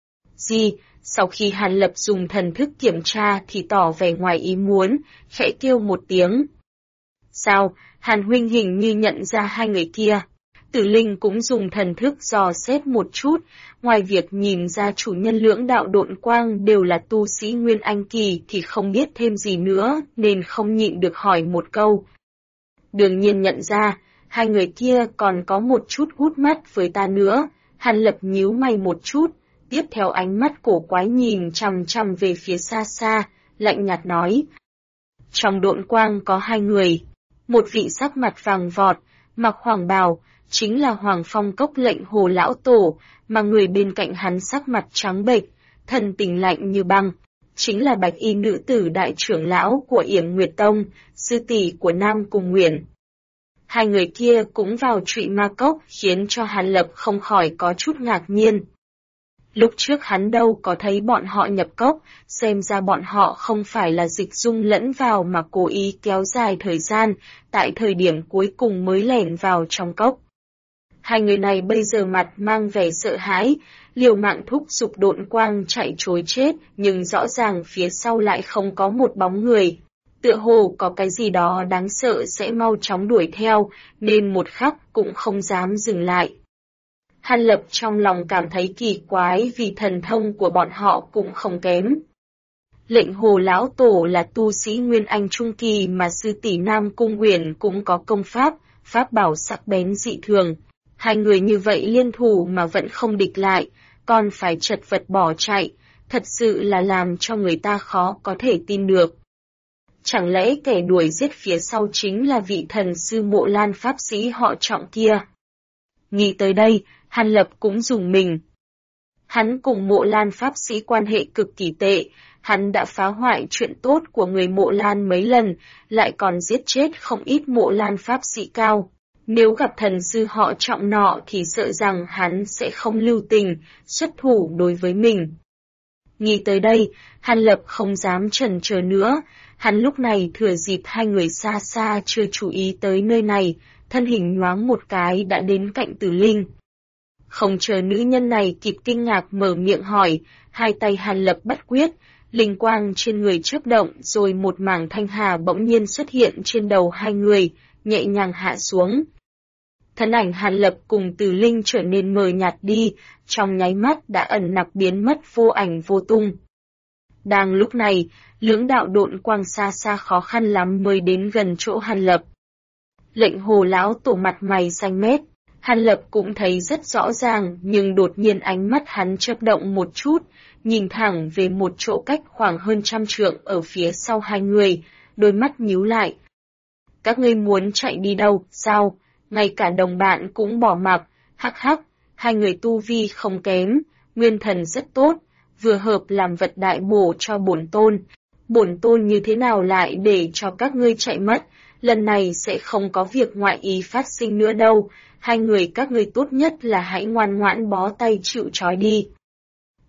Sau khi Hàn Lập dùng thần thức kiểm tra thì tỏ vẻ ngoài ý muốn, khẽ kêu một tiếng. Sao, Hàn huynh hình như nhận ra hai người kia. Tử Linh cũng dùng thần thức dò xét một chút, ngoài việc nhìn ra chủ nhân lưỡng đạo độn quang đều là tu sĩ Nguyên Anh Kỳ thì không biết thêm gì nữa nên không nhịn được hỏi một câu. Đương nhiên nhận ra, hai người kia còn có một chút hút mắt với ta nữa, Hàn Lập nhíu mày một chút, tiếp theo ánh mắt cổ quái nhìn chằm chằm về phía xa xa, lạnh nhạt nói. Trong độn quang có hai người, một vị sắc mặt vàng vọt, mặc hoàng bào, chính là Hoàng Phong Cốc Lệnh Hồ lão tổ, mà người bên cạnh hắn sắc mặt trắng bệch, thần tình lạnh như băng, chính là Bạch Y nữ tử đại trưởng lão của Yểm Nguyệt Tông, sư tỷ của Nam Cung Uyển. Hai người kia cũng vào Trụy Ma Cốc khiến cho Hàn Lập không khỏi có chút ngạc nhiên. Lúc trước hắn đâu có thấy bọn họ nhập cốc, xem ra bọn họ không phải là dịch dung lẫn vào mà cố ý kéo dài thời gian, tại thời điểm cuối cùng mới lẻn vào trong cốc. Hai người này bây giờ mặt mang vẻ sợ hãi, liều mạng thúc giục độn quang chạy trối chết, nhưng rõ ràng phía sau lại không có một bóng người. Tựa hồ có cái gì đó đáng sợ sẽ mau chóng đuổi theo, nên một khắc cũng không dám dừng lại. Hàn Lập trong lòng cảm thấy kỳ quái vì thần thông của bọn họ cũng không kém. Lệnh Hồ lão tổ là tu sĩ Nguyên Anh Trung Kỳ mà sư tỷ Nam Cung Uyển cũng có công pháp bảo sắc bén dị thường. Hai người như vậy liên thủ mà vẫn không địch lại, còn phải chật vật bỏ chạy, thật sự là làm cho người ta khó có thể tin được. Chẳng lẽ kẻ đuổi giết phía sau chính là vị thần sư Mộ Lan pháp sĩ họ Trọng kia? Nghĩ tới đây, Hàn Lập cũng rùng mình. Hắn cùng Mộ Lan pháp sĩ quan hệ cực kỳ tệ, hắn đã phá hoại chuyện tốt của người Mộ Lan mấy lần, lại còn giết chết không ít Mộ Lan pháp sĩ cao. Nếu gặp thần sư họ Trọng nọ thì sợ rằng hắn sẽ không lưu tình, xuất thủ đối với mình. Nghĩ tới đây, Hàn Lập không dám chần chờ nữa, hắn lúc này thừa dịp hai người xa xa chưa chú ý tới nơi này, thân hình nhoáng một cái đã đến cạnh Tử Linh. Không chờ nữ nhân này kịp kinh ngạc mở miệng hỏi, hai tay Hàn Lập bắt quyết, linh quang trên người chớp động rồi một mảng thanh hà bỗng nhiên xuất hiện trên đầu hai người, nhẹ nhàng hạ xuống. Thân ảnh Hàn Lập cùng Tử Linh trở nên mờ nhạt đi, trong nháy mắt đã ẩn nặc biến mất vô ảnh vô tung. Đang lúc này, lưỡng đạo độn quang xa xa khó khăn lắm mới đến gần chỗ Hàn Lập. Lệnh Hồ lão tổ mặt mày xanh mét, Hàn Lập cũng thấy rất rõ ràng nhưng đột nhiên ánh mắt hắn chớp động một chút, nhìn thẳng về một chỗ cách khoảng hơn 100 trượng ở phía sau hai người, đôi mắt nhíu lại. Các ngươi muốn chạy đi đâu, sao? Ngay cả đồng bạn cũng bỏ mặc, hắc hắc, hai người tu vi không kém, nguyên thần rất tốt, vừa hợp làm vật đại bổ cho bổn tôn như thế nào lại để cho các ngươi chạy mất, lần này sẽ không có việc ngoại ý phát sinh nữa đâu, hai người các ngươi tốt nhất là hãy ngoan ngoãn bó tay chịu trói đi.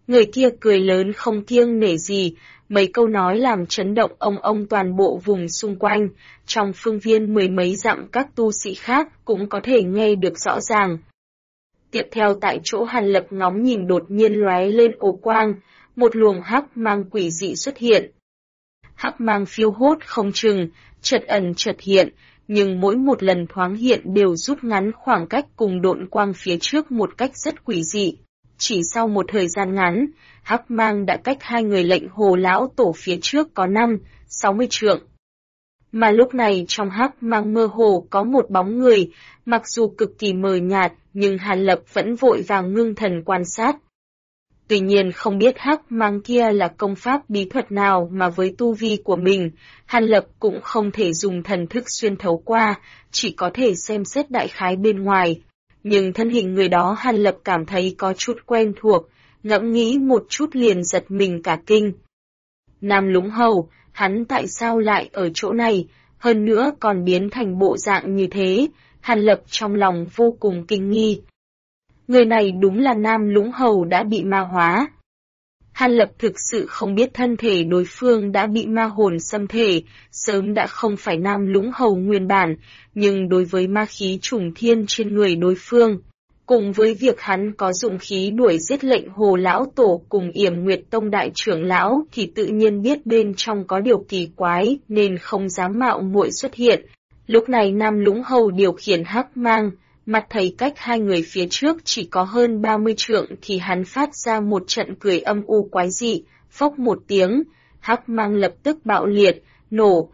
Người kia cười lớn không kiêng nể gì, mấy câu nói làm chấn động ông toàn bộ vùng xung quanh, trong phương viên mười mấy dặm các tu sĩ khác cũng có thể nghe được rõ ràng. Tiếp theo tại chỗ Hàn Lập ngóng nhìn đột nhiên lóe lên ồ quang, một luồng hắc mang quỷ dị xuất hiện. Hắc mang phiêu hốt không chừng, chợt ẩn chợt hiện, nhưng mỗi một lần thoáng hiện đều rút ngắn khoảng cách cùng độn quang phía trước một cách rất quỷ dị. Chỉ sau một thời gian ngắn, hắc mang đã cách hai người Lệnh Hồ lão tổ phía trước có 60 trượng. Mà lúc này trong hắc mang mơ hồ có một bóng người, mặc dù cực kỳ mờ nhạt, nhưng Hàn Lập vẫn vội vàng ngưng thần quan sát. Tuy nhiên không biết hắc mang kia là công pháp bí thuật nào mà với tu vi của mình, Hàn Lập cũng không thể dùng thần thức xuyên thấu qua, chỉ có thể xem xét đại khái bên ngoài. Nhưng thân hình người đó Hàn Lập cảm thấy có chút quen thuộc, ngẫm nghĩ một chút liền giật mình cả kinh. Nam Lũng Hầu, hắn tại sao lại ở chỗ này, hơn nữa còn biến thành bộ dạng như thế, Hàn Lập trong lòng vô cùng kinh nghi. Người này đúng là Nam Lũng Hầu đã bị ma hóa. Hàn Lập thực sự không biết thân thể đối phương đã bị ma hồn xâm thể, sớm đã không phải Nam Lũng Hầu nguyên bản, nhưng đối với ma khí trùng thiên trên người đối phương, cùng với việc hắn có dụng khí đuổi giết Lệnh Hồ lão tổ cùng Yểm Nguyệt Tông đại trưởng lão thì tự nhiên biết bên trong có điều kỳ quái nên không dám mạo muội xuất hiện. Lúc này Nam Lũng Hầu điều khiển hắc mang, mặt thấy cách hai người phía trước chỉ có hơn 30 trượng thì hắn phát ra một trận cười âm u quái dị, phốc một tiếng, hắc mang lập tức bạo liệt, nổ.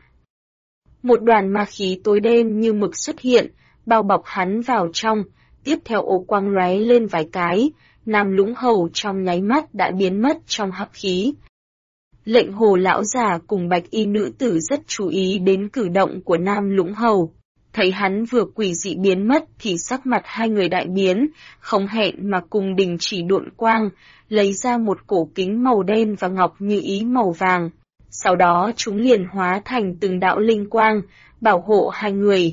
Một đoàn ma khí tối đen như mực xuất hiện, bao bọc hắn vào trong, tiếp theo ổ quang lóe lên vài cái, Nam Lũng Hầu trong nháy mắt đã biến mất trong hắc khí. Lệnh Hồ lão già cùng Bạch Y nữ tử rất chú ý đến cử động của Nam Lũng Hầu. Thấy hắn vừa quỷ dị biến mất thì sắc mặt hai người đại biến, không hẹn mà cùng đình chỉ độn quang, lấy ra một cổ kính màu đen và ngọc như ý màu vàng. Sau đó chúng liền hóa thành từng đạo linh quang, bảo hộ hai người.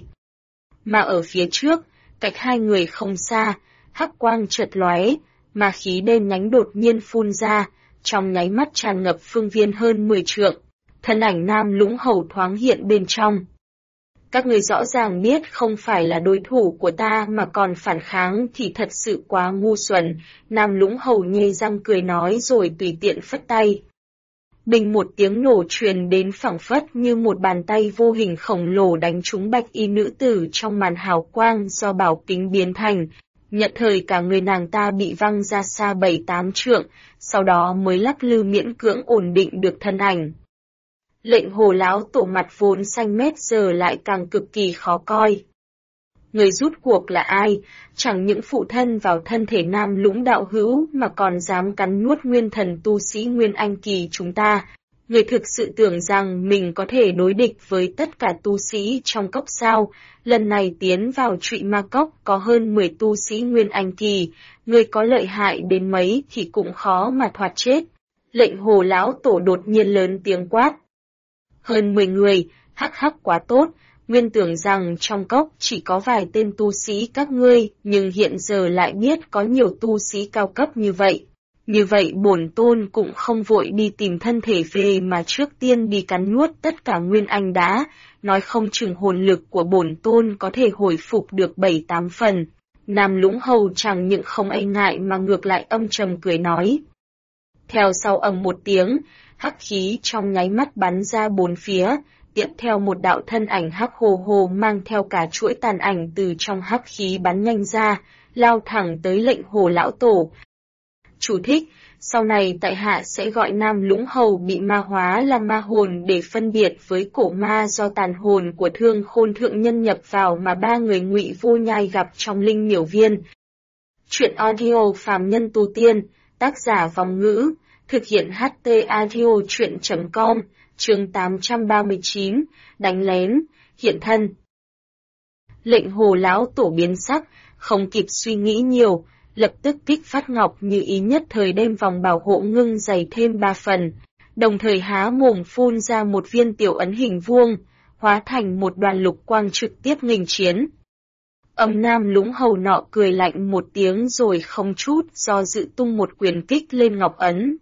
Mà ở phía trước, cách hai người không xa, hắc quang chợt lóe, mà khí đen nhánh đột nhiên phun ra, trong nháy mắt tràn ngập phương viên hơn 10 trượng. Thân ảnh Nam Lũng Hầu thoáng hiện bên trong. Các người rõ ràng biết không phải là đối thủ của ta mà còn phản kháng thì thật sự quá ngu xuẩn, Nam Lũng Hầu nhếch răng cười nói rồi tùy tiện phất tay. Bình một tiếng nổ truyền đến phảng phất như một bàn tay vô hình khổng lồ đánh trúng Bạch Y nữ tử trong màn hào quang do bảo kính biến thành. Nhận thời cả người nàng ta bị văng ra xa 7-8 trượng, sau đó mới lắc lư miễn cưỡng ổn định được thân ảnh. Lệnh Hồ lão tổ mặt vốn xanh mét giờ lại càng cực kỳ khó coi. Người rút cuộc là ai, chẳng những phụ thân vào thân thể Nam Lũng đạo hữu mà còn dám cắn nuốt nguyên thần tu sĩ Nguyên Anh kỳ chúng ta. Người thực sự tưởng rằng mình có thể đối địch với tất cả tu sĩ trong cốc sao, lần này tiến vào Trụy Ma Cốc có hơn 10 tu sĩ Nguyên Anh kỳ, người có lợi hại đến mấy thì cũng khó mà thoát chết. Lệnh Hồ lão tổ đột nhiên lớn tiếng quát. Hơn 10 người, hắc hắc quá tốt, nguyên tưởng rằng trong cốc chỉ có vài tên tu sĩ các ngươi, nhưng hiện giờ lại biết có nhiều tu sĩ cao cấp như vậy. Như vậy bổn tôn cũng không vội đi tìm thân thể về mà trước tiên đi cắn nuốt tất cả Nguyên Anh đã, nói không chừng hồn lực của bổn tôn có thể hồi phục được 7-8 phần. Nam Lũng Hầu chẳng những không e ngại mà ngược lại âm trầm cười nói. Theo sau ầm một tiếng, hắc khí trong nháy mắt bắn ra bốn phía, tiếp theo một đạo thân ảnh hắc hồ hồ mang theo cả chuỗi tàn ảnh từ trong hắc khí bắn nhanh ra, lao thẳng tới Lệnh Hồ lão tổ. Chú thích, sau này tại hạ sẽ gọi Nam Lũng Hầu bị ma hóa là ma hồn để phân biệt với cổ ma do tàn hồn của Thương Khôn thượng nhân nhập vào mà ba người Ngụy Vô Nhai gặp trong Linh Miểu Viên. Truyện audio phàm nhân tu tiên, tác giả Vòng Ngữ, thực hiện HT audio truyện.com, chương 839, đánh lén, hiện thân. Lệnh Hồ lão tổ biến sắc, không kịp suy nghĩ nhiều, lập tức kích phát ngọc như ý nhất thời đem vòng bảo hộ ngưng dày thêm 3 phần, đồng thời há mồm phun ra một viên tiểu ấn hình vuông, hóa thành một đoàn lục quang trực tiếp nghênh chiến. Nam lũng hầu nọ cười lạnh một tiếng rồi không chút do dự tung một quyền kích lên Ngọc Ấn.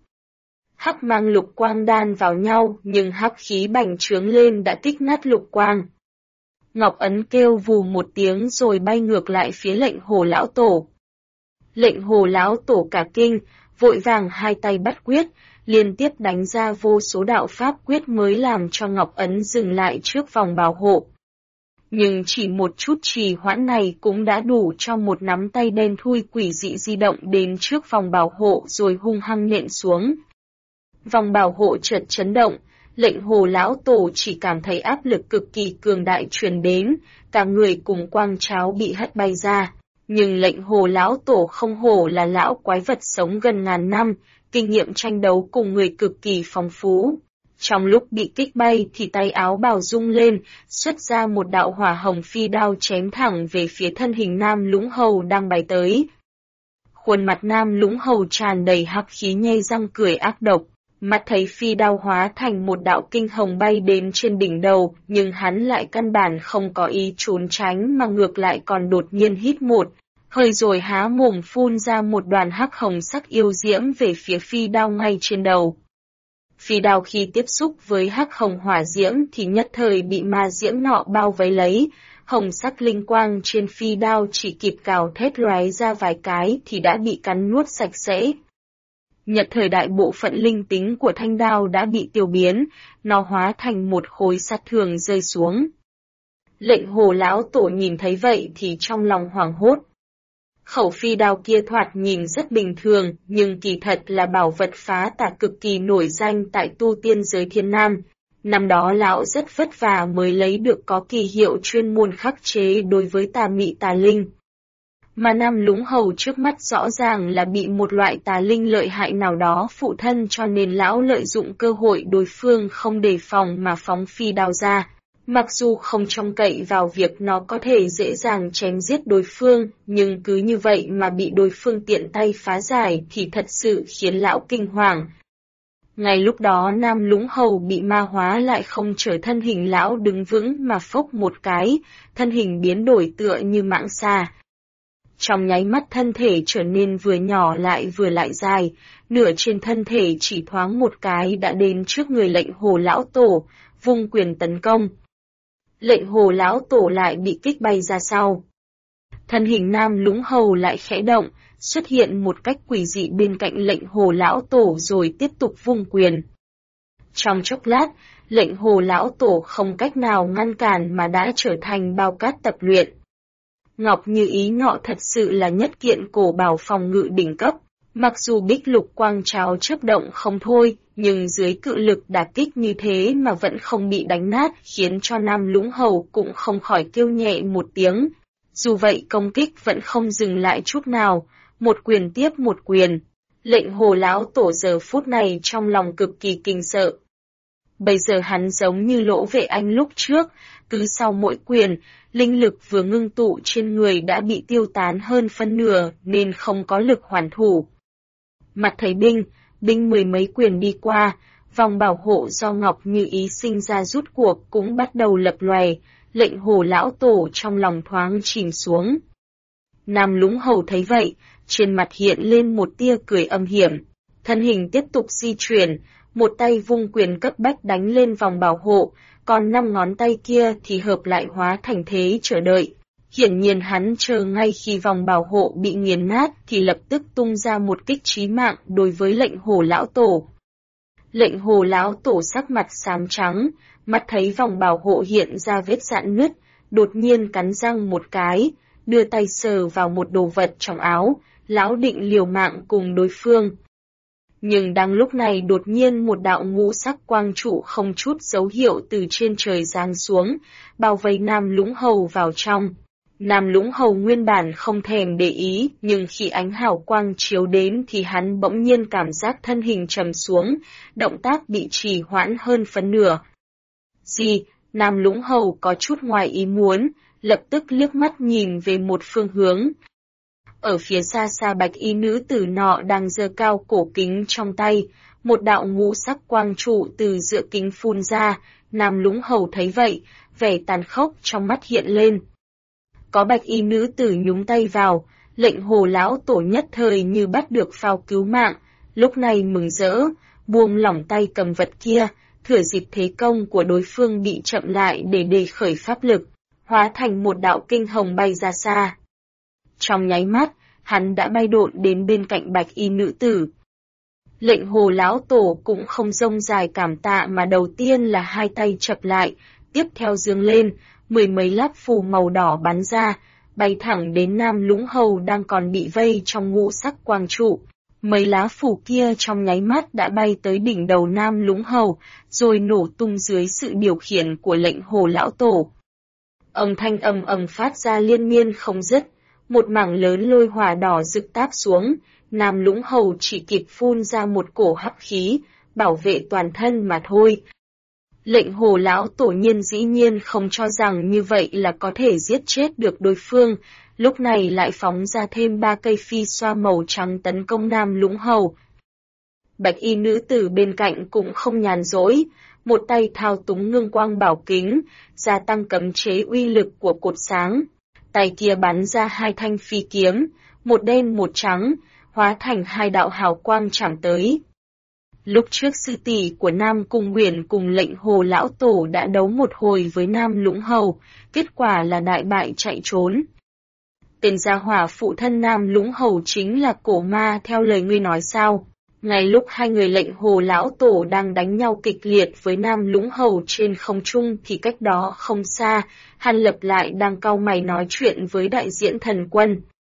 Hắc mang lục quang đan vào nhau, nhưng hắc khí bành trướng lên đã kích nát lục quang. Ngọc Ấn kêu vù một tiếng rồi bay ngược lại phía Lệnh Hồ lão tổ. Lệnh Hồ lão tổ cả kinh, vội vàng hai tay bắt quyết, liên tiếp đánh ra vô số đạo pháp quyết mới làm cho Ngọc Ấn dừng lại trước vòng bảo hộ. Nhưng chỉ một chút trì hoãn này cũng đã đủ cho một nắm tay đen thui quỷ dị di động đến trước vòng bảo hộ rồi hung hăng nện xuống. Vòng bảo hộ chợt chấn động, Lệnh Hồ lão tổ chỉ cảm thấy áp lực cực kỳ cường đại truyền đến, cả người cùng quang tráo bị hất bay ra. Nhưng Lệnh Hồ lão tổ không hổ là lão quái vật sống gần ngàn năm, kinh nghiệm tranh đấu cùng người cực kỳ phong phú. Trong lúc bị kích bay thì tay áo bào rung lên, xuất ra một đạo hỏa hồng phi đao chém thẳng về phía thân hình Nam Lũng Hầu đang bay tới. Khuôn mặt Nam Lũng Hầu tràn đầy hắc khí nhe răng cười ác độc, mắt thấy phi đao hóa thành một đạo kinh hồng bay đến trên đỉnh đầu, nhưng hắn lại căn bản không có ý trốn tránh mà ngược lại còn đột nhiên hít một hơi rồi há mồm phun ra một đoàn hắc hồng sắc yêu diễm về phía phi đao ngay trên đầu. Phi đao khi tiếp xúc với hắc hồng hỏa diễm thì nhất thời bị ma diễm nọ bao vây lấy, hồng sắc linh quang trên phi đao chỉ kịp cào thét lóe ra vài cái thì đã bị cắn nuốt sạch sẽ. Nhất thời đại bộ phận linh tính của thanh đao đã bị tiêu biến, nó hóa thành một khối sắt thường rơi xuống. Lệnh Hồ lão tổ nhìn thấy vậy thì trong lòng hoảng hốt. Khẩu phi đao kia thoạt nhìn rất bình thường, nhưng kỳ thật là bảo vật phá tà cực kỳ nổi danh tại tu tiên giới Thiên Nam. Năm đó lão rất vất vả mới lấy được có kỳ hiệu chuyên môn khắc chế đối với tà mị tà linh. Mà Nam Lũng Hầu trước mắt rõ ràng là bị một loại tà linh lợi hại nào đó phụ thân cho nên lão lợi dụng cơ hội đối phương không đề phòng mà phóng phi đao ra. Mặc dù không trông cậy vào việc nó có thể dễ dàng chém giết đối phương, nhưng cứ như vậy mà bị đối phương tiện tay phá giải thì thật sự khiến lão kinh hoàng. Ngay lúc đó Nam Lũng Hầu bị ma hóa lại không trở thân hình lão đứng vững mà phốc một cái, thân hình biến đổi tựa như mãng xà. Trong nháy mắt thân thể trở nên vừa nhỏ lại vừa lại dài, nửa trên thân thể chỉ thoáng một cái đã đến trước người Lệnh Hồ lão tổ, vung quyền tấn công. Lệnh Hồ lão tổ lại bị kích bay ra sau. Thân hình Nam Lũng Hầu lại khẽ động, xuất hiện một cách quỷ dị bên cạnh Lệnh Hồ lão tổ rồi tiếp tục vung quyền. Trong chốc lát, Lệnh Hồ lão tổ không cách nào ngăn cản mà đã trở thành bao cát tập luyện. Ngọc Như Ý nọ thật sự là nhất kiện cổ bảo phòng ngự đỉnh cấp. Mặc dù bích lục quang tráo chớp động không thôi, nhưng dưới cự lực đả kích như thế mà vẫn không bị đánh nát, khiến cho Nam Lũng Hầu cũng không khỏi kêu nhẹ một tiếng. Dù vậy công kích vẫn không dừng lại chút nào, một quyền tiếp một quyền. Lệnh Hồ lão tổ giờ phút này trong lòng cực kỳ kinh sợ. Bây giờ hắn giống như Lỗ Vệ Anh lúc trước, cứ sau mỗi quyền, linh lực vừa ngưng tụ trên người đã bị tiêu tán hơn phân nửa nên không có lực hoàn thủ. Mặt thấy binh mười mấy quyền đi qua, vòng bảo hộ do Ngọc Như Ý sinh ra rút cuộc cũng bắt đầu lập lòe, Lệnh Hồ lão tổ trong lòng thoáng chìm xuống. Nam Lũng Hầu thấy vậy, trên mặt hiện lên một tia cười âm hiểm, thân hình tiếp tục di chuyển, một tay vung quyền cấp bách đánh lên vòng bảo hộ, còn 5 ngón tay kia thì hợp lại hóa thành thế chờ đợi. Hiển nhiên hắn chờ ngay khi vòng bảo hộ bị nghiền nát thì lập tức tung ra một kích chí mạng đối với Lệnh Hồ lão tổ. Lệnh Hồ lão tổ sắc mặt xám trắng, mắt thấy vòng bảo hộ hiện ra vết rạn nứt, đột nhiên cắn răng một cái, đưa tay sờ vào một đồ vật trong áo, lão định liều mạng cùng đối phương. Nhưng đang lúc này đột nhiên một đạo ngũ sắc quang trụ không chút dấu hiệu từ trên trời giáng xuống, bao vây Nam Lũng Hầu vào trong. Nam Lũng Hầu nguyên bản không thèm để ý, nhưng khi ánh hào quang chiếu đến thì hắn bỗng nhiên cảm giác thân hình trầm xuống, động tác bị trì hoãn hơn phân nửa. Nam Lũng Hầu có chút ngoài ý muốn, lập tức liếc mắt nhìn về một phương hướng. Ở phía xa xa bạch y nữ tử nọ đang giơ cao cổ kính trong tay, một đạo ngũ sắc quang trụ từ giữa kính phun ra, Nam Lũng Hầu thấy vậy, vẻ tàn khốc trong mắt hiện lên. Có bạch y nữ tử nhúng tay vào, lệnh Hồ lão tổ nhất thời như bắt được phao cứu mạng, lúc này mừng rỡ, buông lỏng tay cầm vật kia, thừa dịp thế công của đối phương bị chậm lại để đề khởi pháp lực, hóa thành một đạo kinh hồng bay ra xa. Trong nháy mắt, hắn đã bay độn đến bên cạnh bạch y nữ tử. Lệnh Hồ lão tổ cũng không rông dài cảm tạ mà đầu tiên là hai tay chập lại, tiếp theo giương lên, mười mấy lát phù màu đỏ bắn ra, bay thẳng đến Nam Lũng Hầu đang còn bị vây trong ngũ sắc quang trụ. Mấy lá phù kia trong nháy mắt đã bay tới đỉnh đầu Nam Lũng Hầu, rồi nổ tung dưới sự điều khiển của lệnh Hồ lão tổ. Âm thanh ầm ầm phát ra liên miên không dứt, một mảng lớn lôi hỏa đỏ rực táp xuống, Nam Lũng Hầu chỉ kịp phun ra một cổ hắc khí, bảo vệ toàn thân mà thôi. Lệnh Hồ lão tổ nhiên dĩ nhiên không cho rằng như vậy là có thể giết chết được đối phương, lúc này lại phóng ra thêm 3 cây phi xoa màu trắng tấn công Nam Lũng Hầu. Bạch y nữ tử bên cạnh cũng không nhàn rỗi, một tay thao túng ngưng quang bảo kính, gia tăng cấm chế uy lực của cột sáng. Tay kia bắn ra 2 thanh phi kiếm, một đen một trắng, hóa thành 2 đạo hào quang chạm tới. Lúc trước sư tỷ của Nam Cung Uyển cùng lệnh Hồ lão tổ đã đấu một hồi với Nam Lũng Hầu, kết quả là đại bại chạy trốn. Tên gia hỏa phụ thân Nam Lũng Hầu chính là cổ ma theo lời ngươi nói sao? Ngay lúc hai người lệnh Hồ lão tổ đang đánh nhau kịch liệt với Nam Lũng Hầu trên không trung thì cách đó không xa, Hàn Lập lại đang cau mày nói chuyện với đại diễn thần quân.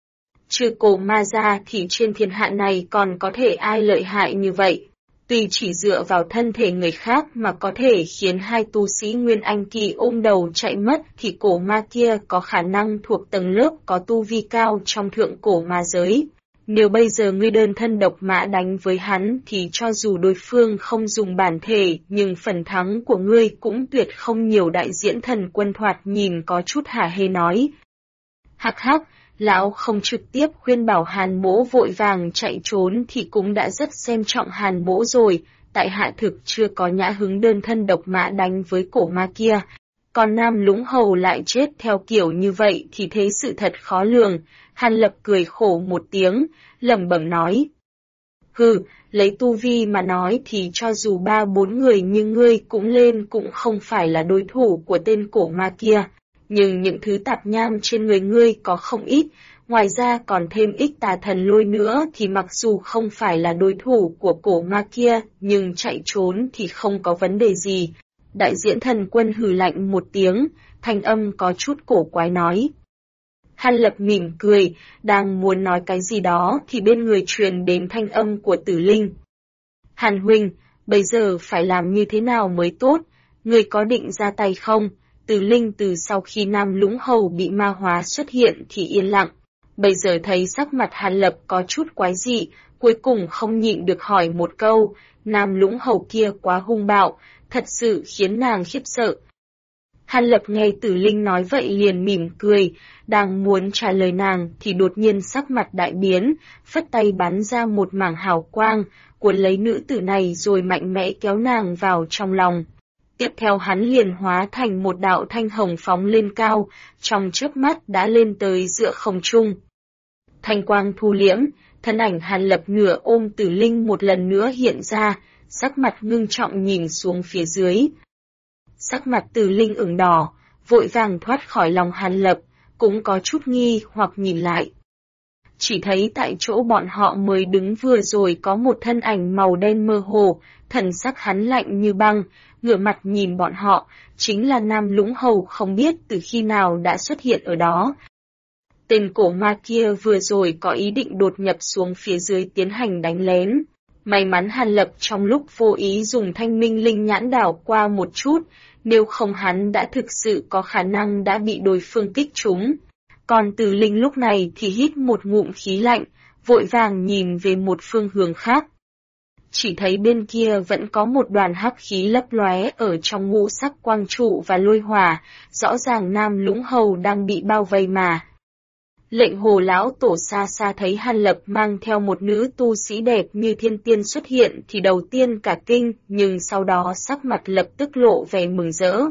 Trừ cổ ma ra thì trên thiên hạ này còn có thể ai lợi hại như vậy? Tuy chỉ dựa vào thân thể người khác mà có thể khiến 2 tu sĩ Nguyên Anh kỳ ôm đầu chạy mất thì cổ ma kia có khả năng thuộc tầng lớp có tu vi cao trong thượng cổ ma giới. Nếu bây giờ ngươi đơn thân độc mã đánh với hắn thì cho dù đối phương không dùng bản thể nhưng phần thắng của ngươi cũng tuyệt không nhiều. Đại diễn thần quân thoạt nhìn có chút hả hê nói. Hắc hắc, lão không trực tiếp khuyên bảo Hàn Mỗ vội vàng chạy trốn thì cũng đã rất xem trọng Hàn Mỗ rồi, tại hạ thực chưa có nhã hứng đơn thân độc mã đánh với cổ ma kia. Còn Nam Lũng Hầu lại chết theo kiểu như vậy thì thế sự thật khó lường. Hàn Lập cười khổ một tiếng, lẩm bẩm nói. Hừ, lấy tu vi mà nói thì cho dù 3-4 người như ngươi cũng lên cũng không phải là đối thủ của tên cổ ma kia. Nhưng những thứ tạp nham trên người ngươi có không ít, ngoài ra còn thêm ít tà thần lôi nữa thì mặc dù không phải là đối thủ của cổ ma kia, nhưng chạy trốn thì không có vấn đề gì. Đại diễn thần quân hừ lạnh một tiếng, thanh âm có chút cổ quái nói. Hàn Lập mỉm cười, đang muốn nói cái gì đó thì bên người truyền đến thanh âm của Tử Linh. Hàn huynh, bây giờ phải làm như thế nào mới tốt, người có định ra tay không? Tử Linh từ sau khi Nam Lũng Hầu bị ma hóa xuất hiện thì yên lặng, bây giờ thấy sắc mặt Hàn Lập có chút quái dị, cuối cùng không nhịn được hỏi một câu, Nam Lũng Hầu kia quá hung bạo, thật sự khiến nàng khiếp sợ. Hàn Lập nghe Tử Linh nói vậy liền mỉm cười, đang muốn trả lời nàng thì đột nhiên sắc mặt đại biến, phất tay bắn ra một mảng hào quang, cuốn lấy nữ tử này rồi mạnh mẽ kéo nàng vào trong lòng. Tiếp theo hắn liền hóa thành một đạo thanh hồng phóng lên cao, trong chớp mắt đã lên tới giữa không trung. Thanh quang thu liễm, thân ảnh Hàn Lập nửa ôm Tử Linh một lần nữa hiện ra, sắc mặt ngưng trọng nhìn xuống phía dưới. Sắc mặt Tử Linh ửng đỏ, vội vàng thoát khỏi lòng Hàn Lập, cũng có chút nghi hoặc nhìn lại. Chỉ thấy tại chỗ bọn họ mới đứng vừa rồi có một thân ảnh màu đen mơ hồ, thần sắc hắn lạnh như băng, ngửa mặt nhìn bọn họ, chính là Nam Lũng Hầu không biết từ khi nào đã xuất hiện ở đó. Tên cổ ma kia vừa rồi có ý định đột nhập xuống phía dưới tiến hành đánh lén. May mắn Hàn Lập trong lúc vô ý dùng thanh minh linh nhãn đảo qua một chút, nếu không hắn đã thực sự có khả năng đã bị đối phương kích trúng. Còn Tử Linh lúc này thì hít một ngụm khí lạnh, vội vàng nhìn về một phương hướng khác. Chỉ thấy bên kia vẫn có một đoàn hắc khí lấp lóe ở trong ngũ sắc quang trụ và lôi hỏa, rõ ràng Nam Lũng Hầu đang bị bao vây mà. Lệnh Hồ lão tổ xa xa thấy Hàn Lập mang theo một nữ tu sĩ đẹp như thiên tiên xuất hiện thì đầu tiên cả kinh, nhưng sau đó sắc mặt lập tức lộ vẻ mừng rỡ.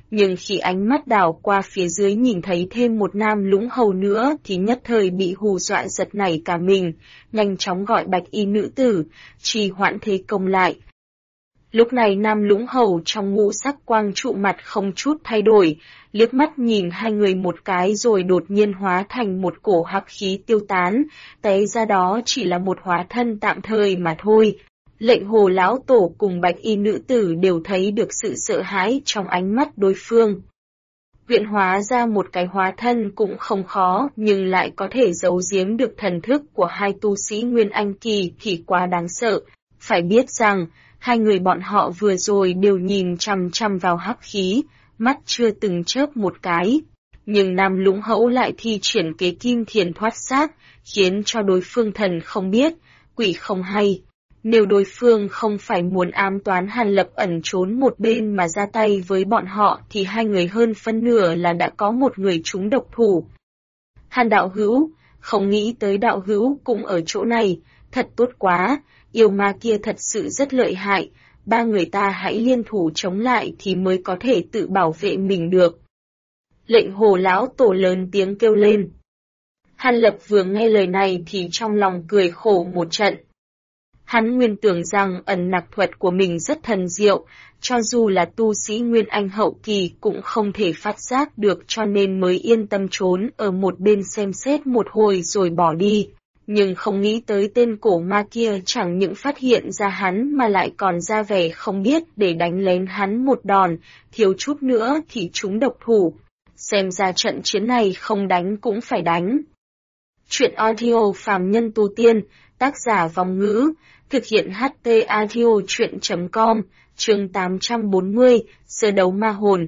Nhưng khi ánh mắt đảo qua phía dưới nhìn thấy thêm một nam lũng hầu nữa thì nhất thời bị hù dọa giật nảy cả mình, nhanh chóng gọi bạch y nữ tử, trì hoãn thế công lại. Lúc này nam lũng hầu trong ngũ sắc quang trụ mặt không chút thay đổi, liếc mắt nhìn hai người một cái rồi đột nhiên hóa thành một cổ hắc khí tiêu tán, té ra đó chỉ là một hóa thân tạm thời mà thôi. Lệnh Hồ lão tổ cùng bạch y nữ tử đều thấy được sự sợ hãi trong ánh mắt đối phương. Luyện hóa ra một cái hóa thân cũng không khó, nhưng lại có thể giấu giếm được thần thức của hai tu sĩ Nguyên Anh kỳ thì quá đáng sợ. Phải biết rằng, hai người bọn họ vừa rồi đều nhìn chằm chằm vào hắc khí, mắt chưa từng chớp một cái. Nhưng nam lũng hẫu lại thi triển kế kim thiền thoát xác, khiến cho đối phương thần không biết, quỷ không hay. Nếu đối phương không phải muốn ám toán Hàn Lập ẩn trốn một bên mà ra tay với bọn họ thì hai người hơn phân nửa là đã có một người trúng độc thủ. Hàn đạo hữu, không nghĩ tới đạo hữu cũng ở chỗ này, thật tốt quá, yêu ma kia thật sự rất lợi hại, ba người ta hãy liên thủ chống lại thì mới có thể tự bảo vệ mình được. Lệnh Hồ lão tổ lớn tiếng kêu lên. Hàn Lập vừa nghe lời này thì trong lòng cười khổ một trận. Hắn nguyên tưởng rằng ẩn nặc thuật của mình rất thần diệu, cho dù là tu sĩ Nguyên Anh hậu kỳ cũng không thể phát giác được cho nên mới yên tâm trốn ở một bên xem xét một hồi rồi bỏ đi. Nhưng không nghĩ tới tên cổ ma kia chẳng những phát hiện ra hắn mà lại còn ra vẻ không biết để đánh lén hắn một đòn, thiếu chút nữa thì trúng độc thủ. Xem ra trận chiến này không đánh cũng phải đánh. Chuyện audio phàm nhân tu tiên, tác giả Vong Ngữ, thực hiện HT audio chuyện.com, chương 840, sơ đấu ma hồn.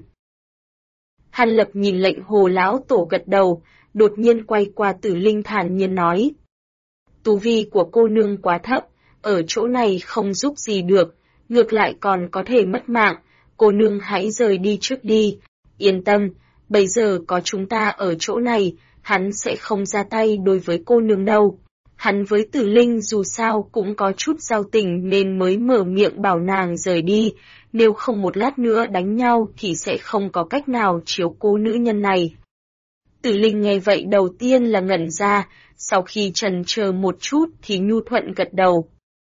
Hàn Lập nhìn lệnh Hồ lão tổ gật đầu, đột nhiên quay qua Tử Linh thản nhiên nói. Tu vi của cô nương quá thấp, ở chỗ này không giúp gì được, ngược lại còn có thể mất mạng, cô nương hãy rời đi trước đi, yên tâm, bây giờ có chúng ta ở chỗ này, hắn sẽ không ra tay đối với cô nương đâu. Hắn với Tử Linh dù sao cũng có chút giao tình nên mới mở miệng bảo nàng rời đi, nếu không một lát nữa đánh nhau thì sẽ không có cách nào chiếu cố nữ nhân này. Tử Linh nghe vậy đầu tiên là ngẩn ra, sau khi chần chờ một chút thì nhu thuận gật đầu.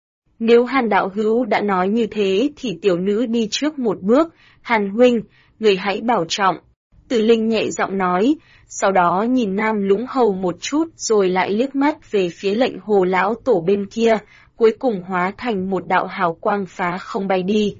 Nếu Hàn đạo hữu đã nói như thế thì tiểu nữ đi trước một bước, Hàn huynh, người hãy bảo trọng. Tử Linh nhẹ giọng nói, sau đó nhìn nam lũng hầu một chút rồi lại liếc mắt về phía lệnh Hồ lão tổ bên kia, cuối cùng hóa thành một đạo hào quang phá không bay đi.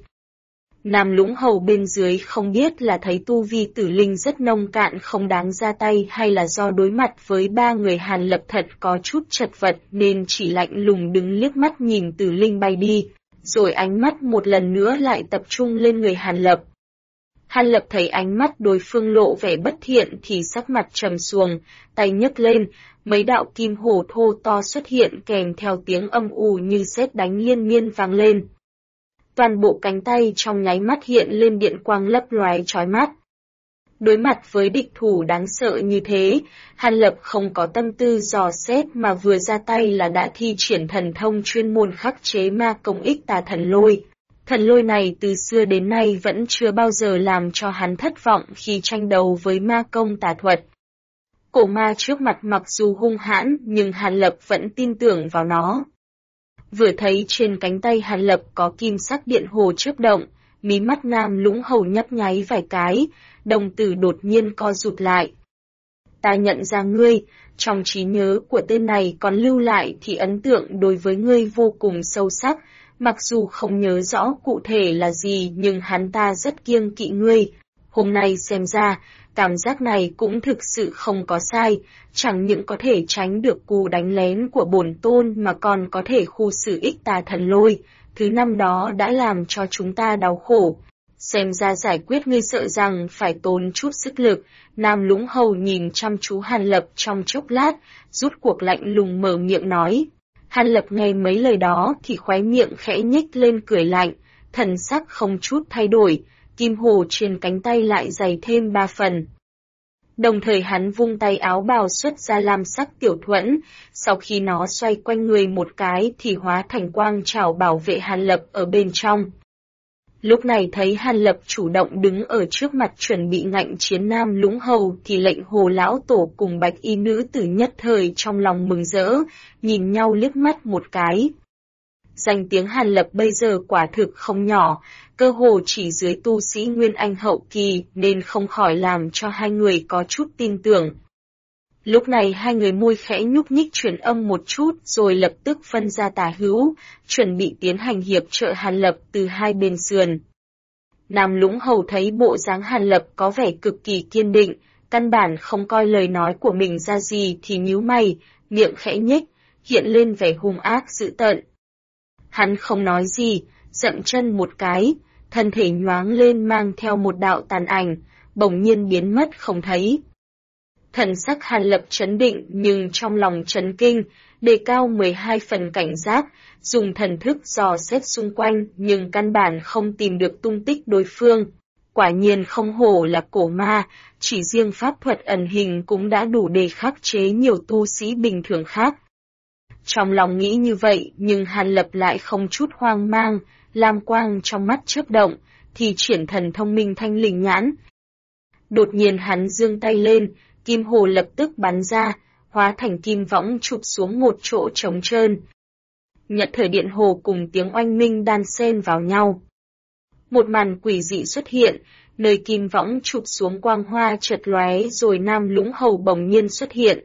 Nam lũng hầu bên dưới không biết là thấy tu vi Tử Linh rất nông cạn không đáng ra tay hay là do đối mặt với ba người Hàn Lập thật có chút chật vật nên chỉ lạnh lùng đứng liếc mắt nhìn Tử Linh bay đi, rồi ánh mắt một lần nữa lại tập trung lên người Hàn Lập. Hàn Lập thấy ánh mắt đối phương lộ vẻ bất thiện thì sắc mặt trầm xuồng, tay nhấc lên, mấy đạo kim hổ thô to xuất hiện kèm theo tiếng âm ù như sét đánh liên miên vang lên. Toàn bộ cánh tay trong nháy mắt hiện lên điện quang lấp loé chói mắt. Đối mặt với địch thủ đáng sợ như thế, Hàn Lập không có tâm tư dò xét mà vừa ra tay là đã thi triển thần thông chuyên môn khắc chế ma công ích tà thần lôi. Thần lôi này từ xưa đến nay vẫn chưa bao giờ làm cho hắn thất vọng khi tranh đấu với ma công tà thuật. Cổ ma trước mặt mặc dù hung hãn nhưng Hàn Lập vẫn tin tưởng vào nó. Vừa thấy trên cánh tay Hàn Lập có kim sắc điện hồ chớp động, mí mắt nam lũng hầu nhấp nháy vài cái, đồng tử đột nhiên co rụt lại. Ta nhận ra ngươi, trong trí nhớ của tên này còn lưu lại thì ấn tượng đối với ngươi vô cùng sâu sắc, mặc dù không nhớ rõ cụ thể là gì nhưng hắn ta rất kiêng kỵ ngươi. Hôm nay xem ra, cảm giác này cũng thực sự không có sai, chẳng những có thể tránh được cú đánh lén của bổn tôn mà còn có thể khu xử ích tà thần lôi, thứ năm đó đã làm cho chúng ta đau khổ. Xem ra giải quyết ngươi sợ rằng phải tốn chút sức lực, nam lũng hầu nhìn chăm chú Hàn Lập trong chốc lát, rút cuộc lạnh lùng mở miệng nói. Hàn Lập nghe mấy lời đó thì khóe miệng khẽ nhếch lên cười lạnh, thần sắc không chút thay đổi, kim hồ trên cánh tay lại dày thêm 3 phần. Đồng thời hắn vung tay áo bào xuất ra lam sắc tiểu thuẫn, sau khi nó xoay quanh người một cái thì hóa thành quang trảo bảo vệ Hàn Lập ở bên trong. Lúc này thấy Hàn Lập chủ động đứng ở trước mặt chuẩn bị ngạnh chiến Nam Lũng Hầu thì lệnh Hồ lão tổ cùng Bạch y nữ tử nhất thời trong lòng mừng rỡ, nhìn nhau liếc mắt một cái. Danh tiếng Hàn Lập bây giờ quả thực không nhỏ, cơ hồ chỉ dưới tu sĩ Nguyên Anh hậu kỳ nên không khỏi làm cho hai người có chút tin tưởng. Lúc này hai người môi khẽ nhúc nhích truyền âm một chút rồi lập tức phân ra tả hữu, chuẩn bị tiến hành hiệp trợ Hàn Lập từ hai bên sườn. Nam Lũng Hầu thấy bộ dáng Hàn Lập có vẻ cực kỳ kiên định, căn bản không coi lời nói của mình ra gì thì nhíu mày, miệng khẽ nhếch, hiện lên vẻ hung ác dữ tợn. Hắn không nói gì, dậm chân một cái, thân thể nhoáng lên mang theo một đạo tàn ảnh, bỗng nhiên biến mất không thấy. Thần sắc Hàn Lập chấn định nhưng trong lòng chấn kinh, đề cao 12 phần cảnh giác, dùng thần thức dò xét xung quanh nhưng căn bản không tìm được tung tích đối phương. Quả nhiên không hổ là cổ ma, chỉ riêng pháp thuật ẩn hình cũng đã đủ để khắc chế nhiều tu sĩ bình thường khác. Trong lòng nghĩ như vậy nhưng Hàn Lập lại không chút hoang mang, lam quang trong mắt chớp động, thì triển thần thông minh thanh linh nhãn. Đột nhiên hắn giương tay lên, kim hồ lập tức bắn ra, hóa thành kim võng chụp xuống một chỗ trống trơn. Nhật thời điện hồ cùng tiếng oanh minh đan xen vào nhau. Một màn quỷ dị xuất hiện, nơi kim võng chụp xuống quang hoa chợt lóe rồi Nam Lũng Hầu bỗng nhiên xuất hiện.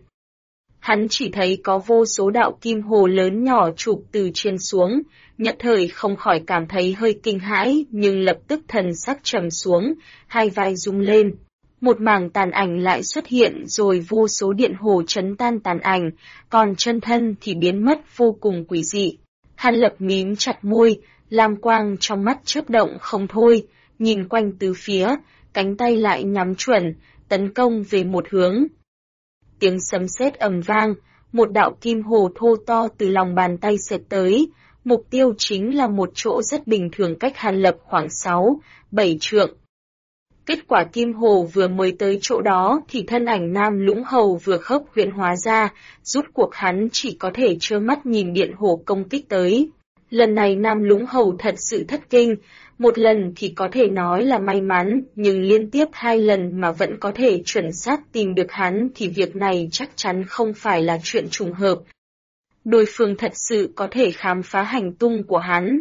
Hắn chỉ thấy có vô số đạo kim hồ lớn nhỏ chụp từ trên xuống, nhất thời không khỏi cảm thấy hơi kinh hãi nhưng lập tức thần sắc trầm xuống, hai vai rung lên. Một mảng tàn ảnh lại xuất hiện rồi vô số điện hồ chấn tan tàn ảnh, còn chân thân thì biến mất vô cùng quỷ dị. Hàn Lập mím chặt môi, lam quang trong mắt chớp động không thôi, nhìn quanh tứ phía, cánh tay lại nhắm chuẩn, tấn công về một hướng. Tiếng sấm sét ầm vang, một đạo kim hồ thô to từ lòng bàn tay xẹt tới, mục tiêu chính là một chỗ rất bình thường cách Hàn Lập khoảng 6-7 trượng. Kết quả kim hồ vừa mới tới chỗ đó thì thân ảnh Nam Lũng Hầu vừa khớp huyễn hóa ra, rút cuộc hắn chỉ có thể trơ mắt nhìn điện hồ công kích tới. Lần này Nam Lũng Hầu thật sự thất kinh, một lần thì có thể nói là may mắn, nhưng liên tiếp 2 lần mà vẫn có thể chuẩn xác tìm được hắn thì việc này chắc chắn không phải là chuyện trùng hợp. Đối phương thật sự có thể khám phá hành tung của hắn.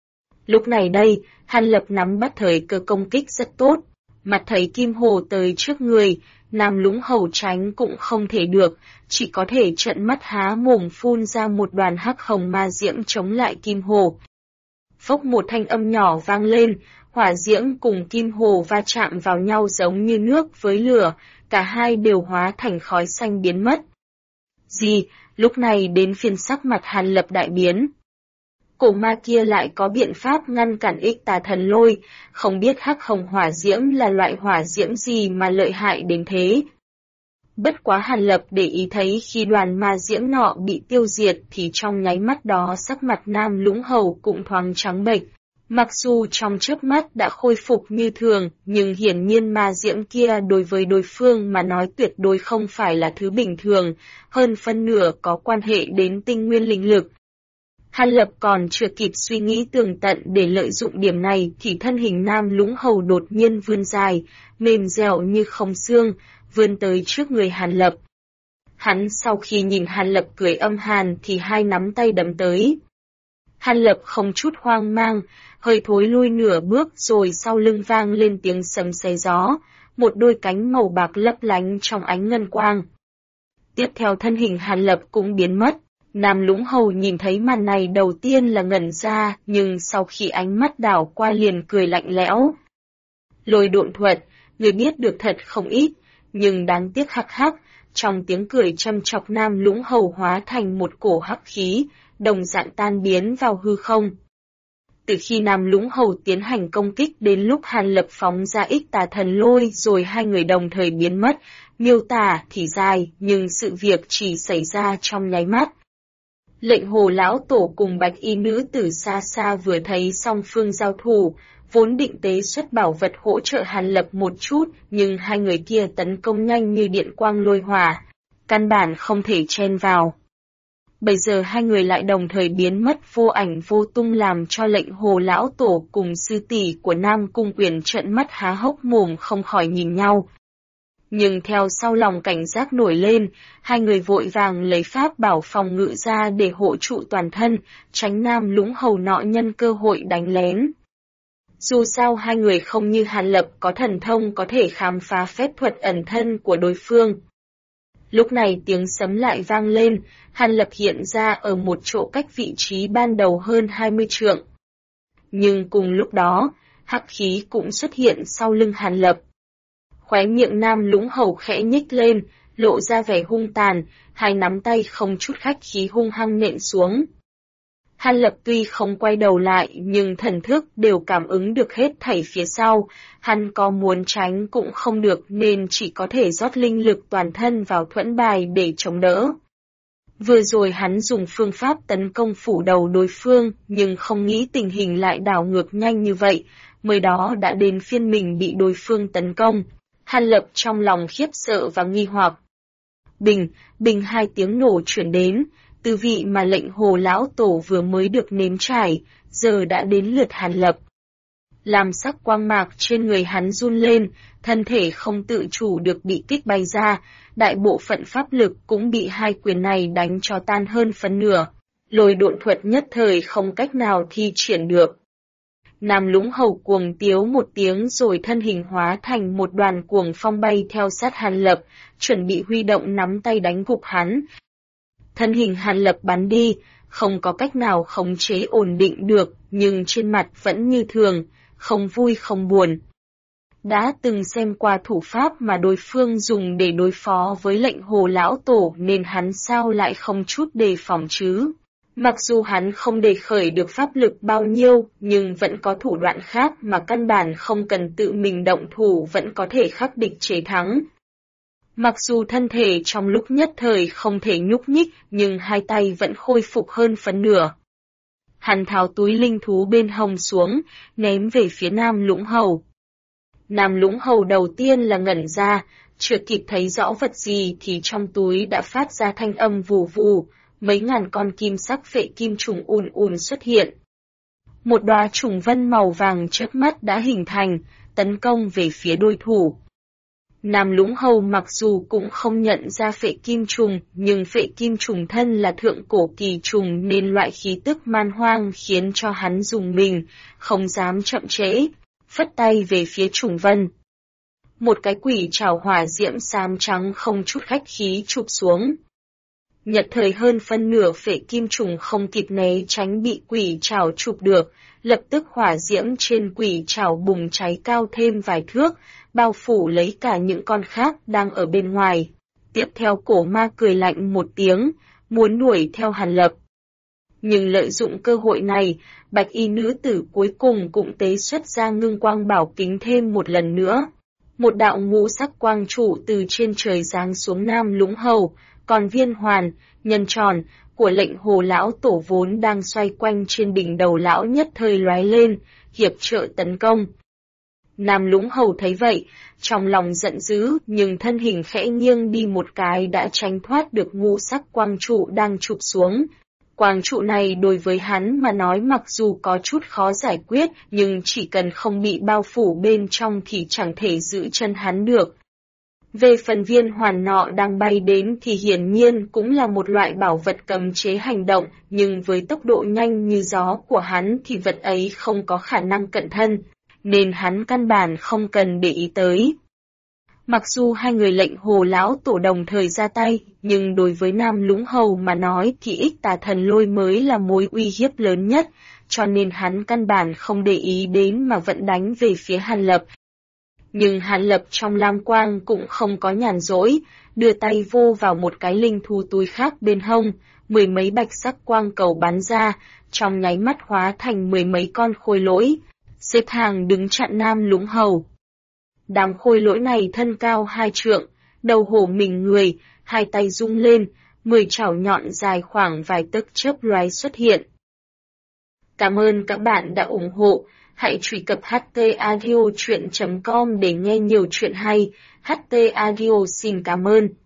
Lúc này đây, Hàn Lập nắm bắt thời cơ công kích rất tốt. Mặt thấy kim hồ tới trước người, Nam Lũng Hầu tránh cũng không thể được, chỉ có thể trợn mắt há mồm phun ra một đoàn hắc hồng ma diễm chống lại kim hồ. Phốc một thanh âm nhỏ vang lên, hỏa diễm cùng kim hồ va chạm vào nhau giống như nước với lửa, cả hai đều hóa thành khói xanh biến mất. Gì, lúc này đến phiên sắc mặt Hàn Lập đại biến. Cổ ma kia lại có biện pháp ngăn cản Ích Tà Thần Lôi, không biết hắc hồng hỏa diễm là loại hỏa diễm gì mà lợi hại đến thế. Bất quá Hàn Lập để ý thấy khi đoàn ma diễm nọ bị tiêu diệt thì trong nháy mắt đó sắc mặt Nam Lũng Hầu cũng thoáng trắng bệch. Mặc dù trong chớp mắt đã khôi phục như thường, nhưng hiển nhiên ma diễm kia đối với đối phương mà nói tuyệt đối không phải là thứ bình thường, hơn phân nửa có quan hệ đến tinh nguyên linh lực. Hàn Lập còn chưa kịp suy nghĩ tường tận để lợi dụng điểm này thì thân hình Nam Lũng Hầu đột nhiên vươn dài, mềm dẻo như không xương, vươn tới trước người Hàn Lập. Hắn sau khi nhìn Hàn Lập cười âm hàn thì hai nắm tay đấm tới. Hàn Lập không chút hoang mang, hơi thối lui nửa bước rồi sau lưng vang lên tiếng sấm sét gió, một đôi cánh màu bạc lấp lánh trong ánh ngân quang. Tiếp theo thân hình Hàn Lập cũng biến mất. Nam Lũng Hầu nhìn thấy màn này đầu tiên là ngẩn ra, nhưng sau khi ánh mắt đảo qua liền cười lạnh lẽo. Lôi độn thuật, người biết được thật không ít, nhưng đáng tiếc hắc hắc, trong tiếng cười châm chọc Nam Lũng Hầu hóa thành một cổ hắc khí, đồng dạng tan biến vào hư không. Từ khi Nam Lũng Hầu tiến hành công kích đến lúc Hàn Lập phóng ra Ích Tà Thần Lôi rồi hai người đồng thời biến mất, miêu tả thì dài, nhưng sự việc chỉ xảy ra trong nháy mắt. Lệnh Hồ lão tổ cùng Bạch y nữ tử xa xa vừa thấy song phương giao thủ, vốn định tế xuất bảo vật hỗ trợ Hàn Lập một chút, nhưng hai người kia tấn công nhanh như điện quang lôi hỏa, căn bản không thể chen vào. Bây giờ hai người lại đồng thời biến mất vô ảnh vô tung làm cho Lệnh Hồ lão tổ cùng sư tỷ của Nam Cung Quyền trợn mắt há hốc mồm không khỏi nhìn nhau. Nhưng theo sau lòng cảnh giác nổi lên, hai người vội vàng lấy pháp bảo phòng ngự ra để hộ trụ toàn thân, tránh Nam Lũng Hầu nọ nhân cơ hội đánh lén. Dù sao hai người không như Hàn Lập có thần thông có thể khám phá phép thuật ẩn thân của đối phương. Lúc này tiếng sấm lại vang lên, Hàn Lập hiện ra ở một chỗ cách vị trí ban đầu hơn 20 trượng. Nhưng cùng lúc đó, hắc khí cũng xuất hiện sau lưng Hàn Lập. Khóe miệng Nam Lũng Hầu khẽ nhếch lên, lộ ra vẻ hung tàn, hai nắm tay không chút khách khí hung hăng nện xuống. Hàn Lập tuy không quay đầu lại nhưng thần thức đều cảm ứng được hết thảy phía sau, hắn có muốn tránh cũng không được nên chỉ có thể rót linh lực toàn thân vào thuẫn bài để chống đỡ. Vừa rồi hắn dùng phương pháp tấn công phủ đầu đối phương nhưng không nghĩ tình hình lại đảo ngược nhanh như vậy, mới đó đã đến phiên mình bị đối phương tấn công. Hàn Lập trong lòng khiếp sợ và nghi hoặc. Bình, bình hai tiếng nổ chuyển đến, tư vị mà Lệnh Hồ lão tổ vừa mới được nếm trải, giờ đã đến lượt Hàn Lập. Làm sắc quang mạc trên người hắn run lên, thân thể không tự chủ được bị kích bay ra, đại bộ phận pháp lực cũng bị hai quyền này đánh cho tan hơn phân nửa, lôi độn thuật nhất thời không cách nào thi triển được. Nam Lũng Hầu cuồng tiếu một tiếng rồi thân hình hóa thành một đoàn cuồng phong bay theo sát Hàn Lập, chuẩn bị huy động nắm tay đánh gục hắn. Thân hình Hàn Lập bắn đi, không có cách nào khống chế ổn định được, nhưng trên mặt vẫn như thường, không vui không buồn. Đã từng xem qua thủ pháp mà đối phương dùng để đối phó với Lệnh Hồ lão tổ nên hắn sao lại không chút đề phòng chứ? Mặc dù hắn không đề khởi được pháp lực bao nhiêu, nhưng vẫn có thủ đoạn khác mà căn bản không cần tự mình động thủ vẫn có thể khắc địch chế thắng. Mặc dù thân thể trong lúc nhất thời không thể nhúc nhích, nhưng hai tay vẫn khôi phục hơn phân nửa. Hắn tháo túi linh thú bên hông xuống, ném về phía Nam Lũng Hầu. Nam Lũng Hầu đầu tiên là ngẩn ra, chưa kịp thấy rõ vật gì thì trong túi đã phát ra thanh âm vù vù, mấy ngàn con kim sắc phệ kim trùng ùn ùn xuất hiện. Một đóa trùng vân màu vàng chớp mắt đã hình thành, tấn công về phía đối thủ. Nam Lũng Hầu mặc dù cũng không nhận ra phệ kim trùng, nhưng phệ kim trùng thân là thượng cổ kỳ trùng nên loại khí tức man hoang khiến cho hắn rùng mình, không dám chậm trễ, phất tay về phía trùng vân. Một cái quỷ trảo hỏa diễm xám trắng không chút khách khí chụp xuống. Nhật thời hơn phân nửa phệ kim trùng không kịp né tránh bị quỷ trảo chụp được, lập tức hỏa diễm trên quỷ trảo bùng cháy cao thêm vài thước, bao phủ lấy cả những con khác đang ở bên ngoài. Tiếp theo cổ ma cười lạnh một tiếng, muốn đuổi theo Hàn Lập. Nhưng lợi dụng cơ hội này, bạch y nữ tử cuối cùng cũng tế xuất ra ngưng quang bảo kính thêm một lần nữa. Một đạo ngũ sắc quang trụ từ trên trời giáng xuống Nam Lũng Hầu, còn viên hoàn, nhân tròn, của Lệnh Hồ lão tổ vốn đang xoay quanh trên đỉnh đầu lão nhất thời lóe lên, hiệp trợ tấn công. Nam Lũng Hầu thấy vậy, trong lòng giận dữ nhưng thân hình khẽ nghiêng đi một cái đã tránh thoát được ngũ sắc quang trụ đang chụp xuống. Quang trụ này đối với hắn mà nói mặc dù có chút khó giải quyết nhưng chỉ cần không bị bao phủ bên trong thì chẳng thể giữ chân hắn được. Về phần viên hoàn nọ đang bay đến thì hiển nhiên cũng là một loại bảo vật cấm chế hành động, nhưng với tốc độ nhanh như gió của hắn thì vật ấy không có khả năng cận thân, nên hắn căn bản không cần để ý tới. Mặc dù hai người Lệnh Hồ lão tổ đồng thời ra tay, nhưng đối với Nam Lũng Hầu mà nói thì ích tà thần lôi mới là mối uy hiếp lớn nhất, cho nên hắn căn bản không để ý đến mà vẫn đánh về phía Hàn Lập. Nhưng Hàn Lập trong lam quang cũng không có nhàn rỗi, đưa tay vô vào một cái linh thú túi khác bên hông, mười mấy bạch sắc quang cầu bắn ra, trong nháy mắt hóa thành mười mấy con khôi lỗi, xếp hàng đứng chặn Nam Lũng Hầu. Đám khôi lỗi này thân cao 2 trượng, đầu hổ mình người, hai tay rung lên, 10 chảo nhọn dài khoảng vài tấc chớp lóe xuất hiện. Cảm ơn các bạn đã ủng hộ. Hãy truy cập htaudio.com để nghe nhiều chuyện hay. HT Audio xin cảm ơn.